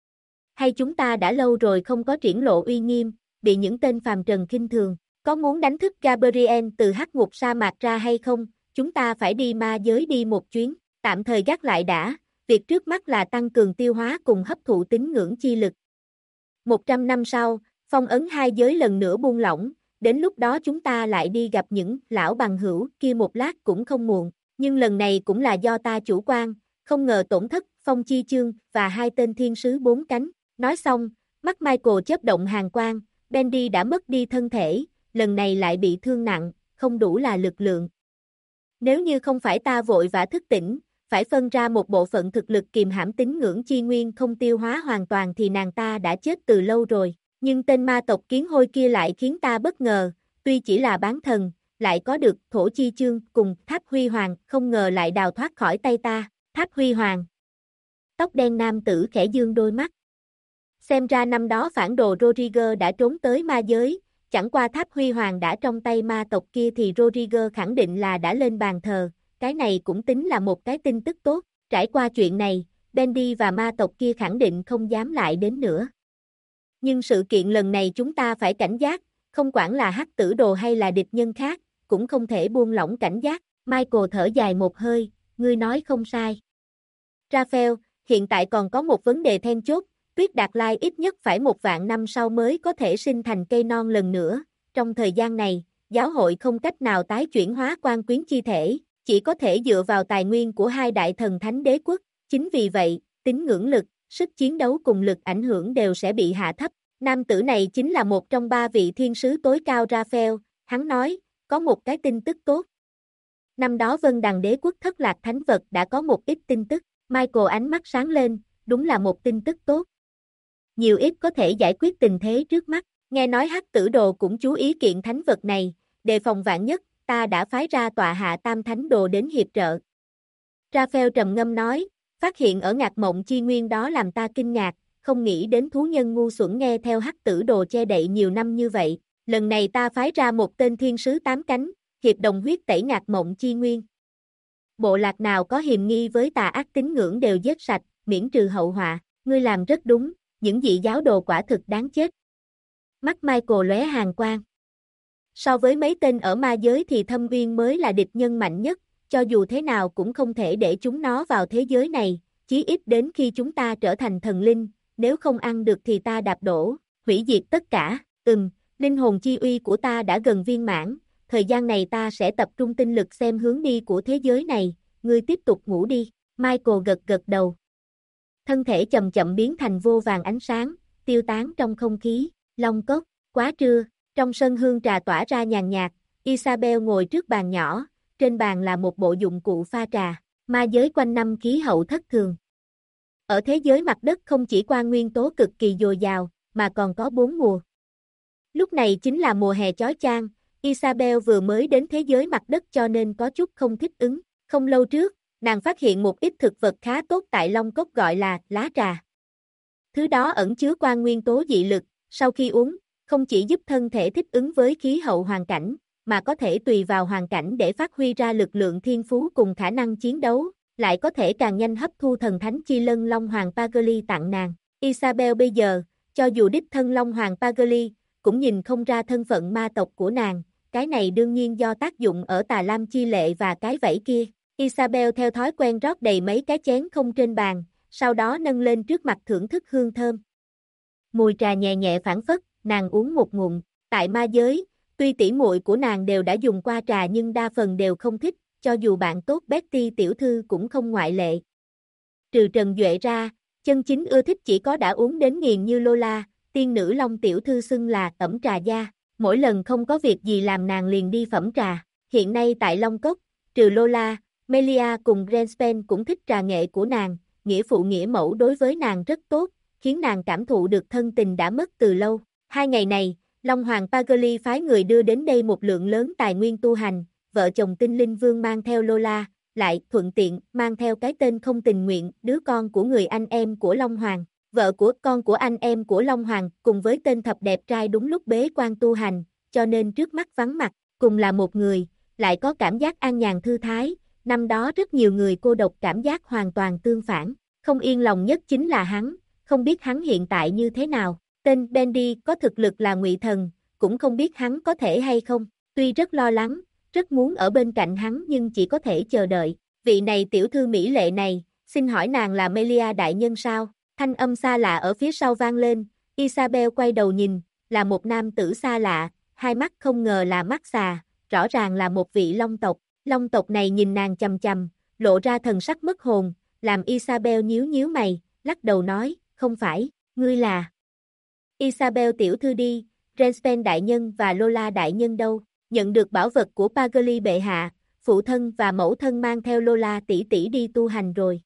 [SPEAKER 1] Hay chúng ta đã lâu rồi không có triển lộ uy nghiêm, bị những tên phàm trần khinh thường? Có muốn đánh thức Gabriel từ hắc ngục sa mạc ra hay không? Chúng ta phải đi ma giới đi một chuyến, tạm thời gác lại đã, việc trước mắt là tăng cường tiêu hóa cùng hấp thụ tín ngưỡng chi lực. 100 năm sau, phong ấn hai giới lần nữa buông lỏng, đến lúc đó chúng ta lại đi gặp những lão bằng hữu kia một lát cũng không muộn, nhưng lần này cũng là do ta chủ quan, không ngờ tổn thất Phong Chi Chương và hai tên thiên sứ bốn cánh. Nói xong, mắt Michael chớp động hàn quang, Bendy đã mất đi thân thể, lần này lại bị thương nặng, không đủ là lực lượng. Nếu như không phải ta vội vã thức tỉnh, phải phân ra một bộ phận thực lực kìm hãm tín ngưỡng chi nguyên không tiêu hóa hoàn toàn thì nàng ta đã chết từ lâu rồi. Nhưng tên ma tộc kiến hôi kia lại khiến ta bất ngờ, tuy chỉ là bán thần, lại có được Thổ Chi Chương cùng Tháp Huy Hoàng, không ngờ lại đào thoát khỏi tay ta. Tháp Huy Hoàng. Tóc đen nam tử khẽ dương đôi mắt. Xem ra năm đó phản đồ Rodriguez đã trốn tới ma giới, chẳng qua Tháp Huy Hoàng đã trong tay ma tộc kia thì Rodriguez khẳng định là đã lên bàn thờ, cái này cũng tính là một cái tin tức tốt. Trải qua chuyện này, Bendy và ma tộc kia khẳng định không dám lại đến nữa. Nhưng sự kiện lần này chúng ta phải cảnh giác, không quản là hắc tử đồ hay là địch nhân khác, cũng không thể buông lỏng cảnh giác. Michael thở dài một hơi, ngươi nói không sai. Raphael, hiện tại còn có một vấn đề then chốt, Tuyết Đạt Lai ít nhất phải 1.000 năm sau mới có thể sinh thành cây non lần nữa. Trong thời gian này, giáo hội không cách nào tái chuyển hóa quan quyến chi thể, chỉ có thể dựa vào tài nguyên của hai đại thần thánh đế quốc. Chính vì vậy, tín ngưỡng lực, sức chiến đấu cùng lực ảnh hưởng đều sẽ bị hạ thấp. Nam tử này chính là một trong 3 vị thiên sứ tối cao Raphael, hắn nói, có một cái tin tức tốt. Năm đó Vân Đằng Đế quốc thất lạc thánh vật đã có một ít tin tức, Michael ánh mắt sáng lên, đúng là một tin tức tốt. Nhiều ít có thể giải quyết tình thế trước mắt, nghe nói Hắc Tử Đồ cũng chú ý kiện thánh vật này, đề phòng vạn nhất, ta đã phái ra tọa hạ Tam Thánh Đồ đến hiệp trợ. Raphael trầm ngâm nói, phát hiện ở Ngạc Mộng Chi Nguyên đó làm ta kinh ngạc, không nghĩ đến thú nhân ngu xuẩn nghe theo Hắc Tử Đồ che đậy nhiều năm như vậy, lần này ta phái ra một tên thiên sứ 8 cánh, hiệp đồng huyết tẩy Ngạc Mộng Chi Nguyên. Bộ lạc nào có hiềm nghi với tà ác tín ngưỡng đều giết sạch, miễn trừ hậu họa, ngươi làm rất đúng, những dị giáo đồ quả thực đáng chết. Mắt Michael lóe hàn quang. So với mấy tên ở ma giới thì Thâm Uyên mới là địch nhân mạnh nhất, cho dù thế nào cũng không thể để chúng nó vào thế giới này, chí ít đến khi chúng ta trở thành thần linh, nếu không ăn được thì ta đạp đổ, hủy diệt tất cả, linh hồn chi uy của ta đã gần viên mãn, thời gian này ta sẽ tập trung tinh lực xem hướng đi của thế giới này, ngươi tiếp tục ngủ đi, Michael gật gật đầu. Thân thể chậm chậm biến thành vô vàng ánh sáng, tiêu tán trong không khí, Long Cốc, quá trưa, trong sân hương trà tỏa ra nhàn nhạt, Isabel ngồi trước bàn nhỏ, trên bàn là một bộ dụng cụ pha trà, ma giới quanh năm khí hậu thất thường. Ở thế giới mặt đất không chỉ qua nguyên tố cực kỳ dồi dào, mà còn có 4 mùa. Lúc này chính là mùa hè chói chang, Isabel vừa mới đến thế giới mặt đất cho nên có chút không thích ứng. Không lâu trước, nàng phát hiện một ít thực vật khá tốt tại Long Cốc gọi là lá trà. Thứ đó ẩn chứa quan nguyên tố dị lực, sau khi uống, không chỉ giúp thân thể thích ứng với khí hậu hoàn cảnh, mà có thể tùy vào hoàn cảnh để phát huy ra lực lượng thiên phú cùng khả năng chiến đấu, lại có thể càng nhanh hấp thu thần thánh chi lân Long Hoàng Pagli tặng nàng. Isabel bây giờ, cho dù đích thân Long Hoàng Pagli, cũng nhìn không ra thân phận ma tộc của nàng, cái này đương nhiên do tác dụng ở tà lam chi lệ và cái vẫy kia. Isabel theo thói quen rót đầy mấy cái chén không trên bàn, sau đó nâng lên trước mặt thưởng thức hương thơm. Mùi trà nhẹ nhẹ phảng phất, nàng uống một ngụm, tại ma giới, tuy tỷ muội của nàng đều đã dùng qua trà nhưng đa phần đều không thích, cho dù bạn tốt Betty tiểu thư cũng không ngoại lệ. Trừ Trần Duệ ra, chân chính ưa thích chỉ có đã uống đến nghiền như Lola, tiên nữ Long tiểu thư xưng là ẩm trà gia, mỗi lần không có việc gì làm nàng liền đi phẩm trà. Hiện nay tại Long Cốc, trừ Lola, Melia cùng Grenspen cũng thích trà nghệ của nàng, nghĩa phụ nghĩa mẫu đối với nàng rất tốt, khiến nàng cảm thụ được thân tình đã mất từ lâu. 2 ngày này, Long Hoàng Pagli phái người đưa đến đây một lượng lớn tài nguyên tu hành, vợ chồng Tinh Linh Vương mang theo Lola, lại thuận tiện mang theo cái tên không tình nguyện, đứa con của người anh em của Long Hoàng, vợ của con của anh em của Long Hoàng, cùng với tên thập đẹp trai đúng lúc bế quan tu hành, cho nên trước mắt vắng mặt, cùng là một người, lại có cảm giác an nhàn thư thái. Năm đó rất nhiều người cô độc cảm giác hoàn toàn tương phản, không yên lòng nhất chính là hắn, không biết hắn hiện tại như thế nào. Tên Bendy có thực lực là ngụy thần, cũng không biết hắn có thể hay không, tuy rất lo lắng, rất muốn ở bên cạnh hắn nhưng chỉ có thể chờ đợi. Vị này tiểu thư mỹ lệ này, xin hỏi nàng là Melia đại nhân sao? Thanh âm xa lạ ở phía sau vang lên, Isabel quay đầu nhìn, là một nam tử xa lạ, hai mắt không ngờ là mắt xà, rõ ràng là một vị Long tộc. Long tộc này nhìn nàng chằm chằm, lộ ra thần sắc mất hồn, làm Isabel nhíu nhíu mày, lắc đầu nói, không phải, ngươi là Isabel tiểu thư đi, Grenspen đại nhân và Lola đại nhân đâu? Nhận được bảo vật của Pagli bệ hạ, phụ thân và mẫu thân mang theo Lola tỷ tỷ đi tu hành rồi.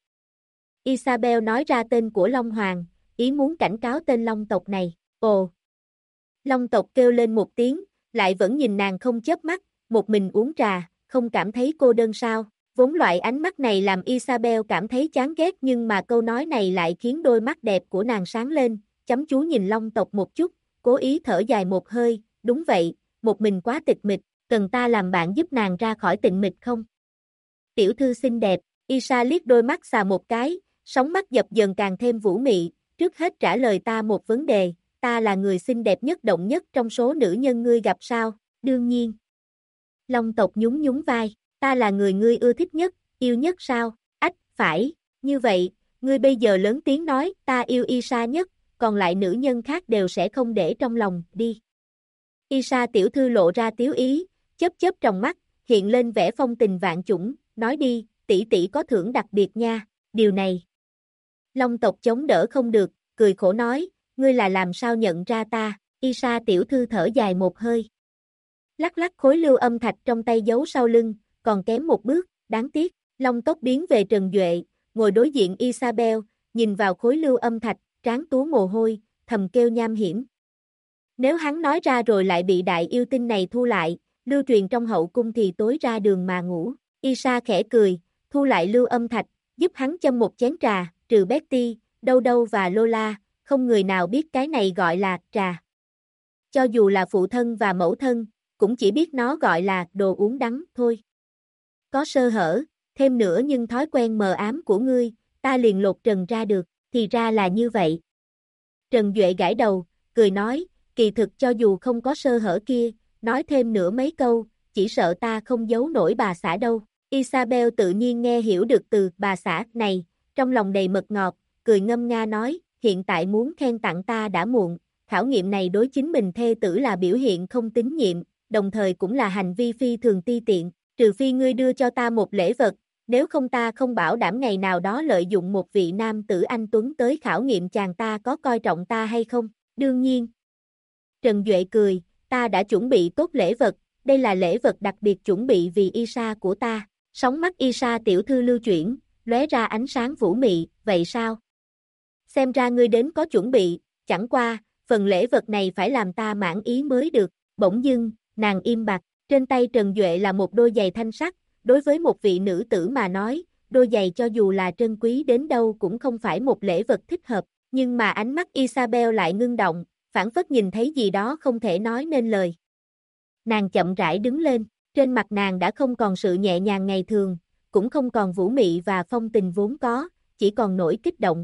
[SPEAKER 1] Isabel nói ra tên của Long Hoàng, ý muốn cảnh cáo tên Long tộc này. Ồ! Long tộc kêu lên một tiếng, lại vẫn nhìn nàng không chớp mắt, một mình uống trà, không cảm thấy cô đơn sao? Vốn loại ánh mắt này làm Isabel cảm thấy chán ghét nhưng mà câu nói này lại khiến đôi mắt đẹp của nàng sáng lên, chăm chú nhìn Long tộc một chút, cố ý thở dài một hơi, đúng vậy, một mình quá tịch mịch, cần ta làm bạn giúp nàng ra khỏi tịnh mịch không? Tiểu thư xinh đẹp, Isa liếc đôi mắt xà một cái, sóng mắt dập dần càng thêm vũ mị, trước hết trả lời ta một vấn đề, ta là người xinh đẹp nhất động nhất trong số nữ nhân ngươi gặp sao? Đương nhiên. Long tộc nhún nhún vai, ta là người ngươi ưa thích nhất, yêu nhất sao? Ách, phải, như vậy, ngươi bây giờ lớn tiếng nói, ta yêu Isa nhất, còn lại nữ nhân khác đều sẽ không để trong lòng, đi. Isa tiểu thư lộ ra tiếu ý, chớp chớp trong mắt, hiện lên vẻ phong tình vạn chủng, nói đi, tỷ tỷ có thưởng đặc biệt nha, điều này. Long tộc chống đỡ không được, cười khổ nói, ngươi là làm sao nhận ra ta, Isa tiểu thư thở dài một hơi. Lắc lắc khối lưu âm thạch trong tay giấu sau lưng, còn kém một bước, đáng tiếc, Long tóc biến về Trần Duệ, ngồi đối diện Isabel, nhìn vào khối lưu âm thạch, trán túa mồ hôi, thầm kêu nham hiểm. Nếu hắn nói ra rồi lại bị đại yêu tinh này thu lại, lưu truyền trong hậu cung thì tối ra đường mà ngủ. Isa khẽ cười, thu lại lưu âm thạch, giúp hắn châm một chén trà, trừ Betty, Đâu Đâu và Lola, không người nào biết cái này gọi là trà. Cho dù là phụ thân và mẫu thân, cũng chỉ biết nó gọi là đồ uống đắng thôi. Có sơ hở, thêm nữa nhưng thói quen mờ ám của ngươi, ta liền lột trần ra được, thì ra là như vậy. Trần Duệ gãi đầu, cười nói, kỳ thực cho dù không có sơ hở kia, nói thêm nữa mấy câu, chỉ sợ ta không giấu nổi bà xã đâu. Isabel tự nhiên nghe hiểu được từ bà xã này, trong lòng đầy mật ngọt, cười ngâm nga nói, hiện tại muốn khen tặng ta đã muộn, khảo nghiệm này đối chính mình thê tử là biểu hiện không tín nhiệm, đồng thời cũng là hành vi phi thường ti tiện, trừ phi ngươi đưa cho ta một lễ vật, nếu không ta không bảo đảm ngày nào đó lợi dụng một vị nam tử anh tuấn tới khảo nghiệm chàng ta có coi trọng ta hay không, đương nhiên. Trần Duệ cười, ta đã chuẩn bị tốt lễ vật, đây là lễ vật đặc biệt chuẩn bị vì Isa của ta, sóng mắt Isa tiểu thư lưu chuyển, lóe ra ánh sáng vũ mị, vậy sao? Xem ra ngươi đến có chuẩn bị, chẳng qua, phần lễ vật này phải làm ta mãn ý mới được, bỗng dưng, nàng im bặt, trên tay Trần Duệ là một đôi giày thanh sắt, đối với một vị nữ tử mà nói, đôi giày cho dù là trân quý đến đâu cũng không phải một lễ vật thích hợp, nhưng mà ánh mắt Isabel lại ngưng động, phảng phất nhìn thấy gì đó không thể nói nên lời. Nàng chậm rãi đứng lên, trên mặt nàng đã không còn sự nhẹ nhàng ngày thường, cũng không còn vũ mị và phong tình vốn có, chỉ còn nỗi kích động.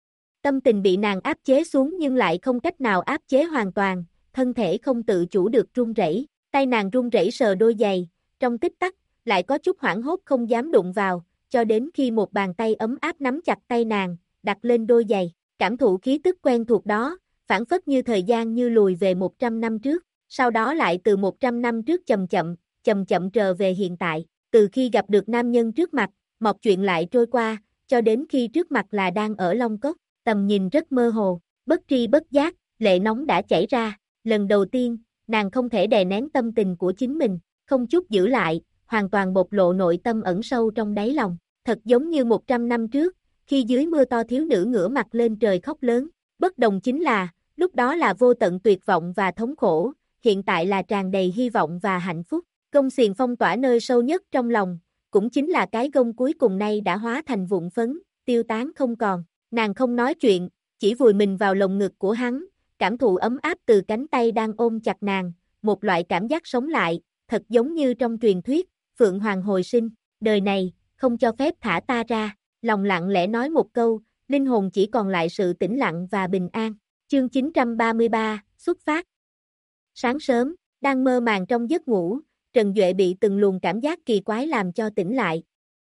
[SPEAKER 1] Tâm tình bị nàng áp chế xuống nhưng lại không cách nào áp chế hoàn toàn, thân thể không tự chủ được run rẩy, tay nàng run rẩy sờ đôi giày, trong tích tắc, lại có chút hoảng hốt không dám đụng vào, cho đến khi một bàn tay ấm áp nắm chặt tay nàng, đặt lên đôi giày, cảm thụ khí tức quen thuộc đó, phảng phất như thời gian như lùi về 100 năm trước, sau đó lại từ 100 năm trước chậm chậm trở về hiện tại, từ khi gặp được nam nhân trước mặt, một chuyện lại trôi qua, cho đến khi trước mặt là đang ở Long Cốc, tầm nhìn rất mơ hồ, bất tri bất giác, lệ nóng đã chảy ra, lần đầu tiên, nàng không thể đè nén tâm tình của chính mình, không chút giữ lại, hoàn toàn bộc lộ nội tâm ẩn sâu trong đáy lòng, thật giống như 100 năm trước, khi dưới mưa to thiếu nữ ngửa mặt lên trời khóc lớn, bất đồng chính là, lúc đó là vô tận tuyệt vọng và thống khổ, hiện tại là tràn đầy hy vọng và hạnh phúc, gông xiềng phong tỏa nơi sâu nhất trong lòng, cũng chính là cái gông cuối cùng nay đã hóa thành vụn phấn, tiêu tán không còn, nàng không nói chuyện, chỉ vùi mình vào lồng ngực của hắn, cảm thụ ấm áp từ cánh tay đang ôm chặt nàng, một loại cảm giác sống lại, thật giống như trong truyền thuyết, Phượng Hoàng hồi sinh, đời này, không cho phép thả ta ra, lòng lặng lẽ nói một câu, linh hồn chỉ còn lại sự tĩnh lặng và bình an. Chương 933, xuất phát. Sáng sớm, đang mơ màng trong giấc ngủ, Trần Duệ bị từng luồng cảm giác kỳ quái làm cho tỉnh lại.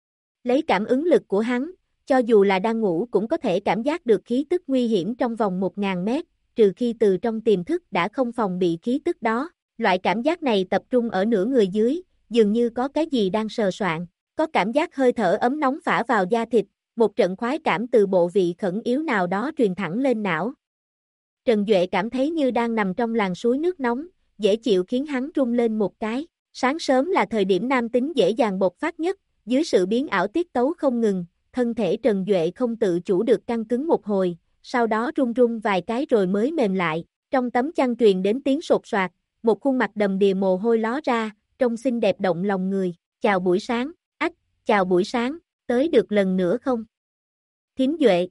[SPEAKER 1] Lấy cảm ứng lực của hắn, cho dù là đang ngủ cũng có thể cảm giác được khí tức nguy hiểm trong vòng 1000 mét, trừ khi từ trong tiềm thức đã không phòng bị khí tức đó. Loại cảm giác này tập trung ở nửa người dưới, dường như có cái gì đang sờ soạng, có cảm giác hơi thở ấm nóng phả vào da thịt, một trận khoái cảm từ bộ vị khẩn yếu nào đó truyền thẳng lên não. Trần Duệ cảm thấy như đang nằm trong làn suối nước nóng, dễ chịu khiến hắn rung lên một cái. Sáng sớm là thời điểm nam tính dễ dàng bộc phát nhất, dưới sự biến ảo tiết tấu không ngừng, thân thể Trần Duệ không tự chủ được căng cứng một hồi, sau đó run run vài cái rồi mới mềm lại. Trong tấm chăn truyền đến tiếng sột soạt, một khuôn mặt đầm đìa mồ hôi ló ra, trông xinh đẹp động lòng người. Chào buổi sáng, chào buổi sáng, tới được lần nữa không? Thím Duệ.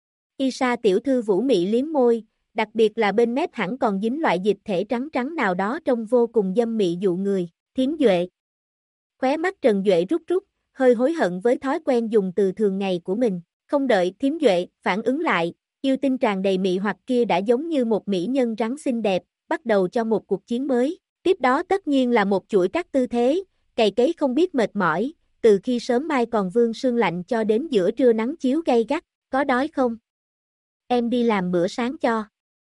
[SPEAKER 1] Isa tiểu thư vũ mị liếm môi, đặc biệt là bên mép hẳn còn dính loại dịch thể trắng trắng nào đó trông vô cùng dâm mị dụ người. Thím Duệ. Khóe mắt Trần Duệ rút rút, hơi hối hận với thói quen dùng từ thường ngày của mình. Không đợi thím Duệ phản ứng lại, yêu tinh tràn đầy mị hoặc kia đã giống như một mỹ nhân rắn xinh đẹp, bắt đầu cho một cuộc chiến mới. Tiếp đó tất nhiên là một chuỗi các tư thế, cày cấy không biết mệt mỏi, từ khi sớm mai còn vương sương lạnh cho đến giữa trưa nắng chiếu gay gắt. Có đói không? Em đi làm bữa sáng cho.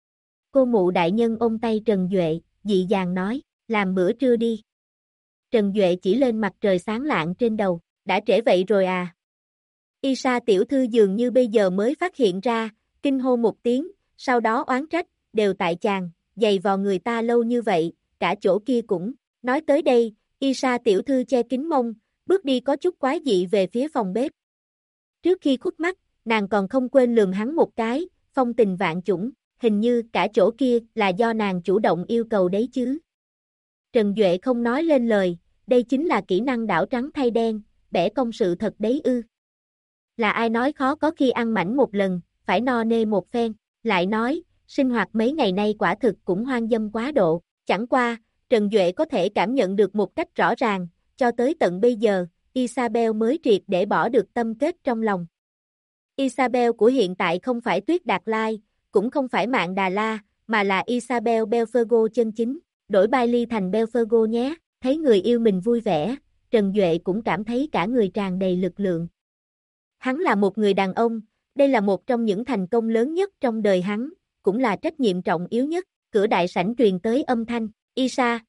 [SPEAKER 1] Cô mụ đại nhân ôm tay Trần Duệ, dịu dàng nói, làm bữa trưa đi. Trần Duệ chỉ lên mặt trời sáng lạng trên đầu, đã trễ vậy rồi à? Isa tiểu thư dường như bây giờ mới phát hiện ra, kinh hô một tiếng, sau đó oán trách, đều tại chàng, giày vò người ta lâu như vậy, cả chỗ kia cũng. Nói tới đây, Isa tiểu thư che kín mông, bước đi có chút quái dị về phía phòng bếp. Trước khi khuất mắt, nàng còn không quên lườm hắn một cái, phong tình vạn chủng, hình như cả chỗ kia là do nàng chủ động yêu cầu đấy chứ. Trần Duệ không nói lên lời, đây chính là kỹ năng đảo trắng thay đen, bẻ công sự thật đấy ư. Là ai nói khó có khi ăn mảnh một lần, phải no nê một phen, lại nói, sinh hoạt mấy ngày nay quả thực cũng hoang dâm quá độ, chẳng qua, Trần Duệ có thể cảm nhận được một cách rõ ràng, cho tới tận bây giờ, Isabel mới triệt để bỏ được tâm kết trong lòng. Isabel của hiện tại không phải Tuyết Đạt Lai, cũng không phải Mạn Đà La, mà là Isabel Belfergo chân chính, đổi Bailey thành Belfergo nhé, thấy người yêu mình vui vẻ, Trần Duệ cũng cảm thấy cả người tràn đầy lực lượng. Hắn là một người đàn ông, đây là một trong những thành công lớn nhất trong đời hắn, cũng là trách nhiệm trọng yếu nhất, cửa đại sảnh truyền tới âm thanh, Isa,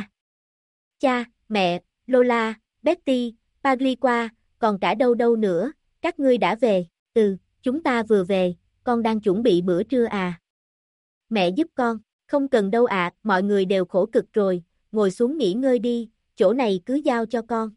[SPEAKER 1] cha, mẹ, Lola, Betty, Pagliqua, còn cả đâu đâu nữa, các ngươi đã về, chúng ta vừa về, con đang chuẩn bị bữa trưa à. Mẹ giúp con, không cần đâu ạ, mọi người đều khổ cực rồi, ngồi xuống nghỉ ngơi đi, chỗ này cứ giao cho con.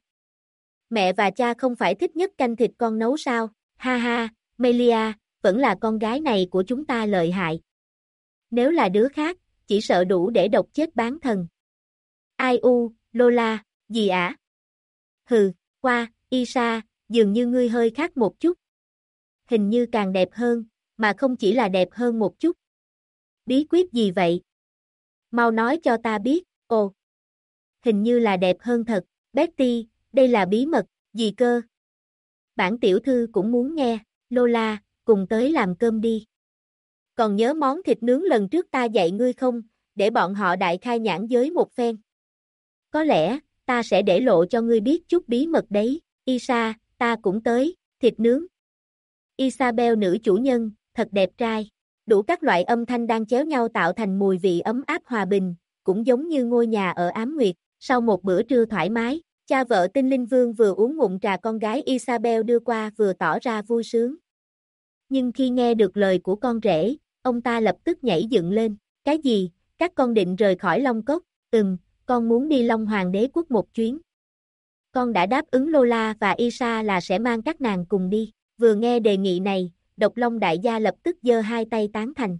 [SPEAKER 1] Mẹ và cha không phải thích nhất canh thịt con nấu sao, ha ha, Melia, vẫn là con gái này của chúng ta lợi hại. Nếu là đứa khác, chỉ sợ đủ để độc chết bán thần. Ai u, Lola, gì ạ? Hừ, qua, Isa, dường như ngươi hơi khác một chút. Hình như càng đẹp hơn, mà không chỉ là đẹp hơn một chút. Bí quyết gì vậy? Mau nói cho ta biết, ồ. Hình như là đẹp hơn thật, Betty, đây là bí mật, gì cơ? Bản tiểu thư cũng muốn nghe, Lola, cùng tới làm cơm đi. Còn nhớ món thịt nướng lần trước ta dạy ngươi không, để bọn họ đại khai nhãn giới một phen. Có lẽ, ta sẽ để lộ cho ngươi biết chút bí mật đấy, Isa, ta cũng tới, thịt nướng. Isabel nữ chủ nhân, thật đẹp trai, đủ các loại âm thanh đang chéo nhau tạo thành mùi vị ấm áp hòa bình, cũng giống như ngôi nhà ở Ám Nguyệt, sau một bữa trưa thoải mái, cha vợ Tinh Linh Vương vừa uống ngụm trà con gái Isabel đưa qua vừa tỏ ra vui sướng. Nhưng khi nghe được lời của con rể, ông ta lập tức nhảy dựng lên, cái gì, các con định rời khỏi Long Cốc, con muốn đi Long Hoàng Đế Quốc một chuyến. Con đã đáp ứng Lola và Isa là sẽ mang các nàng cùng đi, vừa nghe đề nghị này, Độc Long đại gia lập tức giơ hai tay tán thành.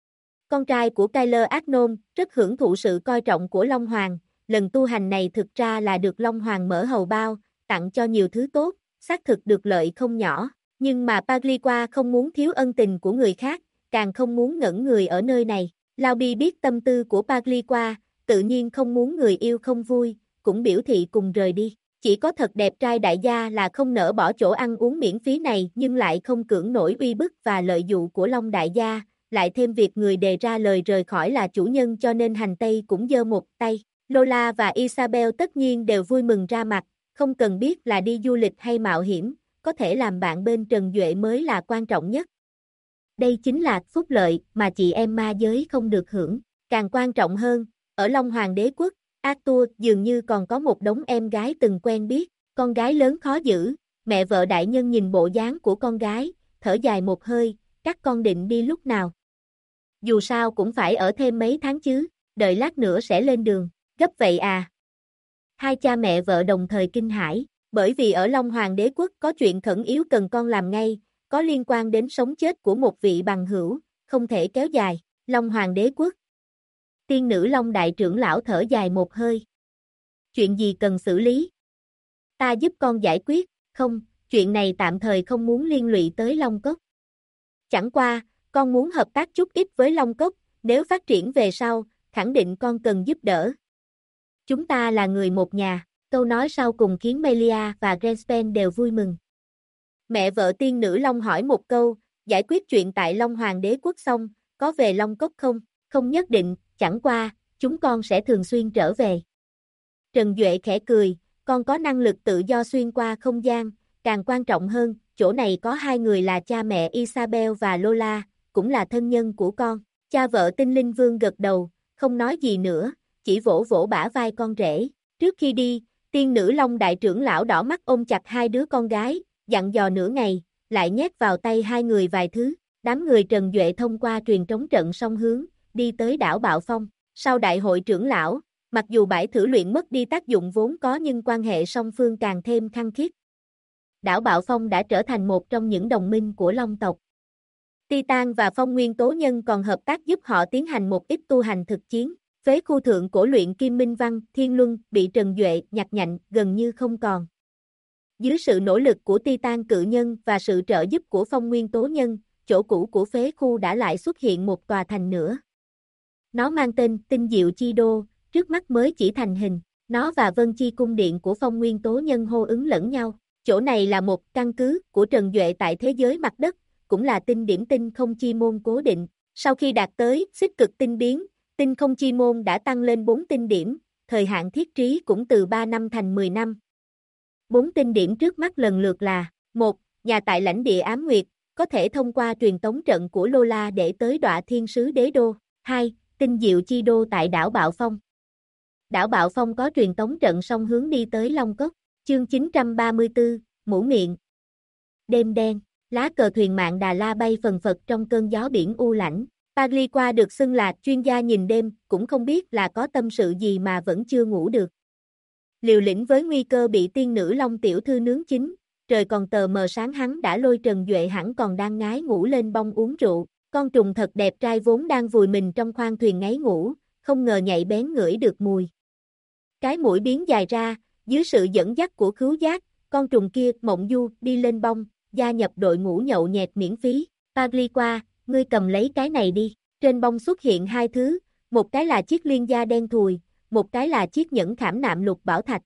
[SPEAKER 1] Con trai của Kyler Agnon rất hưởng thụ sự coi trọng của Long Hoàng, lần tu hành này thực ra là được Long Hoàng mở hầu bao, tặng cho nhiều thứ tốt, xác thực được lợi không nhỏ, nhưng mà Pagliqua không muốn thiếu ân tình của người khác, càng không muốn ngẩn người ở nơi này. Laobi biết tâm tư của Pagliqua, tự nhiên không muốn người yêu không vui, cũng biểu thị cùng rời đi. Chỉ có thật đẹp trai đại gia là không nỡ bỏ chỗ ăn uống miễn phí này nhưng lại không cưỡng nổi uy bức và lợi dụ của Long đại gia, lại thêm việc người đề ra lời rời khỏi là chủ nhân cho nên hành tây cũng giơ một tay. Lola và Isabel tất nhiên đều vui mừng ra mặt, không cần biết là đi du lịch hay mạo hiểm, có thể làm bạn bên Trần Duệ mới là quan trọng nhất. Đây chính là phúc lợi mà chị em ma giới không được hưởng, càng quan trọng hơn, ở Long Hoàng Đế Quốc, Arthur dường như còn có một đống em gái từng quen biết, con gái lớn khó giữ, mẹ vợ đại nhân nhìn bộ dáng của con gái, thở dài một hơi, các con định đi lúc nào? Dù sao cũng phải ở thêm mấy tháng chứ, đợi lát nữa sẽ lên đường, gấp vậy à? Hai cha mẹ vợ đồng thời kinh hãi, bởi vì ở Long Hoàng Đế Quốc có chuyện khẩn yếu cần con làm ngay, có liên quan đến sống chết của một vị bằng hữu, không thể kéo dài, Long Hoàng Đế Quốc. Tiên nữ Long đại trưởng lão thở dài một hơi. Chuyện gì cần xử lý? Ta giúp con giải quyết, không, chuyện này tạm thời không muốn liên lụy tới Long Cốc. Chẳng qua, con muốn hợp tác chút ít với Long Cốc, nếu phát triển về sau, khẳng định con cần giúp đỡ. Chúng ta là người một nhà, câu nói sau cùng khiến Melia và Grenspen đều vui mừng. Mẹ vợ tiên nữ Long hỏi một câu, giải quyết chuyện tại Long Hoàng Đế Quốc xong, có về Long Cốc không? Không nhất định, chẳng qua, chúng con sẽ thường xuyên trở về. Trần Duệ khẽ cười, con có năng lực tự do xuyên qua không gian, càng quan trọng hơn, chỗ này có hai người là cha mẹ Isabel và Lola, cũng là thân nhân của con. Cha vợ Tinh Linh Vương gật đầu, không nói gì nữa, chỉ vỗ vỗ bả vai con rể. Trước khi đi, tiên nữ Long đại trưởng lão đỏ mắt ôm chặt hai đứa con gái, dặn dò nửa ngày, lại nhét vào tay hai người vài thứ. Đám người Trần Duệ thông qua truyền trống trận song hướng, đi tới đảo Bạo Phong. Sau đại hội trưởng lão, mặc dù bãi thử luyện mất đi tác dụng vốn có nhưng quan hệ song phương càng thêm khăng khít. Đảo Bạo Phong đã trở thành một trong những đồng minh của Long tộc. Titan và Phong Nguyên Tố Nhân còn hợp tác giúp họ tiến hành một ít tu hành thực chiến. Phế khu thượng cổ luyện kim minh văn, Thiên Luân, bị Trần Duệ nhặt nhạnh, gần như không còn. Dưới sự nỗ lực của Titan cự nhân và sự trợ giúp của Phong Nguyên Tố Nhân, chỗ cũ của phế khu đã lại xuất hiện một tòa thành nữa. Nó mang tên Tinh Diệu Chi Đô, trước mắt mới chỉ thành hình. Nó và Vân Chi Cung Điện của Phong Nguyên Tố Nhân hô ứng lẫn nhau. Chỗ này là một căn cứ của Trần Duệ tại thế giới mặt đất, cũng là tinh điểm tinh không chi môn cố định. Sau khi đạt tới xích cực tinh biến, tinh không chi môn đã tăng lên 4 tinh điểm, thời hạn thiết trí cũng từ 3 năm thành 10 năm. 4 tinh điểm trước mắt lần lượt là: 1. Nhà tại lãnh địa Ám Nguyệt, có thể thông qua truyền tống trận của Lola để tới Đọa Thiên Sứ Đế Đô. 2. Tinh Diệu Chi Đô tại đảo Bạo Phong. Đảo Bạo Phong có truyền tống trận song hướng đi tới Long Cốc. Chương 934, Mũ Miệng. Đêm đen, lá cờ thuyền mạng Đà La bay phần phật trong cơn gió biển u lãnh. Pagliqua được xưng là chuyên gia nhìn đêm, cũng không biết là có tâm sự gì mà vẫn chưa ngủ được. Liều lĩnh với nguy cơ bị tiên nữ Long tiểu thư nướng chín, trời còn tờ mờ sáng hắn đã lôi Trần Duệ hẳn còn đang ngái ngủ lên bông uống rượu. Con trùng thật đẹp trai vốn đang vùi mình trong khoang thuyền ngáy ngủ, không ngờ nhạy bén ngửi được mùi. Cái mũi biến dài ra, dưới sự dẫn dắt của khứu giác, con trùng kia mộng du đi lên bông, gia nhập đội ngũ nhậu nhẹt miễn phí. Pagliqua, ngươi cầm lấy cái này đi. Trên bông xuất hiện hai thứ, một cái là chiếc liên gia đen thùi, một cái là chiếc nhẫn khảm nạm lục bảo thạch.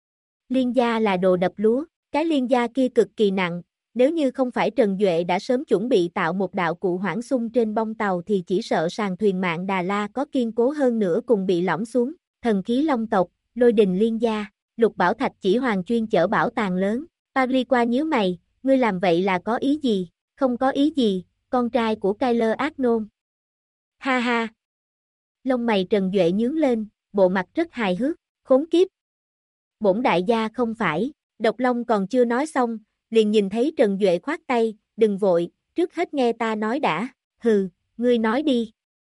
[SPEAKER 1] Liên gia là đồ đập lúa, cái liên gia kia cực kỳ nặng, nếu như không phải Trần Duệ đã sớm chuẩn bị tạo một đạo cụ hoãn xung trên bông tàu thì chỉ sợ sàn thuyền mạng Đà La có kiên cố hơn nữa cùng bị lõm xuống. Thần khí Long tộc, Lôi Đình Liên gia, lục bảo thạch chỉ hoàng chuyên chở bảo tàng lớn. Pagliqua nhíu mày, ngươi làm vậy là có ý gì? Không có ý gì, con trai của Kyler Agnon. Ha ha. Lông mày Trần Duệ nhướng lên, bộ mặt rất hài hước, khốn kiếp. Bổn đại gia không phải. Độc Long còn chưa nói xong, liền nhìn thấy Trần Duệ khoát tay, đừng vội, trước hết nghe ta nói đã. Hừ, ngươi nói đi.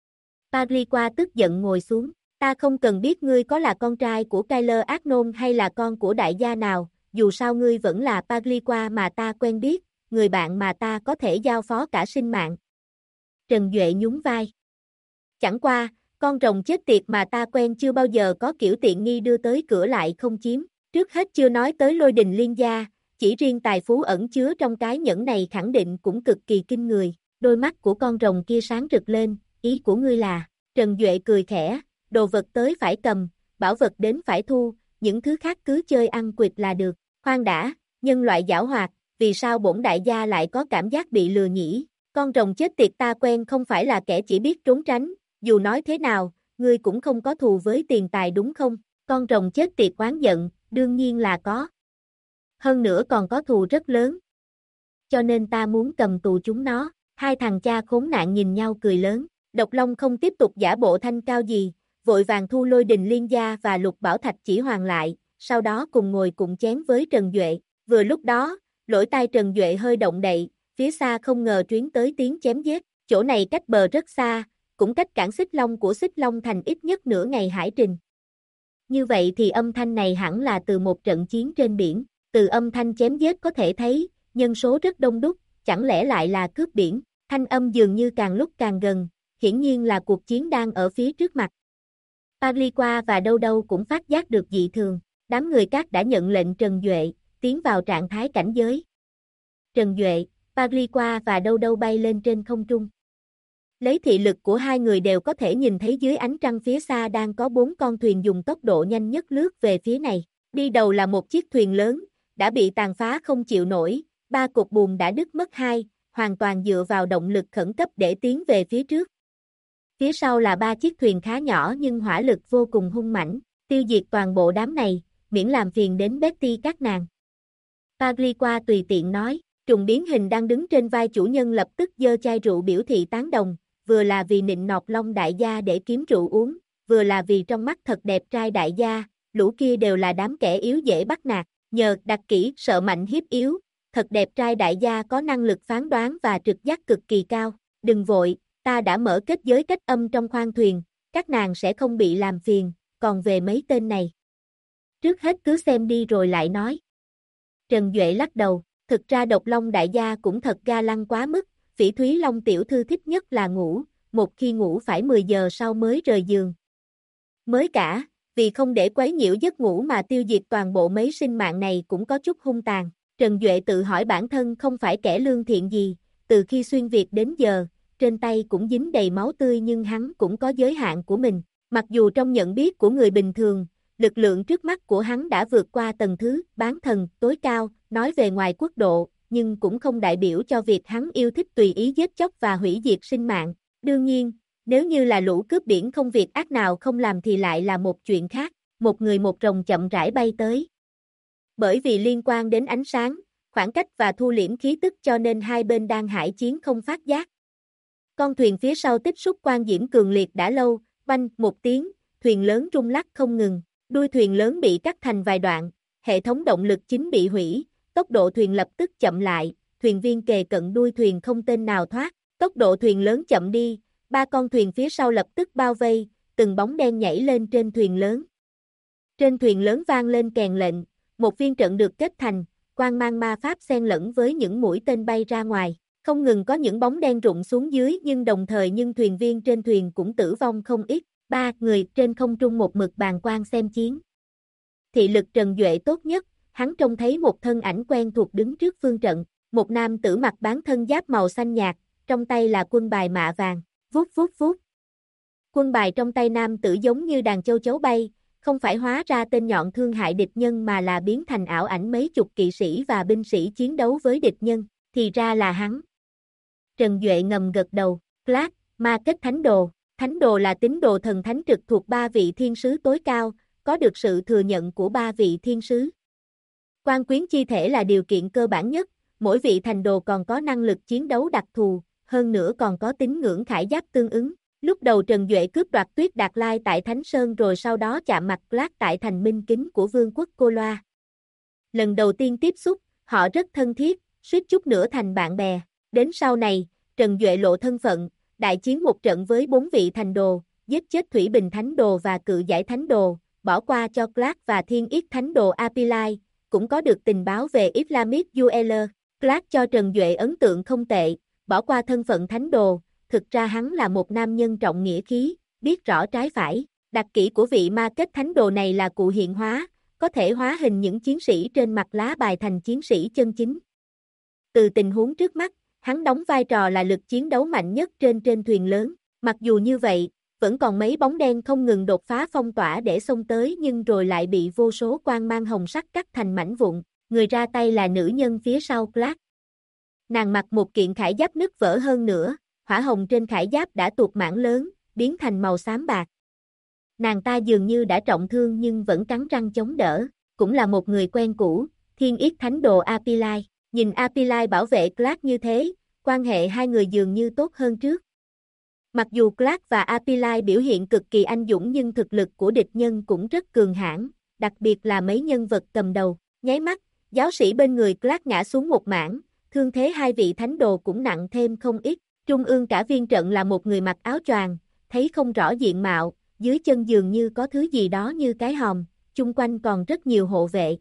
[SPEAKER 1] Pagliqua tức giận ngồi xuống, ta không cần biết ngươi có là con trai của Kyler Agnon hay là con của đại gia nào, dù sao ngươi vẫn là Pagliqua mà ta quen biết, người bạn mà ta có thể giao phó cả sinh mạng. Trần Duệ nhún vai. Chẳng qua, con rồng chết tiệt mà ta quen chưa bao giờ có kiểu tiện nghi đưa tới cửa lại không chiếm. Trước hết chưa nói tới Lôi Đình Liên gia, chỉ riêng tài phú ẩn chứa trong cái nhẫn này khẳng định cũng cực kỳ kinh người. Đôi mắt của con rồng kia sáng rực lên, ý của ngươi là? Trần Duệ cười khẽ, đồ vật tới phải cầm, bảo vật đến phải thu, những thứ khác cứ chơi ăn quỵt là được. Khoan đã, nhân loại giảo hoạt, vì sao bổn đại gia lại có cảm giác bị lừa nhỉ? Con rồng chết tiệt ta quen không phải là kẻ chỉ biết trốn tránh, dù nói thế nào, ngươi cũng không có thù với tiền tài đúng không? Con rồng chết tiệt oán giận, đương nhiên là có. Hơn nữa còn có thù rất lớn. Cho nên ta muốn cầm tù chúng nó. Hai thằng cha khốn nạn nhìn nhau cười lớn. Độc Long không tiếp tục giả bộ thanh cao gì, vội vàng thu Lôi Đình Liên gia và lục bảo thạch chỉ hoàng lại, sau đó cùng ngồi cùng chén với Trần Duệ. Vừa lúc đó, lỗ tai Trần Duệ hơi động đậy, phía xa không ngờ truyền tới tiếng chém giết. Chỗ này cách bờ rất xa, cũng cách cảng Xích Long của Xích Long Thành ít nhất nửa ngày hải trình. Như vậy thì âm thanh này hẳn là từ một trận chiến trên biển. Từ âm thanh chém giết có thể thấy, nhân số rất đông đúc, chẳng lẽ lại là cướp biển? Thanh âm dường như càng lúc càng gần, hiển nhiên là cuộc chiến đang ở phía trước mặt. Pagliqua và Đâu Đâu cũng phát giác được dị thường. Đám người Cát đã nhận lệnh Trần Duệ, tiến vào trạng thái cảnh giới. Trần Duệ, Pagliqua và Đâu Đâu bay lên trên không trung. Lấy thị lực của hai người đều có thể nhìn thấy dưới ánh trăng phía xa đang có 4 con thuyền dùng tốc độ nhanh nhất lướt về phía này. Đi đầu là một chiếc thuyền lớn, đã bị tàn phá không chịu nổi, 3 cột buồm đã đứt mất 2, hoàn toàn dựa vào động lực khẩn cấp để tiến về phía trước. Phía sau là 3 chiếc thuyền khá nhỏ nhưng hỏa lực vô cùng hung mãnh, tiêu diệt toàn bộ đám này, miễn làm phiền đến Betty các nàng. Pagliqua tùy tiện nói, trùng biến hình đang đứng trên vai chủ nhân lập tức giơ chai rượu biểu thị tán đồng, vừa là vì nịnh nọt Long đại gia để kiếm rượu uống, vừa là vì trong mắt thật đẹp trai đại gia, lũ kia đều là đám kẻ yếu dễ bắt nạt, nhờ đặt kỹ sợ mạnh hiếp yếu, thật đẹp trai đại gia có năng lực phán đoán và trực giác cực kỳ cao. Đừng vội, ta đã mở kết giới cách âm trong khoang thuyền, các nàng sẽ không bị làm phiền, còn về mấy tên này. Trước hết cứ xem đi rồi lại nói. Trần Duệ lắc đầu, thực ra Độc Long đại gia cũng thật ga lăng quá mức, Phỉ Thúy Long tiểu thư thích nhất là ngủ, một khi ngủ phải 10 giờ sau mới rời giường. Mới cả, vì không để quấy nhiễu giấc ngủ mà tiêu diệt toàn bộ mấy sinh mạng này cũng có chút hung tàn. Trần Duệ tự hỏi bản thân không phải kẻ lương thiện gì, từ khi xuyên Việt đến giờ, trên tay cũng dính đầy máu tươi nhưng hắn cũng có giới hạn của mình. Mặc dù trong nhận biết của người bình thường, lực lượng trước mắt của hắn đã vượt qua tầng thứ bán thần tối cao, nói về ngoài quốc độ, nhưng cũng không đại biểu cho việc hắn yêu thích tùy ý giết chóc và hủy diệt sinh mạng. Đương nhiên, nếu như là lũ cướp biển không việc ác nào không làm thì lại là một chuyện khác. Một người một rồng chậm rãi bay tới. Bởi vì liên quan đến ánh sáng, khoảng cách và thu liễm khí tức cho nên hai bên đang hải chiến không phát giác. Con thuyền phía sau tích xúc quang diễm cường liệt đã lâu, banh một tiếng, thuyền lớn rung lắc không ngừng, đuôi thuyền lớn bị cắt thành vài đoạn, hệ thống động lực chính bị hủy, tốc độ thuyền lập tức chậm lại, thuyền viên kề cận đuôi thuyền không tên nào thoát, tốc độ thuyền lớn chậm đi, ba con thuyền phía sau lập tức bao vây, từng bóng đen nhảy lên trên thuyền lớn. Trên thuyền lớn vang lên kèn lệnh, một viên trận được kết thành, quang mang ma pháp xen lẫn với những mũi tên bay ra ngoài. Không ngừng có những bóng đen rụng xuống dưới nhưng đồng thời thuyền viên trên thuyền cũng tử vong không ít. Ba người trên không trung một mực bàng quan xem chiến. Thị lực Trần Duệ tốt nhất, hắn trông thấy một thân ảnh quen thuộc đứng trước phương trận, một nam tử mặc bán thân giáp màu xanh nhạt, trong tay là quân bài mạ vàng, vút vút vút. Quân bài trong tay nam tử giống như đàn châu chấu bay, không phải hóa ra tên nhọn thương hại địch nhân mà là biến thành ảo ảnh mấy chục kỵ sĩ và binh sĩ chiến đấu với địch nhân, thì ra là hắn. Trần Duệ ngầm gật đầu, Clack, ma kết thánh đồ là tín đồ thần thánh trực thuộc ba vị thiên sứ tối cao, có được sự thừa nhận của ba vị thiên sứ. Quan quyến chi thể là điều kiện cơ bản nhất, mỗi vị thành đồ còn có năng lực chiến đấu đặc thù, hơn nữa còn có tín ngưỡng khải giáp tương ứng. Lúc đầu Trần Duệ cướp đoạt Tuyết Đạt Lai tại Thánh Sơn rồi sau đó chạm mặt Clack tại thành minh kính của Vương quốc Cô Loa. Lần đầu tiên tiếp xúc, họ rất thân thiết, suýt chút nữa thành bạn bè. Đến sau này, Trần Duệ lộ thân phận, đại chiến một trận với 4 vị thành đồ, giết chết Thủy Bình Thánh Đồ và Cự Giải Thánh Đồ, bỏ qua cho Clack và Thiên Yết Thánh Đồ Apilai, cũng có được tình báo về Islamic Uller. Clack cho Trần Duệ ấn tượng không tệ, bỏ qua thân phận thánh đồ, thực ra hắn là một nam nhân trọng nghĩa khí, biết rõ trái phải. Đặc kỹ của vị ma kết thánh đồ này là cụ hiện hóa, có thể hóa hình những chiến sĩ trên mặt lá bài thành chiến sĩ chân chính. Từ tình huống trước mắt, hắn đóng vai trò là lực chiến đấu mạnh nhất trên thuyền lớn. Mặc dù như vậy, vẫn còn mấy bóng đen không ngừng đột phá phong tỏa để xông tới nhưng rồi lại bị vô số quang mang hồng sắc cắt thành mảnh vụn. Người ra tay là nữ nhân phía sau Clack. Nàng mặc một kiện khải giáp nứt vỡ hơn nữa, hỏa hồng trên khải giáp đã tuột mảng lớn, biến thành màu xám bạc. Nàng ta dường như đã trọng thương nhưng vẫn cắn răng chống đỡ, cũng là một người quen cũ, Thiên Yết Thánh Đồ Apilai. Nhìn Apilai bảo vệ Clack như thế, quan hệ hai người dường như tốt hơn trước. Mặc dù Clack và Apilai biểu hiện cực kỳ anh dũng nhưng thực lực của địch nhân cũng rất cường hãn, đặc biệt là mấy nhân vật cầm đầu. Nháy mắt, giáo sĩ bên người Clack ngã xuống một mảng, thương thế hai vị thánh đồ cũng nặng thêm không ít. Trung ương cả viên trận là một người mặc áo choàng, thấy không rõ diện mạo, dưới chân dường như có thứ gì đó như cái hòm, chung quanh còn rất nhiều hộ vệ.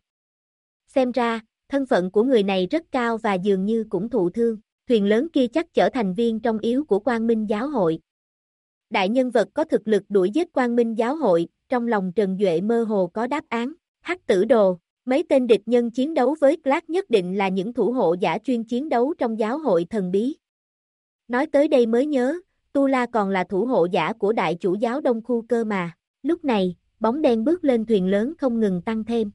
[SPEAKER 1] Xem ra, thân phận của người này rất cao và dường như cũng thụ thương, thuyền lớn kia chắc chở thành viên trong yếu của Quang Minh Giáo hội. Đại nhân vật có thực lực đuổi giết Quang Minh Giáo hội, trong lòng Trần Duệ mơ hồ có đáp án, Hắc Tử Đồ, mấy tên địch nhân chiến đấu với Clack nhất định là những thủ hộ giả chuyên chiến đấu trong giáo hội thần bí. Nói tới đây mới nhớ, Tu La còn là thủ hộ giả của đại chủ giáo Đông Khu cơ mà. Lúc này, bóng đen bước lên thuyền lớn không ngừng tăng thêm.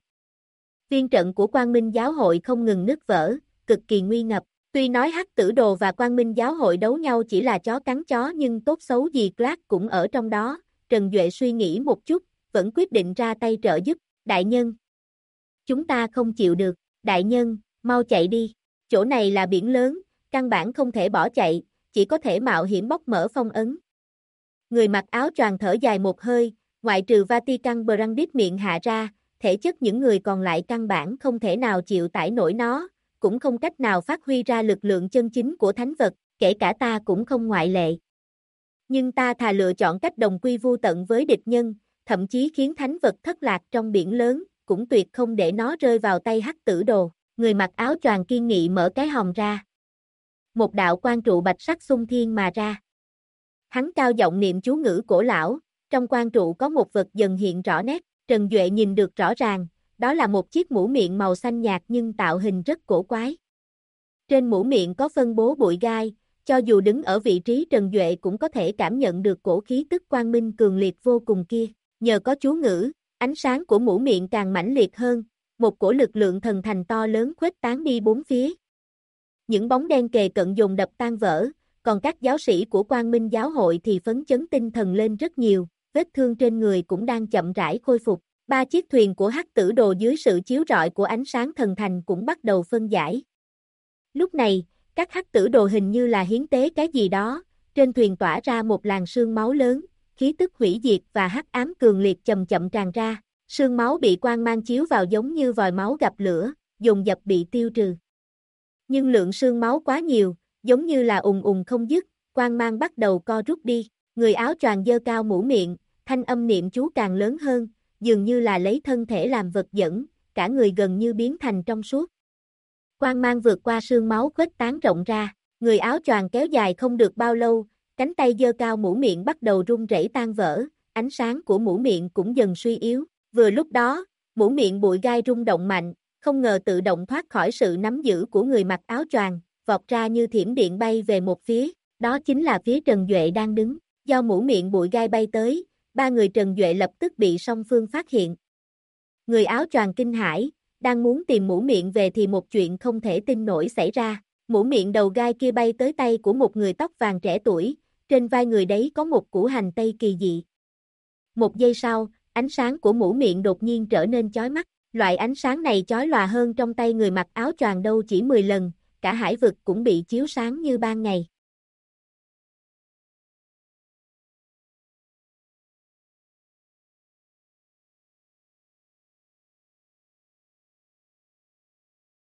[SPEAKER 1] Viên trận của Quang Minh Giáo hội không ngừng nứt vỡ, cực kỳ nguy ngập. Tuy nói Hắc Tử Đồ và Quang Minh Giáo hội đấu nhau chỉ là chó cắn chó nhưng tốt xấu gì Clack cũng ở trong đó. Trần Duệ suy nghĩ một chút, vẫn quyết định ra tay trợ giúp. Đại nhân, chúng ta không chịu được. Đại nhân, mau chạy đi. Chỗ này là biển lớn, căn bản không thể bỏ chạy, chỉ có thể mạo hiểm bóc mở phong ấn. Người mặc áo choàng thở dài một hơi, ngoại trừ Vatican Brandit miệng hạ ra, thể chất những người còn lại căn bản không thể nào chịu tải nổi nó, cũng không cách nào phát huy ra lực lượng chân chính của thánh vật, kể cả ta cũng không ngoại lệ. Nhưng ta thà lựa chọn cách đồng quy vu tận với địch nhân, thậm chí khiến thánh vật thất lạc trong biển lớn, cũng tuyệt không để nó rơi vào tay Hắc Tử Đồ. Người mặc áo choàng kiên nghị mở cái hòm ra. Một đạo quang trụ bạch sắc xung thiên mà ra. Hắn cao giọng niệm chú ngữ cổ lão, trong quang trụ có một vật dần hiện rõ nét, Trần Duệ nhìn được rõ ràng, đó là một chiếc mũ miệng màu xanh nhạt nhưng tạo hình rất cổ quái. Trên mũ miệng có phân bố bụi gai, cho dù đứng ở vị trí Trần Duệ cũng có thể cảm nhận được cổ khí tức quang minh cường liệt vô cùng kia. Nhờ có chú ngữ, ánh sáng của mũ miệng càng mãnh liệt hơn, một cổ lực lượng thần thành to lớn khuếch tán đi bốn phía. Những bóng đen kề cận dồn đập tan vỡ, còn các giáo sĩ của Quang Minh giáo hội thì phấn chấn tinh thần lên rất nhiều, vết thương trên người cũng đang chậm rãi khôi phục. 3 chiếc thuyền của Hắc Tử Đồ dưới sự chiếu rọi của ánh sáng thần thành cũng bắt đầu phân giải. Lúc này, các Hắc Tử Đồ hình như là hiến tế cái gì đó, trên thuyền tỏa ra một làn sương máu lớn, khí tức hủy diệt và hắc ám cường liệt chậm chậm tràn ra, sương máu bị quang mang chiếu vào giống như vòi máu gặp lửa, dồn dập bị tiêu trừ. Nhưng lượng sương máu quá nhiều, giống như là ùng ùng không dứt, quang mang bắt đầu co rút đi, người áo choàng giơ cao mũ miệng, thanh âm niệm chú càng lớn hơn, dường như là lấy thân thể làm vật dẫn, cả người gần như biến thành trong suốt. Quang mang vượt qua sương máu khuếch tán rộng ra, người áo choàng kéo dài không được bao lâu, cánh tay giơ cao mũ miệng bắt đầu rung rẩy tan vỡ, ánh sáng của mũ miệng cũng dần suy yếu. Vừa lúc đó, mũ miệng bụi gai rung động mạnh, không ngờ tự động thoát khỏi sự nắm giữ của người mặc áo choàng, vọt ra như thiểm điện bay về một phía, đó chính là phía Trần Duệ đang đứng. Do mũ miệng bụi gai bay tới, 3 người Trần Duệ lập tức bị song phương phát hiện. Người áo choàng kinh hãi, đang muốn tìm mũ miệng về thì một chuyện không thể tin nổi xảy ra. Mũ miệng đầu gai kia bay tới tay của một người tóc vàng trẻ tuổi, trên vai người đấy có một củ hành tây kỳ dị. Một giây sau, ánh sáng của mũ miệng đột nhiên trở nên chói mắt. Loại ánh sáng này chói lòa hơn trong tay người mặc áo choàng đâu chỉ 10 lần, cả hải vực cũng bị chiếu sáng như ban ngày.